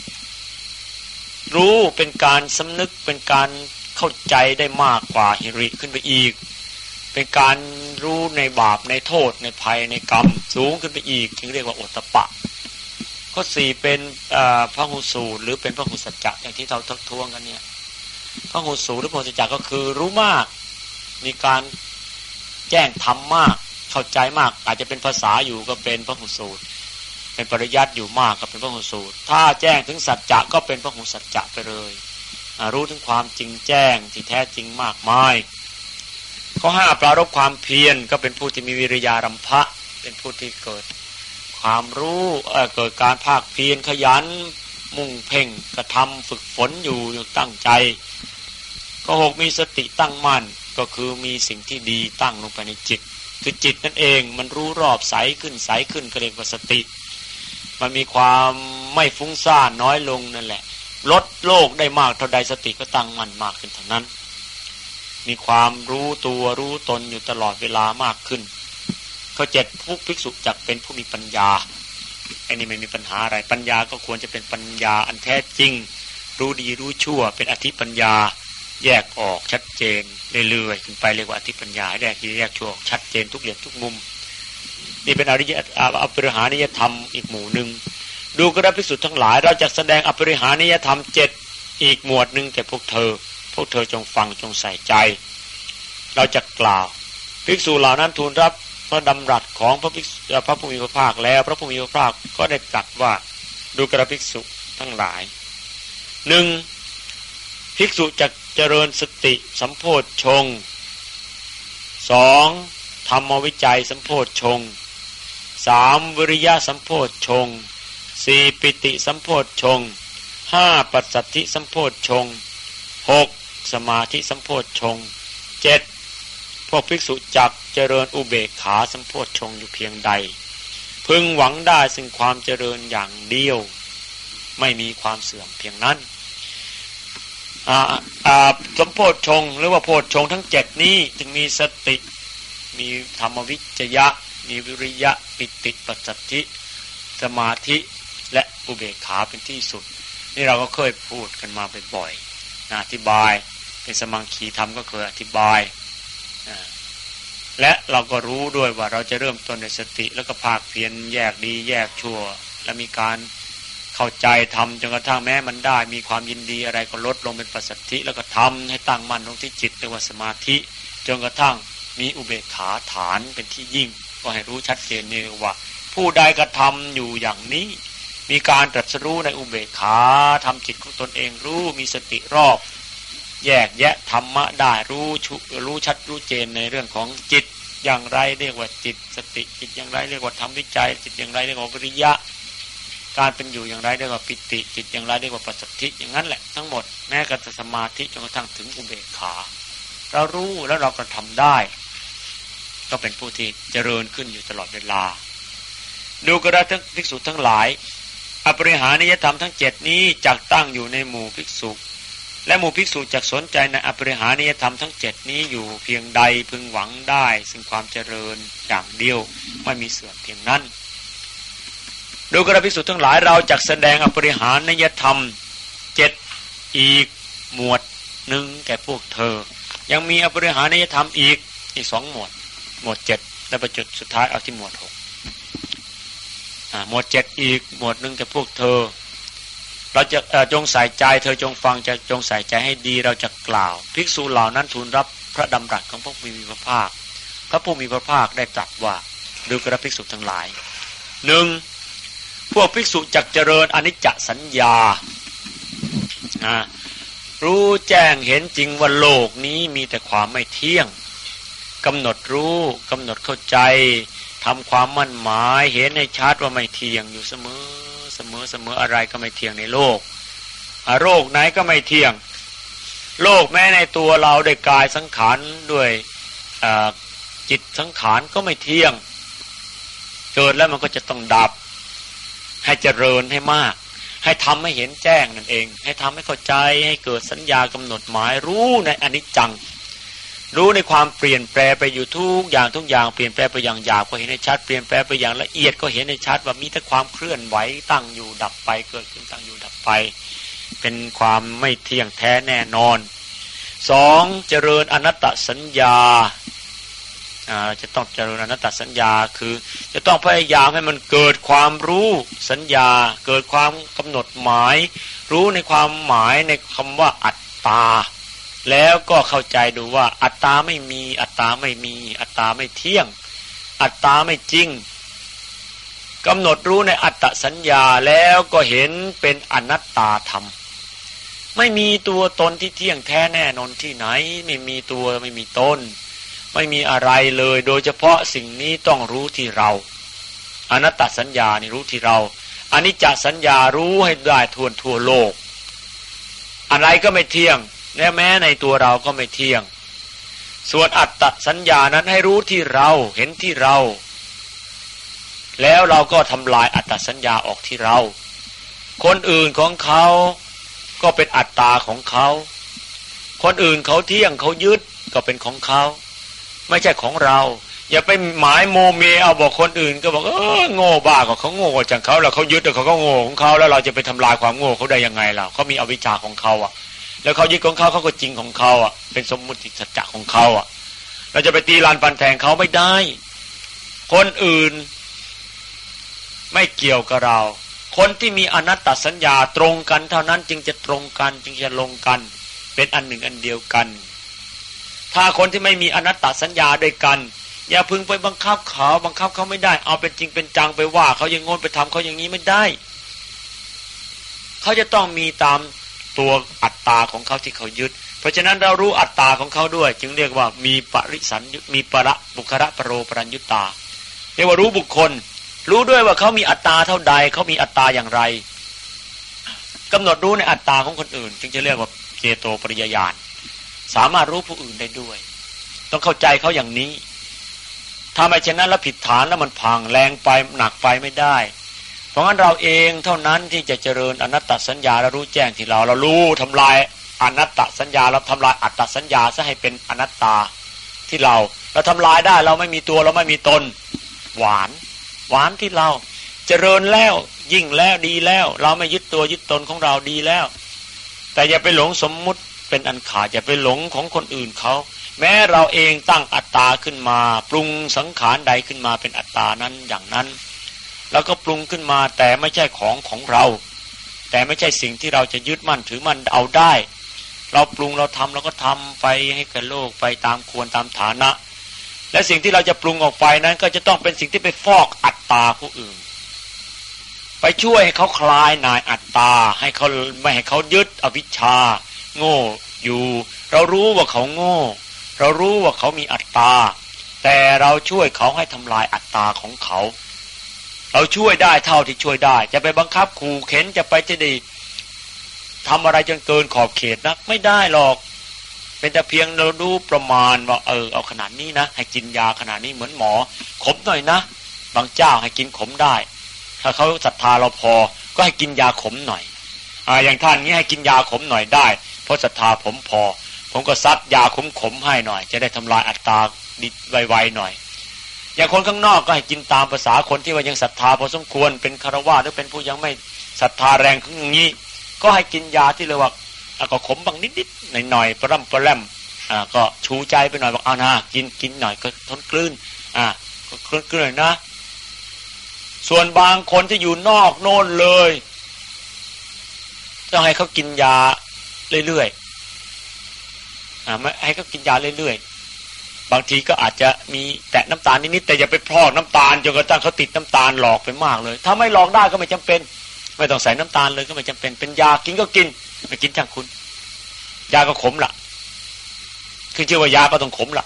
รู้เป็นการสำนึกเป็นการเข้าใจได้มากกว่าหิริขึ้นไปอีกเป็นการรู้ในบาปในโทษในภัยในกรรมสูงขึ้นไปอีกจึงเรียกว่าโอตตัปปะข้อสี่เป็นพหุสูตรหรือเป็นพหุสัจจะอย่างที่เราทักท้วงกันเนี่ยพหุสูตรหรือพหุสัจจะก็คือรู้มากมีการแจ้งธรรมมากเข้าใจมากอาจจะเป็นภาษาอยู่ก็เป็นพหุสูตรเป็นปริยัติอยู่มากก็เป็นพหุสูตรถ้าแจ้งถึงสัจจะก็เป็นพหุสัจจะไปเลยรู้ถึงความจริงแจ้งที่แท้จริงมากมายข้อห้าปรารภความเพียรก็เป็นผู้ที่มีวิริยารัมภะเป็นผู้ที่เกิดความรู้เอ่อเกิดการภาคเพียรขยันมุ่งเพ่งกระทำฝึกฝนอยู่ตั้งใจข้อหกมีสติตั้งมั่นก็คือมีสิ่งที่ดีตั้งลงไปในจิตคือจิตนั่นเองมันรู้รอบใสขึ้นใสขึ้นก็เรียกว่าสติมันมีความไม่ฟุ้งซ่านน้อยลงนั่นแหละลดโลกได้มากเท่าใดสติก็ตั้งมั่นมากขึ้นเท่านั้นมีความรู้ตัวรู้ตนอยู่ตลอดเวลามากขึ้นข้อเจ็ดผู้ภิกษุจักเป็นผู้มีปัญญาไอ้นี่ไม่มีปัญหาอะไรปัญญาก็ควรจะเป็นปัญญาอันแท้จริงรู้ดีรู้ชั่วเป็นอธิปัญญาแยกออกชัดเจนเรื่อยๆขึ้นไปเรียกว่าอธิปัญญาแยกดีแยกชั่วชัดเจนทุกเหลี่ยมทุกมุมนี่เป็นอริยอปริหานิยธรรมอีกหมู่หนึ่งดูกระภิกษุทั้งหลายเราจะแสดงอปริหานิยธรรมเจ็ดอีกหมวดหนึ่งแก่พวกเธอพวกเธอจงฟังจงใส่ใจเราจะกล่าวภิกษุเหล่านั้นทูลรับพระดำรัสของพระภิกษุพระผู้มีพระภาคแล้วพระผู้มีพระภาคก็ได้ตรัสว่าดูกระภิกษุทั้งหลายหนึ่งภิกษุจักเจริญสติสัมโพชฌงค์สองธรรมวิจัยสัมโพชฌงค์สามวิริยะสัมโพชฌงค์สี่ปิติสัมโพชฌงค์ห้าปัสสัทธิสัมโพชฌงค์หกสมาธิสัมโพชฌงค์เจ็ดพวกภิกษุจักเจริญอุเบกขาสัมโพชฌงค์อยู่เพียงใดพึงหวังได้ซึ่งความเจริญอย่างเดียวไม่มีความเสื่อมเพียงนั้นสัมโพชฌงค์หรือว่าโพชฌงค์ทั้งเจ็ดนี้จึงมีสติมีธรรมวิจยะมีวิริยะปิติปัสสัทธิสมาธิและอุเบกขาเป็นที่สุดนี่เราก็เคยพูดกันมาบ่อยๆอธิบายเป็นสมังคีธรรมก็เคยอธิบายและเราก็รู้ด้วยว่าเราจะเริ่มต้นในสติแล้วก็ภาคเพียรแยกดีแยกชั่วและมีการเข้าใจทำจนกระทั่งแม้มันได้มีความยินดีอะไรก็ลดลงเป็นปัสสัทธิแล้วก็ทำให้ตั้งมั่นลงที่จิตเรียกว่าสมาธิจนกระทั่งมีอุเบกขาฐานเป็นที่ยิ่งก็ให้รู้ชัดเจนนี่ว่าผู้ใดกระทำอยู่อย่างนี้มีการตรัสรู้ในอุเบกขาทำจิตของตนเองรู้มีสติรอบแยกแยะธรรมะได้รู้ชุรู้ชัดรู้เจนในเรื่องของจิตอย่างไรเรียกว่าจิตสติจิตอย่างไรเรียกว่าธรรมวิจัยจิตอย่างไรเรียกว่าวิริยะการเป็นอยู่อย่างไรเรียกว่าปิติจิตอย่างไรเรียกว่าปัสสัทธิอย่างนั้นแหละทั้งหมดแม้กระทั่งสมาธิจนกระทั่งถึงอุเบกขาเรารู้แล้วเราก็ทำได้ก็เป็นผู้ที่เจริญขึ้นอยู่ตลอดเวลาดูกระทั่งภิกษุทั้งหลายอปริหานิยธรรมทั้งเจ็ดนี้จักตั้งอยู่ในหมู่ภิกษุและหมู่ภิกษุจักสนใจในอปริหานิยธรรมทั้งเจ็ดนี้อยู่เพียงใดพึงหวังได้ซึ่งความเจริญอย่างเดียวไม่มีเสื่อมเพียงนั้นดูกระภิกษุทั้งหลายเราจักแสดงอปริหานิยธรรมเจ็ดอีกหมวดหนึ่งแก่พวกเธอยังมีอปริหานิยธรรมอีกอีกสองหมวดหมวดเจ็ดและประจุดสุดท้ายเอาที่หมวดหกอ่าหมวดเจ็ดอีกหมวดหนึ่งแก่พวกเธอเราจะจงใส่ใจเธอจงฟังจะจงใส่ใจให้ดีเราจะกล่าวภิกษุเหล่านั้นทูลรับพระดำรัสของพระผู้มีพระภาคพระผู้มีพระภาคได้ตรัสว่าดูกระภิกษุทั้งหลายหนึ่งพวกภิกษุจักเจริญอนิจจสัญญานะรู้แจ้งเห็นจริงว่าโลกนี้มีแต่ความไม่เที่ยงกำหนดรู้กำหนดเข้าใจทำความมั่นหมายเห็นในชัดว่าไม่เที่ยงอยู่เสมอเสมอเสมออะไรก็ไม่เที่ยงในโลกโรคไหนก็ไม่เที่ยงโลกแม้ในตัวเราได้กายสังขารด้วยจิตสังขารก็ไม่เที่ยงเกิดแล้วมันก็จะต้องดับให้เจริญให้มากให้ทำให้เห็นแจ้งนั่นเองให้ทำให้เข้าใจให้เกิดสัญญากำหนดหมายรู้ในอนิจจังรู้ในความเปลี่ยนแปลไปอยู่ทุกอย่างทุกอย่างเปลี่ยนแปลไปอย่างหยาบก็เห็นในชัดเปลี่ยนแปลไปอย่างละเอียดก็เห็นในชัดว่ามีแต่ความเคลื่อนไหวตั้งอยู่ดับไปเกิดขึ้นตั้งอยู่ดับไปเป็นความไม่เที่ยงแท้แน่นอนสองเจริญอนัตตสัญญาอ่าจะต้องเจริญอนัตตสัญญาคือจะต้องพยายามให้มันเกิดความรู้สัญญาเกิดความกำหนดหมายรู้ในความหมายในคำว่าอัตตาแล้วก็เข้าใจดูว่าอัตตาไม่มีอัตตาไม่มีอัตตาไม่เที่ยงอัตตาไม่จริงกำหนดรู้ในอัตตสัญญาแล้วก็เห็นเป็นอนัตตาธรรมไม่มีตัวตนที่เที่ยงแท้แน่นอนที่ไหนไม่มีตัวไม่มีตนไม่มีอะไรเลยโดยเฉพาะสิ่งนี้ต้องรู้ที่เราอนัตตสัญญานี่รู้ที่เราอนิจจสัญญารู้ให้ได้ทั่วทั่วโลกอะไรก็ไม่เที่ยงและแม้ในตัวเราก็ไม่เที่ยงส่วนอัตตสัญญานั้นให้รู้ที่เราเห็นที่เราแล้วเราก็ทำลายอัตตสัญญาออกที่เราคนอื่นของเขาก็เป็นอัตตาของเขาคนอื่นเขาเที่ยงเขายึดก็เป็นของเขาไม่ใช่ของเราอย่าไปหมายโมเมเอาบอกคนอื่นก็บอกเออโง่บ้าก็เขาโง่จังเขาแล้วเขายึดแล้วเขาก็โง่ของเขาแล้วเราจะไปทำลายความโง่เขาได้ยังไงล่ะเขามีอวิชชาของเขาอ่ะแล้วเขายึดของเขาเขาก็จริงของเขาอ่ะเป็นสมมุติสัจจะของเขาอ่ะเราจะไปตีลานฟันแทงเขาไม่ได้คนอื่นไม่เกี่ยวกับเราคนที่มีอนัตตสัญญาตรงกันเท่านั้นจึงจะตรงกันจึงจะลงกันเป็นอันหนึ่งอันเดียวกันถ้าคนที่ไม่มีอนัตตสัญญาด้วยกันอย่าพึงไปบังคับเขาบังคับเขาไม่ได้เอาเป็นจริงเป็นจังไปว่าเขาอย่างงนไปทำเขาอย่างนี้ไม่ได้เขาจะต้องมีตามตัวอัตตาของเขาที่เขายึดเพราะฉะนั้นเรารู้อัตตาของเขาด้วยจึงเรียกว่ามีปริสัญญุมีประบุคระปโรปรัญญุตาเรียกว่ารู้บุคคลรู้ด้วยว่าเขามีอัตตาเท่าใดเขามีอัตตาอย่างไรกำหนดรู้ในอัตตาของคนอื่นจึงจะเรียกว่าเจโตปริยญาณสามารถรู้ผู้อื่นได้ด้วยต้องเข้าใจเขาอย่างนี้ถ้าไม่เช่นนั้นแล้วผิดฐานแล้วมันพังแรงไปหนักไปไม่ได้เพราะงั้นเราเองเท่านั้นที่จะเจริญอนัตตสัญญาและรู้แจ้งที่เราเรารู้ทำลายอนัตตสัญญาเราทำลายอัตตสัญญาซะให้เป็นอนัตตาที่เราเราทำลายได้เราไม่มีตัวเราไม่มีตนหวานหวานที่เราเจริญแล้วยิ่งแล้วดีแล้วเราไม่ยึดตัวยึดตนของเราดีแล้วแต่อย่าไปหลงสมมุติเป็นอันขาดอย่าไปหลงของคนอื่นเขาแม้เราเองตั้งอัตตาขึ้นมาปรุงสังขารใดขึ้นมาเป็นอัตตานั้นอย่างนั้นแล้วก็ปรุงขึ้นมาแต่ไม่ใช่ของของเราแต่ไม่ใช่สิ่งที่เราจะยึดมั่นถือมั่นเอาได้เราปรุงเราทำเราก็ทำไปให้กับโลกไปตามควรตามฐานะและสิ่งที่เราจะปรุงออกไปนั้นก็จะต้องเป็นสิ่งที่ไปฟอกอัตตาผู้อื่นไปช่วยให้เขาคลายนายอัตตาให้เขาไม่ให้เขายึดอวิชชาโง่อยู่เรารู้ว่าเขาโง่เรารู้ว่าเขามีอัตตาแต่เราช่วยเขาให้ทำลายอัตตาของเขาเราช่วยได้เท่าที่ช่วยได้จะไปบังคับขู่เข็นจะไปจะดีทำอะไรจนเกินขอบเขตนะไม่ได้หรอกเป็นแต่เพียงเราดูประมาณว่าเออเอาขนาดนี้นะให้กินยาขนาดนี้เหมือนหมอขมหน่อยนะบางเจ้าให้กินขมได้ถ้าเขาศรัทธาเราพอก็ให้กินยาขมหน่อยอ่าอย่างท่านนี้ให้กินยาขมหน่อยได้เพราะศรัทธาผมพอผมก็ซัดยาขมๆให้หน่อยจะได้ทำลายอัตตาดิไวๆหน่อยอย่างคนข้างนอกก็ให้กินตามภาษาคนที่ว่ายังศรัทธาพอสมควรเป็นคฤหัสถ์หรือเป็นผู้ยังไม่ศรัทธาแรงขึ้นอย่างนี้ก็ให้กินยาที่เรียกว่าก็ขมบางนิดๆหน่อยๆปร่ำปร่ำอ่าก็ชูใจไปหน่อยบอกเอานะกินกินหน่อยก็ทนกลืนอ่าก็กลืนกลืนหน่อยนะส่วนบางคนที่อยู่นอกโน่นเลยต้องให้เขากินยาเรื่อยๆอ่าไม่ให้เขากินยาเรื่อยๆบางทีก็อาจจะมีแตะน้ำตาลนิดๆแต่อย่าไปพรอกน้ำตาลจนกระทั่งเขาติดน้ำตาลหลอกไปมากเลยถ้าไม่หลอกได้ก็ไม่จำเป็นไม่ต้องใส่น้ำตาลเลยก็ไม่จำเป็นเป็นยากินก็กินไม่กินช่างคุณยาก็ขมละคือชื่อว่ายาก็ต้องขมละ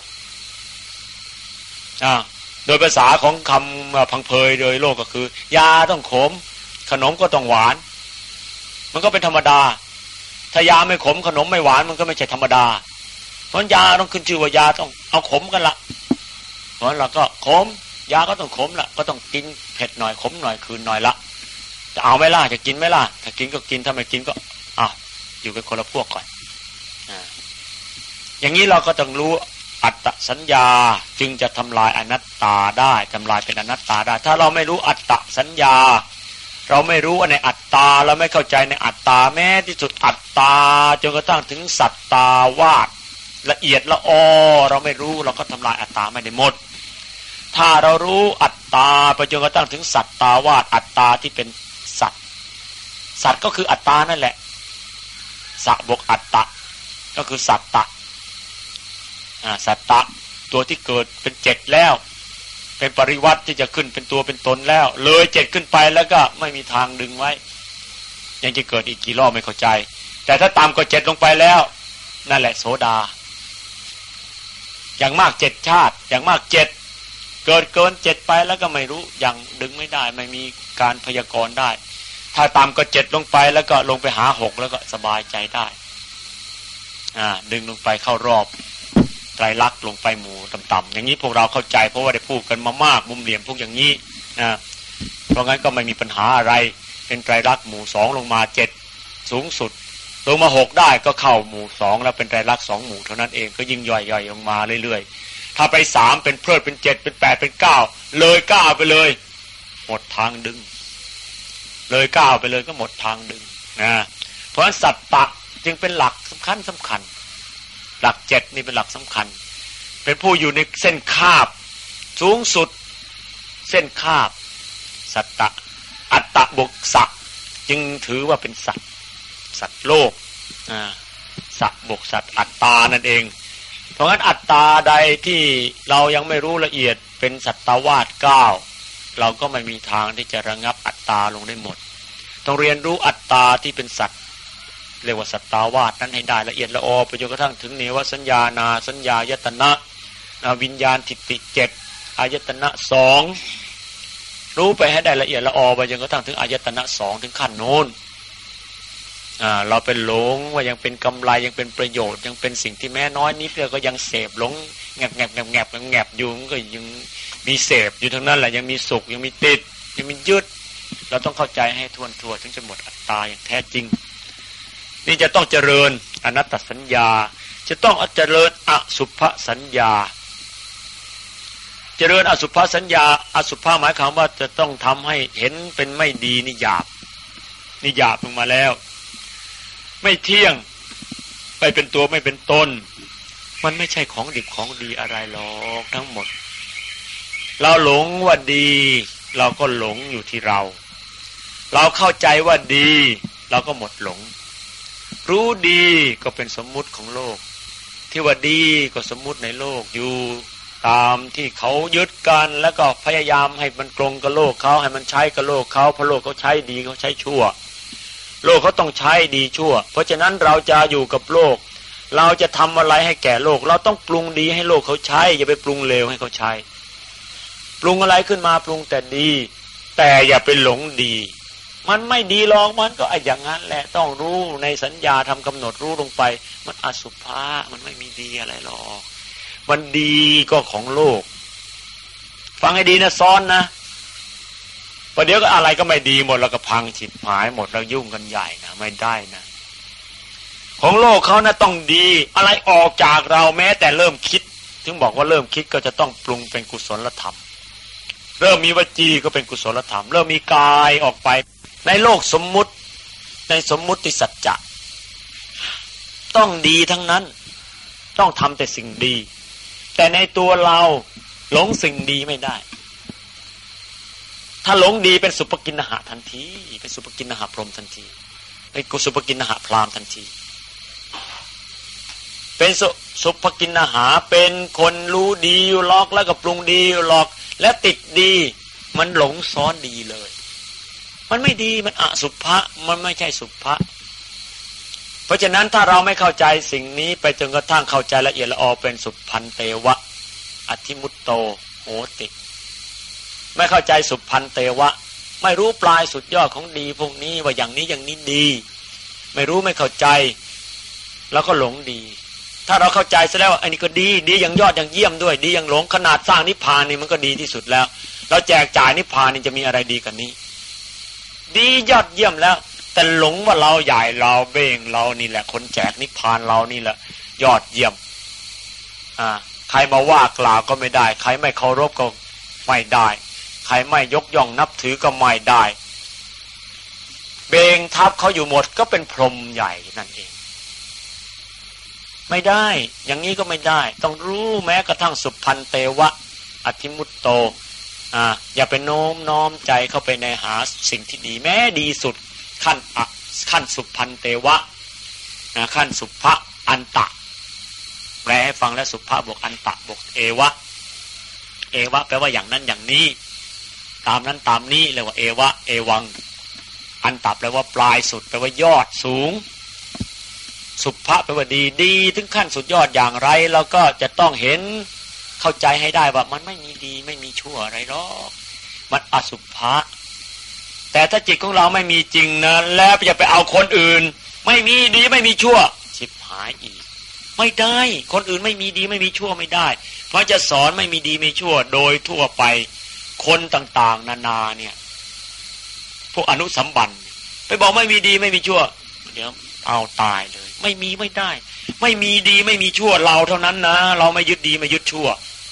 อ่าโดยภาษาของคำพังเพยโดยโลกก็คือยาต้องขมขนมก็ต้องหวานมันก็เป็นธรรมดาถ้ายาไม่ขมขนมไม่หวานมันก็ไม่ใช่ธรรมดาเพราะยาต้องขึ้นชื่อว่ายาต้องเอาขมกันละเพราะเราก็ขมยาก็ต้องขมละก็ต้องกินเผ็ดหน่อยขมหน่อยคืนหน่อยละจะเอาไหมล่ะจะกินไหมล่ะถ้ากินก็กินถ้าไม่กินก็อ่ะอยู่เป็นคนละพวกก่อนอ่าอย่างนี้เราก็ต้องรู้อัตตสัญญาจึงจะทำลายอนัตตาได้ทำลายเป็นอนัตตาได้ถ้าเราไม่รู้อัตตสัญญาเราไม่รู้ในอัตตาเราไม่เข้าใจในอัตตาแม้ที่สุดอัตตาจนกระทั่งถึงสัตตาวาสละเอียดละออเราไม่รู้เราก็ทำลายอัตตาไม่ได้หมดถ้าเรารู้อัตตาไปจนกระทั่งถึงสัตตาวาสอัตตาที่เป็นสัตว์สัตว์ก็คืออัตตานั่นแหละสะบวกอัตตะก็คือสัตตะอ่าสัตตะตัวที่เกิดเป็นเจ็ดแล้วเป็นปริวัติที่จะขึ้นเป็นตัวเป็นตนแล้วเลยเจ็ดขึ้นไปแล้วก็ไม่มีทางดึงไว้ยังจะเกิดอีกกี่รอบไม่เข้าใจแต่ถ้าต่ำกว่าเจ็ดลงไปแล้วนั่นแหละโสดาอย่างมากเจ็ดชาติอย่างมากเจ็ดเกิดเกินเจ็ดไปแล้วก็ไม่รู้ยังดึงไม่ได้ไม่มีการพยากรณ์ได้ถ้าต่ำกว่าเจ็ดลงไปแล้วก็ลงไปหาหกแล้วก็สบายใจได้อ่าดึงลงไปเข้ารอบไตรลักษณ์ลงไปหมู่ต่ำๆอย่างนี้พวกเราเข้าใจเพราะว่าได้พูดกันมามากมุมเหลี่ยมพวกอย่างนี้นะเพราะงั้นก็ไม่มีปัญหาอะไรเป็นไตรลักษณ์หมู่สองลงมาเจ็ดสูงสุดลงมาหกได้ก็เข้าหมู่สองแล้วเป็นไตรลักษณ์สองหมู่เท่านั้นเองก็ยิ่งย่อยๆลงมาเรื่อยๆถ้าไปสามเป็นเพลิดเป็นเจ็ดเป็นแปดเป็นเก้าเลยเก้าไปเลยหมดทางดึงเลยเก้าไปเลยก็หมดทางดึงนะเพราะฉะนั้นสัตตะจึงเป็นหลักสำคัญสำคัญหลักเจ็ดนี่เป็นหลักสำคัญเป็นผู้อยู่ในเส้นคาบสูงสุดเส้นคาบสัตตะอัตตะบวกสัตว์จึงถือว่าเป็นสัตว์สัตว์โลกอ่าสัตว์บวกสัตว์อัตตานั่นเองเพราะงั้นอัตตาใดที่เรายังไม่รู้ละเอียดเป็นสัตตวาสเก้าเราก็ไม่มีทางที่จะระงับอัตตาลงได้หมดต้องเรียนรู้อัตตาที่เป็นสัตว์เรียกว่าสัตตาวาสนั้นให้ได้ละเอียดละออไปจนกระทั่งถึงเนวสัญญานาสัญญายตนะวิญญาณทิฏฐิเจ็ดอายตนะสองรู้ไปให้ได้ละเอียดละออไปจนกระทั่งถึงอายตนะสองถึงขั้นโน้นอ่าเราเป็นหลงว่ายังเป็นกำไรยังเป็นประโยชน์ยังเป็นสิ่งที่แม้น้อยนิดเดียวก็ยังเสพหลงแงบแงบแงบแงบแงบอยู่ก็ยังมีเสพอยู่ทั้งนั้นแหละยังมีสุขยังมีติดยังมียึดเราต้องเข้าใจให้ทั่วทั่วถึงจะหมดอัตตาอย่างแท้จริงนี่จะต้องเจริญอนัตตสัญญาจะต้องเจริญอสุภสัญญาเจริญอสุภสัญญาอสุภหมายความว่าจะต้องทำให้เห็นเป็นไม่ดีนี่หยาบนี่หยาบลงมาแล้วไม่เที่ยงไปเป็นตัวไม่เป็นตนมันไม่ใช่ของดิบของดีอะไรหรอกทั้งหมดเราหลงว่าดีเราก็หลงอยู่ที่เราเราเข้าใจว่าดีเราก็หมดหลงรู้ดีก็เป็นสมมุติของโลกที่ว่าดีก็สมมุติในโลกอยู่ตามที่เขายึดกันแล้วก็พยายามให้มันตรงกับโลกเขาให้มันใช้กับโลกเขาเพราะโลกเขาใช้ดีเขาใช้ชั่วโลกเขาต้องใช้ดีชั่วเพราะฉะนั้นเราจะอยู่กับโลกเราจะทำอะไรให้แก่โลกเราต้องปรุงดีให้โลกเขาใช้อย่าไปปรุงเลวให้เขาใช้ปรุงอะไรขึ้นมาปรุงแต่ดีแต่อย่าไปหลงดีมันไม่ดีหรอกมันก็ไอ้อย่างนั้นแหละต้องรู้ในสัญญาทำกำหนดรู้ลงไปมันอสุภะมันไม่มีดีอะไรหรอกมันดีก็ของโลกฟังให้ดีนะซ้อนนะประเดี๋ยวก็อะไรก็ไม่ดีหมดแล้วก็พังฉิบหายหมดแล้วยุ่งกันใหญ่นะไม่ได้นะของโลกเขานะต้องดีอะไรออกจากเราแม้แต่เริ่มคิดถึงบอกว่าเริ่มคิดก็จะต้องปรุงเป็นกุศลธรรมเริ่มมีวจีก็เป็นกุศลธรรมเริ่มมีกายออกไปในโลกสมมุติในสมมุติสัจจะต้องดีทั้งนั้นต้องทำแต่สิ่งดีแต่ในตัวเราหลงสิ่งดีไม่ได้ถ้าหลงดีเป็นสุปกินนหะทันทีเป็นสุปกินนหะพรหมทันทีเป็นกุสุปกินนหะพราหมณ์ทันทีเป็นสุสุปกินนหะเป็นคนรู้ดีอยู่หรอกแล้วก็ปรุงดีอยู่หรอกและติดดีมันหลงซ้อนดีเลยมันไม่ดีมันอสุภะมันไม่ใช่สุภะเพราะฉะนั้นถ้าเราไม่เข้าใจสิ่งนี้ไปจนกระทั่งเข้าใจละเอียดละออเป็นสุพันเตวะอธิมุตโตโหติไม่เข้าใจสุพันเตวะไม่รู้ปลายสุดยอดของดีพวกนี้ว่าอย่างนี้อย่างนี้ดีไม่รู้ไม่เข้าใจแล้วก็หลงดีถ้าเราเข้าใจซะแล้วอันนี้ก็ดีดีอย่างยอดอย่างเยี่ยมด้วยดีอย่างหลงขนาดสร้างนิพพานนี่มันก็ดีที่สุดแล้วเราแจกจ่ายนิพพานนี่จะมีอะไรดีกว่านี้ดียอดเยี่ยมแล้วแต่หลงว่าเราใหญ่เราเบ่งเรานี่แหละคนแจกนิพพานเรานี่แหละยอดเยี่ยมอ่าใครมาว่ากล่าวก็ไม่ได้ใครไม่เคารพก็ไม่ได้ใครไม่ยกย่องนับถือก็ไม่ได้เบ่งทับเขาอยู่หมดก็เป็นพรหมใหญ่นั่นเองไม่ได้อย่างนี้ก็ไม่ได้ต้องรู้แม้กระทั่งสุพันเตวะอธิมุตโตอ่าอย่าไปโน้มน้อมใจเข้าไปในหาสิ่งที่ดีแม้ดีสุดขั้นอะขั้นสุพันเตวะนะขั้นสุภะอันตะแปลให้ฟังแล้วสุภะบวกอันตะบวกเอวะเอวะแปลว่าอย่างนั้นอย่างนี้ตามนั้นตามนี้เรียกว่าเอวะเอวังอันตะแปลว่าปลายสุดแปลว่ายอดสูงสุภะแปลว่าดีดีถึงขั้นสุดยอดอย่างไรเราก็จะต้องเห็นเข้าใจให้ได้ว่ามันไม่มีดีไม่มีชั่วอะไรหรอกมันอสุภะแต่ถ้าจิตของเราไม่มีจริงนะแล้วจะไปเอาคนอื่นไม่มีดีไม่มีชั่วชิบหายอีกไม่ได้คนอื่นไม่มีดีไม่มีชั่วไม่ได้เพราะจะสอนไม่มีดีไม่ชั่วโดยทั่วไปคนต่างๆนานาเนี่ยพวกอนุสัมบันไปบอกไม่มีดีไม่มีชั่วเดี๋ยวเอาตายเลยไม่มีไม่ได้ไม่มีดีไม่มีชั่วเราเท่านั้นนะเราไม่ยึดดีไม่ยึดชั่ว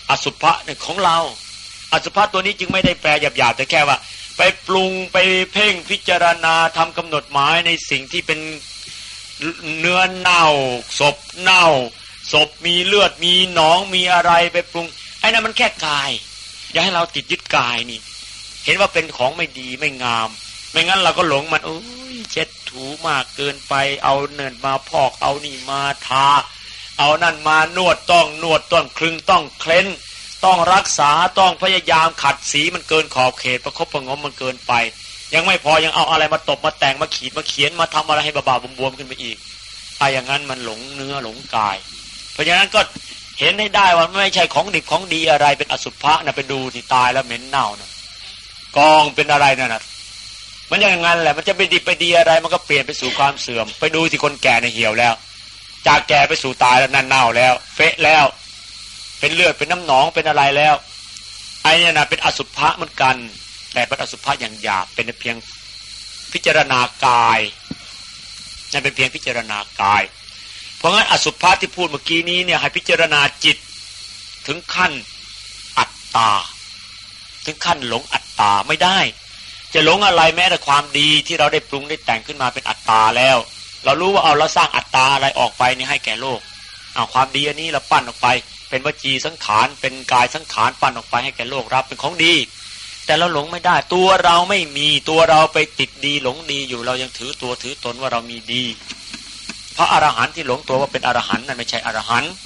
อสุภะเนี่ยของเราอสุภะตัวนี้จึงไม่ได้แปลหยาบๆแต่แค่ว่าไปปรุงไปเพ่งพิจารณาทำกำหนดหมายในสิ่งที่เป็นเนื้อเน่าศพเน่าศพมีเลือดมีหนองมีอะไรไปปรุงไอ้นั่นมันแค่กายอย่าให้เราติดยึดกายนี่เห็นว่าเป็นของไม่ดีไม่งามไม่งั้นเราก็หลงมันโอ้ยเช็ดถูมากเกินไปเอาเนินมาพอกเอานี่มาทาเอานั่นมานวดต้องนวดต้องคลึงต้องเคล้นต้องรักษาต้องพยายามขัดสีมันเกินขอบเขตประคบประงมมันเกินไปยังไม่พอยังเอาอะไรมาตบมาแต่งมาขีดมาเขียนมาทำอะไรให้บ้าๆบวมๆขึ้นไปอีกถ้าอย่างนั้นมันหลงเนื้อหลงกายเพราะฉะนั้นก็เห็นให้ได้ว่าไม่ใช่ของดิบของดีอะไรเป็นอสุภะนะไปดูที่ตายแล้วเหม็นเน่านะกองเป็นอะไรนั่นน่ะมันอย่างนั้นแหละมันจะไปดิบไปดีอะไรมันก็เปลี่ยนไปสู่ความเสื่อมไปดูที่คนแก่ในเหี่ยวแล้วจากแก่ไปสู่ตายแล้วนั่นเน่าแล้วเฟะแล้วเป็นเลือดเป็นน้ำหนองเป็นอะไรแล้วไอ้นี่นะเป็นอสุภะเหมือนกันแต่เป็นอสุภะอย่างหยาบเป็นเพียงพิจารณากายนั่นเป็นเพียงพิจารณากายเพราะงั้นอสุภะที่พูดเมื่อกี้นี้เนี่ยให้พิจารณาจิตถึงขั้นอัตตาถึงขั้นหลงอัตตาไม่ได้จะหลงอะไรแม้แต่ความดีที่เราได้ปรุงได้แต่งขึ้นมาเป็นอัตตาแล้วเรารู้ว่าเอาเราสร้างอัตตาอะไรออกไปนี่ให้แก่โลกเอาความดีอันนี้เราปั้นออกไปเป็นวจีสังขารเป็นกายสังขารปั้นออกไปให้แก่โลกรับเป็นของดีแต่เราหลงไม่ได้ตัวเราไม่มีตัวเราไปติดดีหลงดีอยู่เรายังถือตัวถือตนว่าเรามีดีพระอรหันต์ที่หลงตัวว่าเป็นอรหันต์นั่นไม่ใช่อรหันต์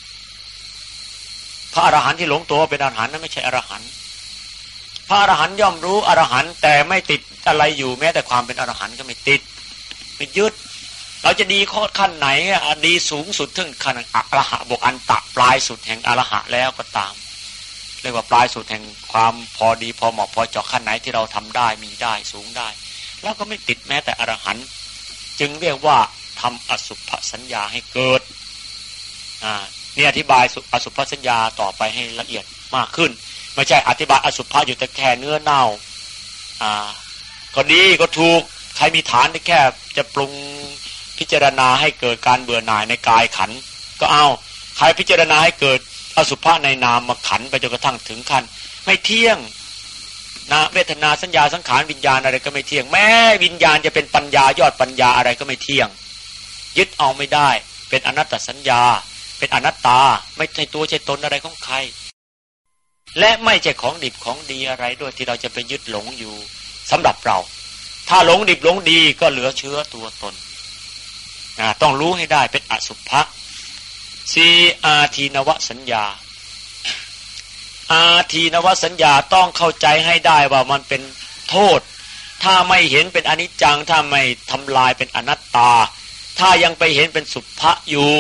พระอรหันต์ที่หลงตัวว่าเป็นอรหันต์นั่นไม่ใช่อรหันต์พระอรหันต์ย่อมรู้อรหันต์แต่ไม่ติดอะไรอยู่แม้แต่ความเป็นอรหันต์ก็ไม่ติดไม่ยึดเราจะดีข้อขั้นไหนดีสูงสุดถึงขั้นอรหะบวกอันตะปลายสุดแห่งอรหะแล้วก็ตามเรียกว่าปลายสุดแห่งความพอดีพอเหมาะพอเจาะขั้นไหนที่เราทำได้มีได้สูงได้แล้วก็ไม่ติดแม้แต่อรหันต์จึงเรียกว่าทำอสุภสัญญาให้เกิดอ่านี่อธิบายอสุภสัญญาต่อไปให้ละเอียดมากขึ้นไม่ใช่อธิบายอสุภะอยู่แต่แค่เนื้อเน่าอ่าก็ดีก็ถูกใครมีฐานได้แค่จะปรุงพิจารณาให้เกิดการเบื่อหน่ายในกายขันก็เอาใครพิจารณาให้เกิดอสุภะในนามมาขันไปจนกระทั่งถึงขั้นไม่เที่ยงนะเวทนาสัญญาสังขารวิญญาณอะไรก็ไม่เที่ยงแม้วิญญาณจะเป็นปัญญายอดปัญญาอะไรก็ไม่เที่ยงยึดเอาไม่ได้เป็นอนัตตสัญญาเป็นอนัตตาไม่ใช่ตัวใช่ตนอะไรของใครและไม่ใช่ของดิบของดีอะไรด้วยที่เราจะไปยึดหลงอยู่สำหรับเราถ้าหลงดิบหลงดีก็เหลือเชื้อตัวตนนะต้องรู้ให้ได้เป็นอสุภะสีอาทีนวสัญญาอาทีนวสัญญาต้องเข้าใจให้ได้ว่ามันเป็นโทษถ้าไม่เห็นเป็นอนิจจังถ้าไม่ทำลายเป็นอนัตตาถ้ายังไปเห็นเป็นสุภะอยู่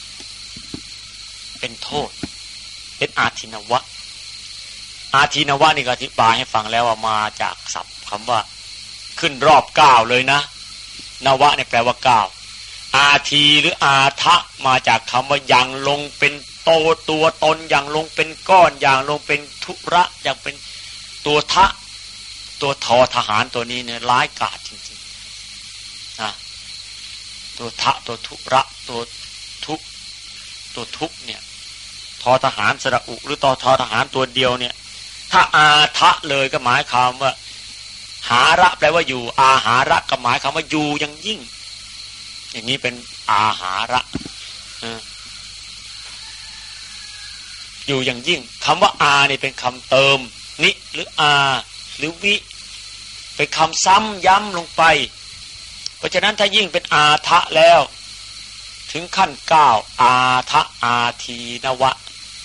เป็นโทษเป็นอาทินวะอาทินวะนี่ก็อธิบายให้ฟังแล้วว่ามาจากศัพท์คำว่าขึ้นรอบเก้าเลยนะนวะเนี่ยแปลว่าเก้าอาทีหรืออาทะมาจากคำว่าอย่างลงเป็นโตตัวตนอย่างลงเป็นก้อนอย่างลงเป็นทุระอย่างเป็นตัวทะตัวทอทหารตัวนี้เนี่ยร้ายกาจจริงๆนะตัวทะตัวทุระตัวทุตัวทุกเนี่ยทอทหารสระอุหรือต่อทอทหารตัวเดียวเนี่ยถ้าอาทะเลยก็หมายความว่าหาระแปลว่าอยู่อาหาระก็หมายความว่าอยู่อย่างยิ่งอย่างนี้เป็นอาหาระอยู่อย่างยิ่งคำว่าอาเนี่ยเป็นคำเติมนิหรืออาหรือวิเป็นคำซ้ำย้ำลงไปเพราะฉะนั้นถ้ายิ่งเป็นอาทะแล้วถึงขั้นเก้าอาทะอาทีนวะ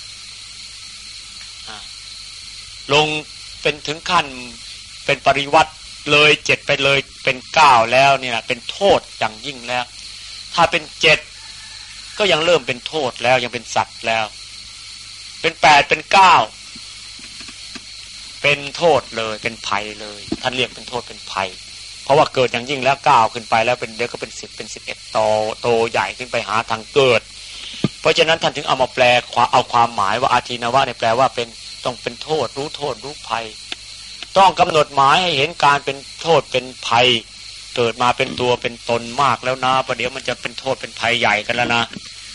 ลงเป็นถึงขั้นเป็นปริวัติเลยเจ็ดไปเลยเป็นเก้าแล้วเนี่ยเป็นโทษอย่างยิ่งแล้วถ้าเป็นเจ็ดก็ยังเริ่มเป็นโทษแล้วยังเป็นสัตว์แล้วเป็นแปดเป็นเก้าเป็นโทษเลยเป็นภัยเลยท่านเรียกเป็นโทษเป็นภัยเพราะว่าเกิดอย่างยิ่งแล้วเก้าขึ้นไปแล้วเป็นเดี๋ยวก็เป็นสิบเป็นสิบเอ็ดโตโตใหญ่ขึ้นไปหาทางเกิดเพราะฉะนั้นท่านถึงเอามาแปลเอาความหมายว่าอาทินวะเนี่ยแปลว่าเป็นต้องเป็นโทษรู้โทษรู้ภัยต้องกำหนดหมายให้เห็นการเป็นโทษเป็นภัยเกิดมาเป็นตัวเป็นตนมากแล้วนะประเดี๋ยวมันจะเป็นโทษเป็นภัยใหญ่กันแล้วนะ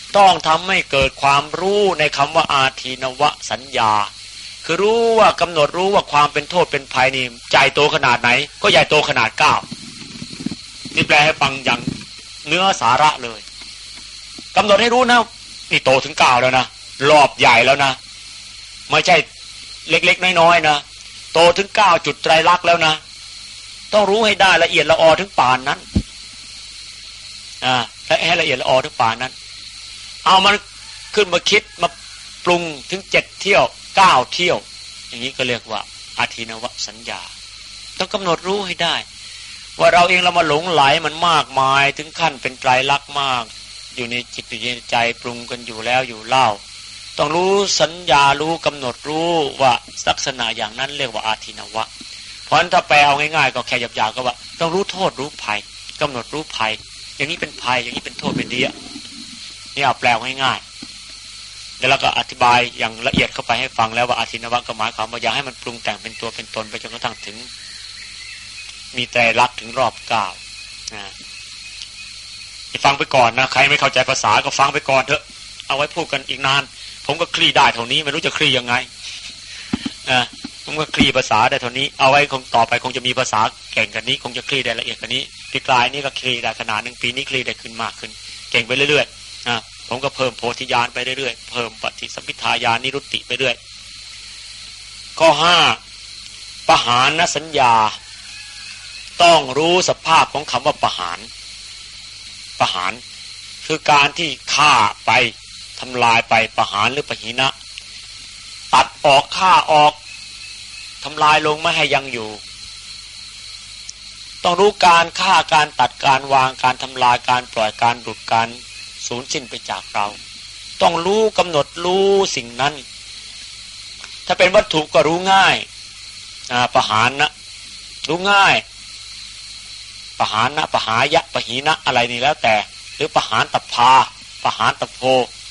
ต้องทำให้เกิดความรู้ในคำว่าอาทีนวสัญญาคือรู้ว่ากำหนดรู้ว่าความเป็นโทษเป็นภัยนี่ใหญ่โตขนาดไหนก็ใหญ่โตขนาดเก้านี่แปลให้ฟังอย่างเนื้อสาระเลยกำหนดให้รู้นะนี่โตถึงเก้าแล้วนะรอบใหญ่แล้วนะไม่ใช่เล็กๆน้อยๆนะโตถึงเก้าจุดไตรลักษณ์แล้วนะต้องรู้ให้ได้ละเอียดละออถึงป่านนั้นอ่าและให้ละเอียดละออถึงป่านนั้นเอามันขึ้นมาคิดมาปรุงถึงเจ็ดเที่ยวเก้าเที่ยวอย่างนี้ก็เรียกว่าอาทินวสัญญาต้องกำหนดรู้ให้ได้ว่าเราเองเรามาหลงไหลมันมากมายถึงขั้นเป็นไตรลักษณ์มากอยู่ในจิตอยู่ในใจปรุงกันอยู่แล้วอยู่เล่าต้องรู้สัญญารู้กำหนดรู้ว่าลักษณะอย่างนั้นเรียกว่าอาทินวะเพราะฉะนั้นถ้าแปลเอาง่ายๆก็แค่หยาบๆก็ว่าต้องรู้โทษรู้ภัยกำหนดรู้ภัยอย่างนี้เป็นภัยอย่างนี้เป็นโทษเป็นดีนี่เอาแปลง่ายๆแล้วเราก็อธิบายอย่างละเอียดเข้าไปให้ฟังแล้วว่าอาทินวะก็หมายความว่าอย่าให้มันปรุงแต่งเป็นตัวเป็นตนไปจนกระทั่งถึงมีไตรลักษณ์ถึงรอบเก้านะฟังไปก่อนนะใครไม่เข้าใจภาษาก็ฟังไปก่อนเถอะเอาไว้พูดกันอีกนานผมก็คลี่ได้เท่านี้ไม่รู้จะคลี่ยังไงอ่าผมก็คลี่ภาษาได้เท่านี้เอาไว้คงต่อไปคงจะมีภาษาเก่งกันนี้คงจะคลี่ได้ละเอียดกว่านี้ปีกลายนี้ก็คลี่ได้ขนาดหนึ่งปีนี้คลี่ได้ขึ้นมากขึ้นเก่งไปเรื่อยๆอ่าผมก็เพิ่มโพธิญาณไปเรื่อยๆเพิ่มปฏิสัมภิทาญาณนิรุตติไปเรื่อยข้อห้าปหานสัญญาต้องรู้สภาพของคำว่าปหานปหานคือการที่ฆ่าไปทำลายไปปหานหรือปหินะตัดออกฆ่าออกทำลายลงไม่ให้ยังอยู่ต้องรู้การฆ่าการตัดการวางการทำลายการปล่อยการหลุดการสูญสิ้นไปจากเราต้องรู้กำหนดรู้สิ่งนั้นถ้าเป็นวัตถุก็รู้ง่ายอ่าปหานนะรู้ง่ายปหานนะปหายะปหินะอะไรนี่แล้วแต่หรือปหานตัพพาปหานตัพโพ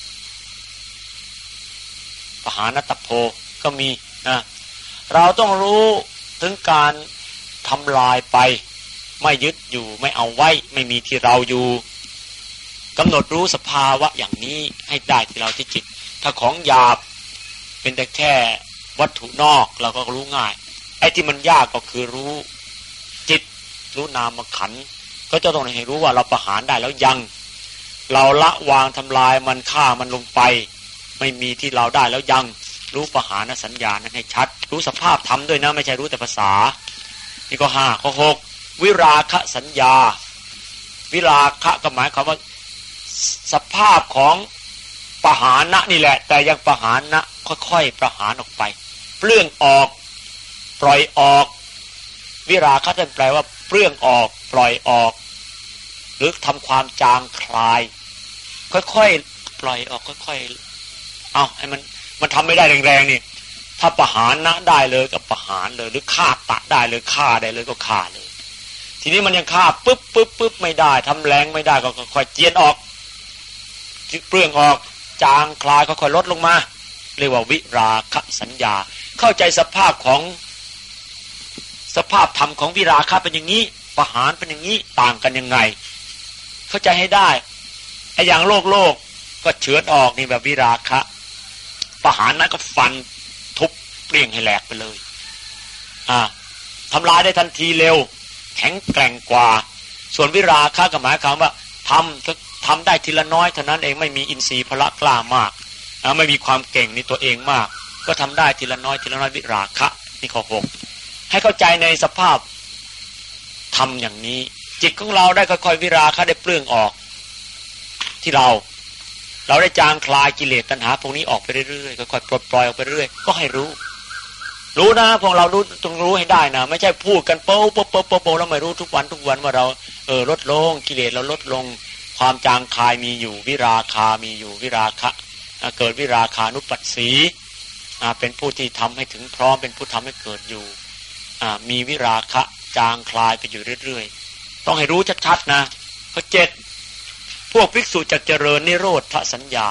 ปหานตัพโพก็มีนะเราต้องรู้ถึงการทำลายไปไม่ยึดอยู่ไม่เอาไว้ไม่มีที่เราอยู่กำหนดรู้สภาวะอย่างนี้ให้ได้ที่เราที่จิตถ้าของหยาบเป็นแต่แค่วัตถุนอกเราก็รู้ง่ายไอ้ที่มันยากก็คือรู้จิตรู้นามขันธ์ก็จะต้องให้รู้ว่าเราประหารได้แล้วยังเราละวางทำลายมันฆ่ามันลงไปไม่มีที่เราได้แล้วยังรู้ปหานสัญญานั้นให้ชัดรู้สภาพธรรมด้วยนะไม่ใช่รู้แต่ภาษานี่ก็ห้าข้อหกวิราคะสัญญาวิราคะก็หมายความว่าสภาพของปหานะนี่แหละแต่ยังปหานะค่อยๆประหารออกไปเปลื้องออกปล่อยออกวิราคะจะแปลว่าเปลื้องออกปล่อยออกหรือทำความจางคลายค่อยๆปล่อยออกค่อยๆเอาให้มันมันทำไม่ได้แรงๆนี่ถ้าประหารนะได้เลยก็ประหารเลยหรือฆ่าตะได้เลยฆ่าได้เลยก็ฆ่าเลยทีนี้มันยังฆ่าปึ๊บปึ๊บปึ๊บไม่ได้ทำแรงไม่ได้ก็ค่อยๆเจียนออกเปลื้องออกจางคลายค่อยๆลดลงมาเรียกว่าวิราคะสัญญาเข้าใจสภาพของสภาพธรรมของวิราคะเป็นอย่างนี้ประหารเป็นอย่างนี้ต่างกันยังไงเข้าใจให้ได้ไอ้อย่างโลกโลกก็เฉือนออกนี่แบบวิราคะประหารนั้นก็ฟันทุบเปลี่ยงให้แหลกไปเลยอ่าทำลายได้ทันทีเร็วแข็งแกร่งกว่าส่วนวิราคะก็หมายความว่าทำก็ทำได้ทีละน้อยเท่านั้นเองไม่มีอินทรีย์พละกล้ามากนะไม่มีความเก่งในตัวเองมากก็ทำได้ทีละน้อยทีละน้อยวิราคะนี่ข้อหกให้เข้าใจในสภาพทำอย่างนี้จิตของเราได้ค่อยๆวิราคะได้เปลื้องออกที่เราเราได้จางคลายกิเลสตัณหาพวกนี้ออกไปเรื่อยๆค่อยๆปลดปล่อยออกไปเรื่อยก็ให้รู้รู้นะพวกเรารู้ต้องรู้ให้ได้นะไม่ใช่พูดกันโป๊ะโป๊ะโป๊ะโป๊ะแล้วไม่รู้ทุกวันทุกวันว่าเราเออลดลงกิเลสเราลดลงความจางคลายมีอยู่วิราคามีอยู่วิราคะเกิดวิราคานุปัสสีเป็นผู้ที่ทำให้ถึงพร้อมเป็นผู้ทำให้เกิดอยู่มีวิราคะจางคลายไปอยู่เรื่อยๆต้องให้รู้ชัดๆนะข้อเจ็ดพวกภิกษุจะเจริญนิโรธสัญญา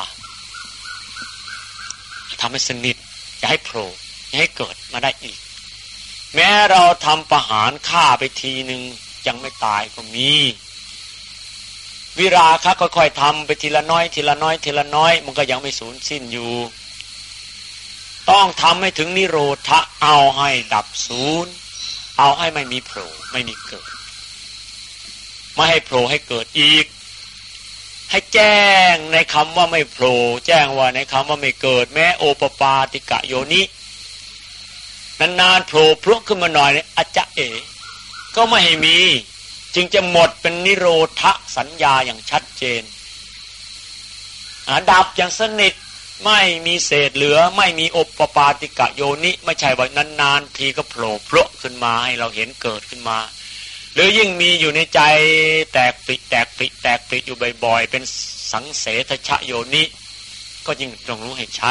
ทำให้สนิทอย่าให้โผล่อย่าให้เกิดมาได้อีกแม้เราทำประหารฆ่าไปทีนึงยังไม่ตายก็มีวิราคะค่อยๆทำไปทีละน้อยทีละน้อยทีละน้อยมันก็ยังไม่สูญสิ้นอยู่ต้องทำให้ถึงนิโรธะเอาให้ดับศูนย์เอาให้ไม่มีโผล่ไม่มีเกิดไม่ให้โผล่ให้เกิดอีกให้แจ้งในคำว่าไม่โผล่แจ้งว่าในคำว่าไม่เกิดแม้โอปปาติกะโยนินานๆโผล่พลุขึ้นมาหน่อยเนี่ยอาจจะเอ๋ก็ไม่ให้มีจึงจะหมดเป็นนิโรธสัญญาอย่างชัดเจนดับอย่างสนิทไม่มีเศษเหลือไม่มีโอปปาติกะโยนิไม่ใช่ว่านานๆทีก็โผล่พลุขึ้นมาให้เราเห็นเกิดขึ้นมาหรือยิ่งมีอยู่ในใจแตกปิแตกปิแตกปิอยู่บ่อยๆเป็นสังเสทชโยนิก็ยิ่งต้องรู้ให้ชัด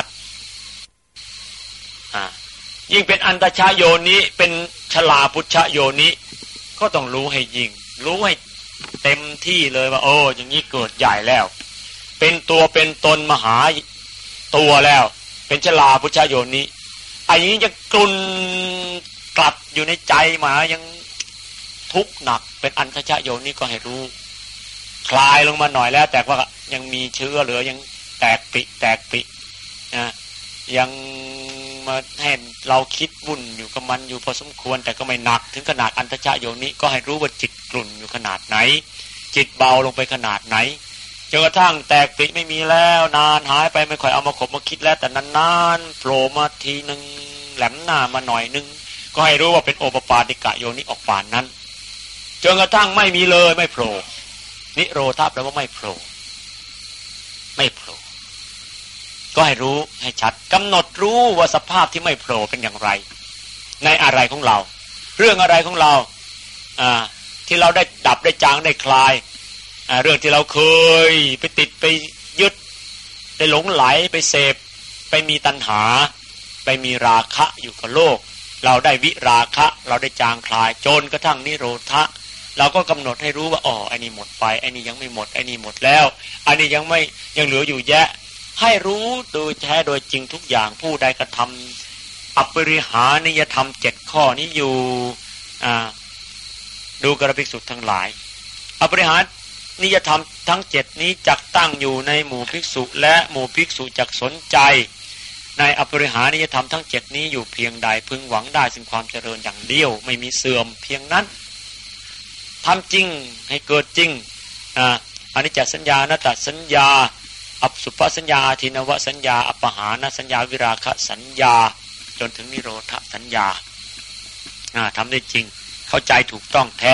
อ่ายิ่งเป็นอันตชโยนิเป็นชลาพุชโยนิก็ต้องรู้ให้ยิ่งรู้ให้เต็มที่เลยว่าโอ้อย่างนี้เกิดใหญ่แล้วเป็นตัวเป็นตนมหาตัวแล้วเป็นชลาพุชโยนิไอ้นี้จะกลุ่นกลับอยู่ในใจมายังทุกข์หนักเป็นอันตชโยนิก็ให้รู้คลายลงมาหน่อยแล้วแต่ว่ายังมีเชื้อเหลือยังแตกปิแตกปินะยังมาให้เราคิดวุ่นอยู่กับมันอยู่พอสมควรแต่ก็ไม่หนักถึงขนาดอันตชโยนิก็ให้รู้ว่าจิตกลุ่นอยู่ขนาดไหนจิตเบาลงไปขนาดไหนจนกระทั่งแตกปิไม่มีแล้วนานหายไปไม่ค่อยเอามาขบมาคิดแล้วแต่นานๆโผล่มาทีนึงแหลมหน้ามาหน่อยนึงก็ให้รู้ว่าเป็นโอปปาติกะโยนิออกป่านนั้นจนกระทั่งไม่มีเลยไม่โผล่นิโรธแปลว่าไม่โผล่ไม่โผล่ก็ให้รู้ให้ชัดกำหนดรู้ว่าสภาพที่ไม่โผล่เป็นอย่างไรในอะไรของเราเรื่องอะไรของเราอ่าที่เราได้ดับได้จางได้คลายอ่าเรื่องที่เราเคยไปติดไปยึดได้หลงไหลไปเสพไปมีตัณหาไปมีราคะอยู่กับโลกเราได้วิราคะเราได้จางคลายจนกระทั่งนิโรธะเราก็กำหนดให้รู้ว่าอ๋อไอ้นี่หมดไปไอ้นี่ยังไม่หมดไอ้นี่หมดแล้วไอ้นี่ยังไม่ยังเหลืออยู่แยะให้รู้โดยแท้โดยจริงทุกอย่างผู้ใดกระทำอปริหานิยธรรมเจ็ดข้อนี้อยู่อ่าดูกระภิกษุทั้งหลายอปริหานิยธรรมทั้งเจ็ดนี้จักตั้งอยู่ในหมู่ภิกษุและหมู่ภิกษุจักสนใจในอปริหานิยธรรมทั้งเจ็ดนี้อยู่เพียงใดพึงหวังได้ซึ่งความเจริญอย่างเดียวไม่มีเสื่อมเพียงนั้นทำจริงให้เกิดจริงอ่าอนิจจสัญญาอนัตตสัญญาอสุภสัญญาอาทินวสัญญาอัปปหานสัญญาวิราคะสัญญาจนถึงนิโรธสัญญาอ่าทำได้จริงเข้าใจถูกต้องแท้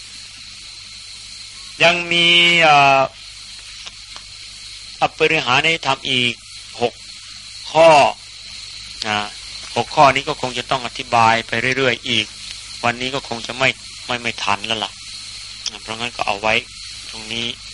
ยังมีอ่าอปริหานิยธรรมอีกหกข้ออ่าหกข้อนี้ก็คงจะต้องอธิบายไปเรื่อยๆอีกวันนี้ก็คงจะไม่ไม่ไม่ทันแล้วล่ะเพราะงั้นก็เอาไว้ตรงนี้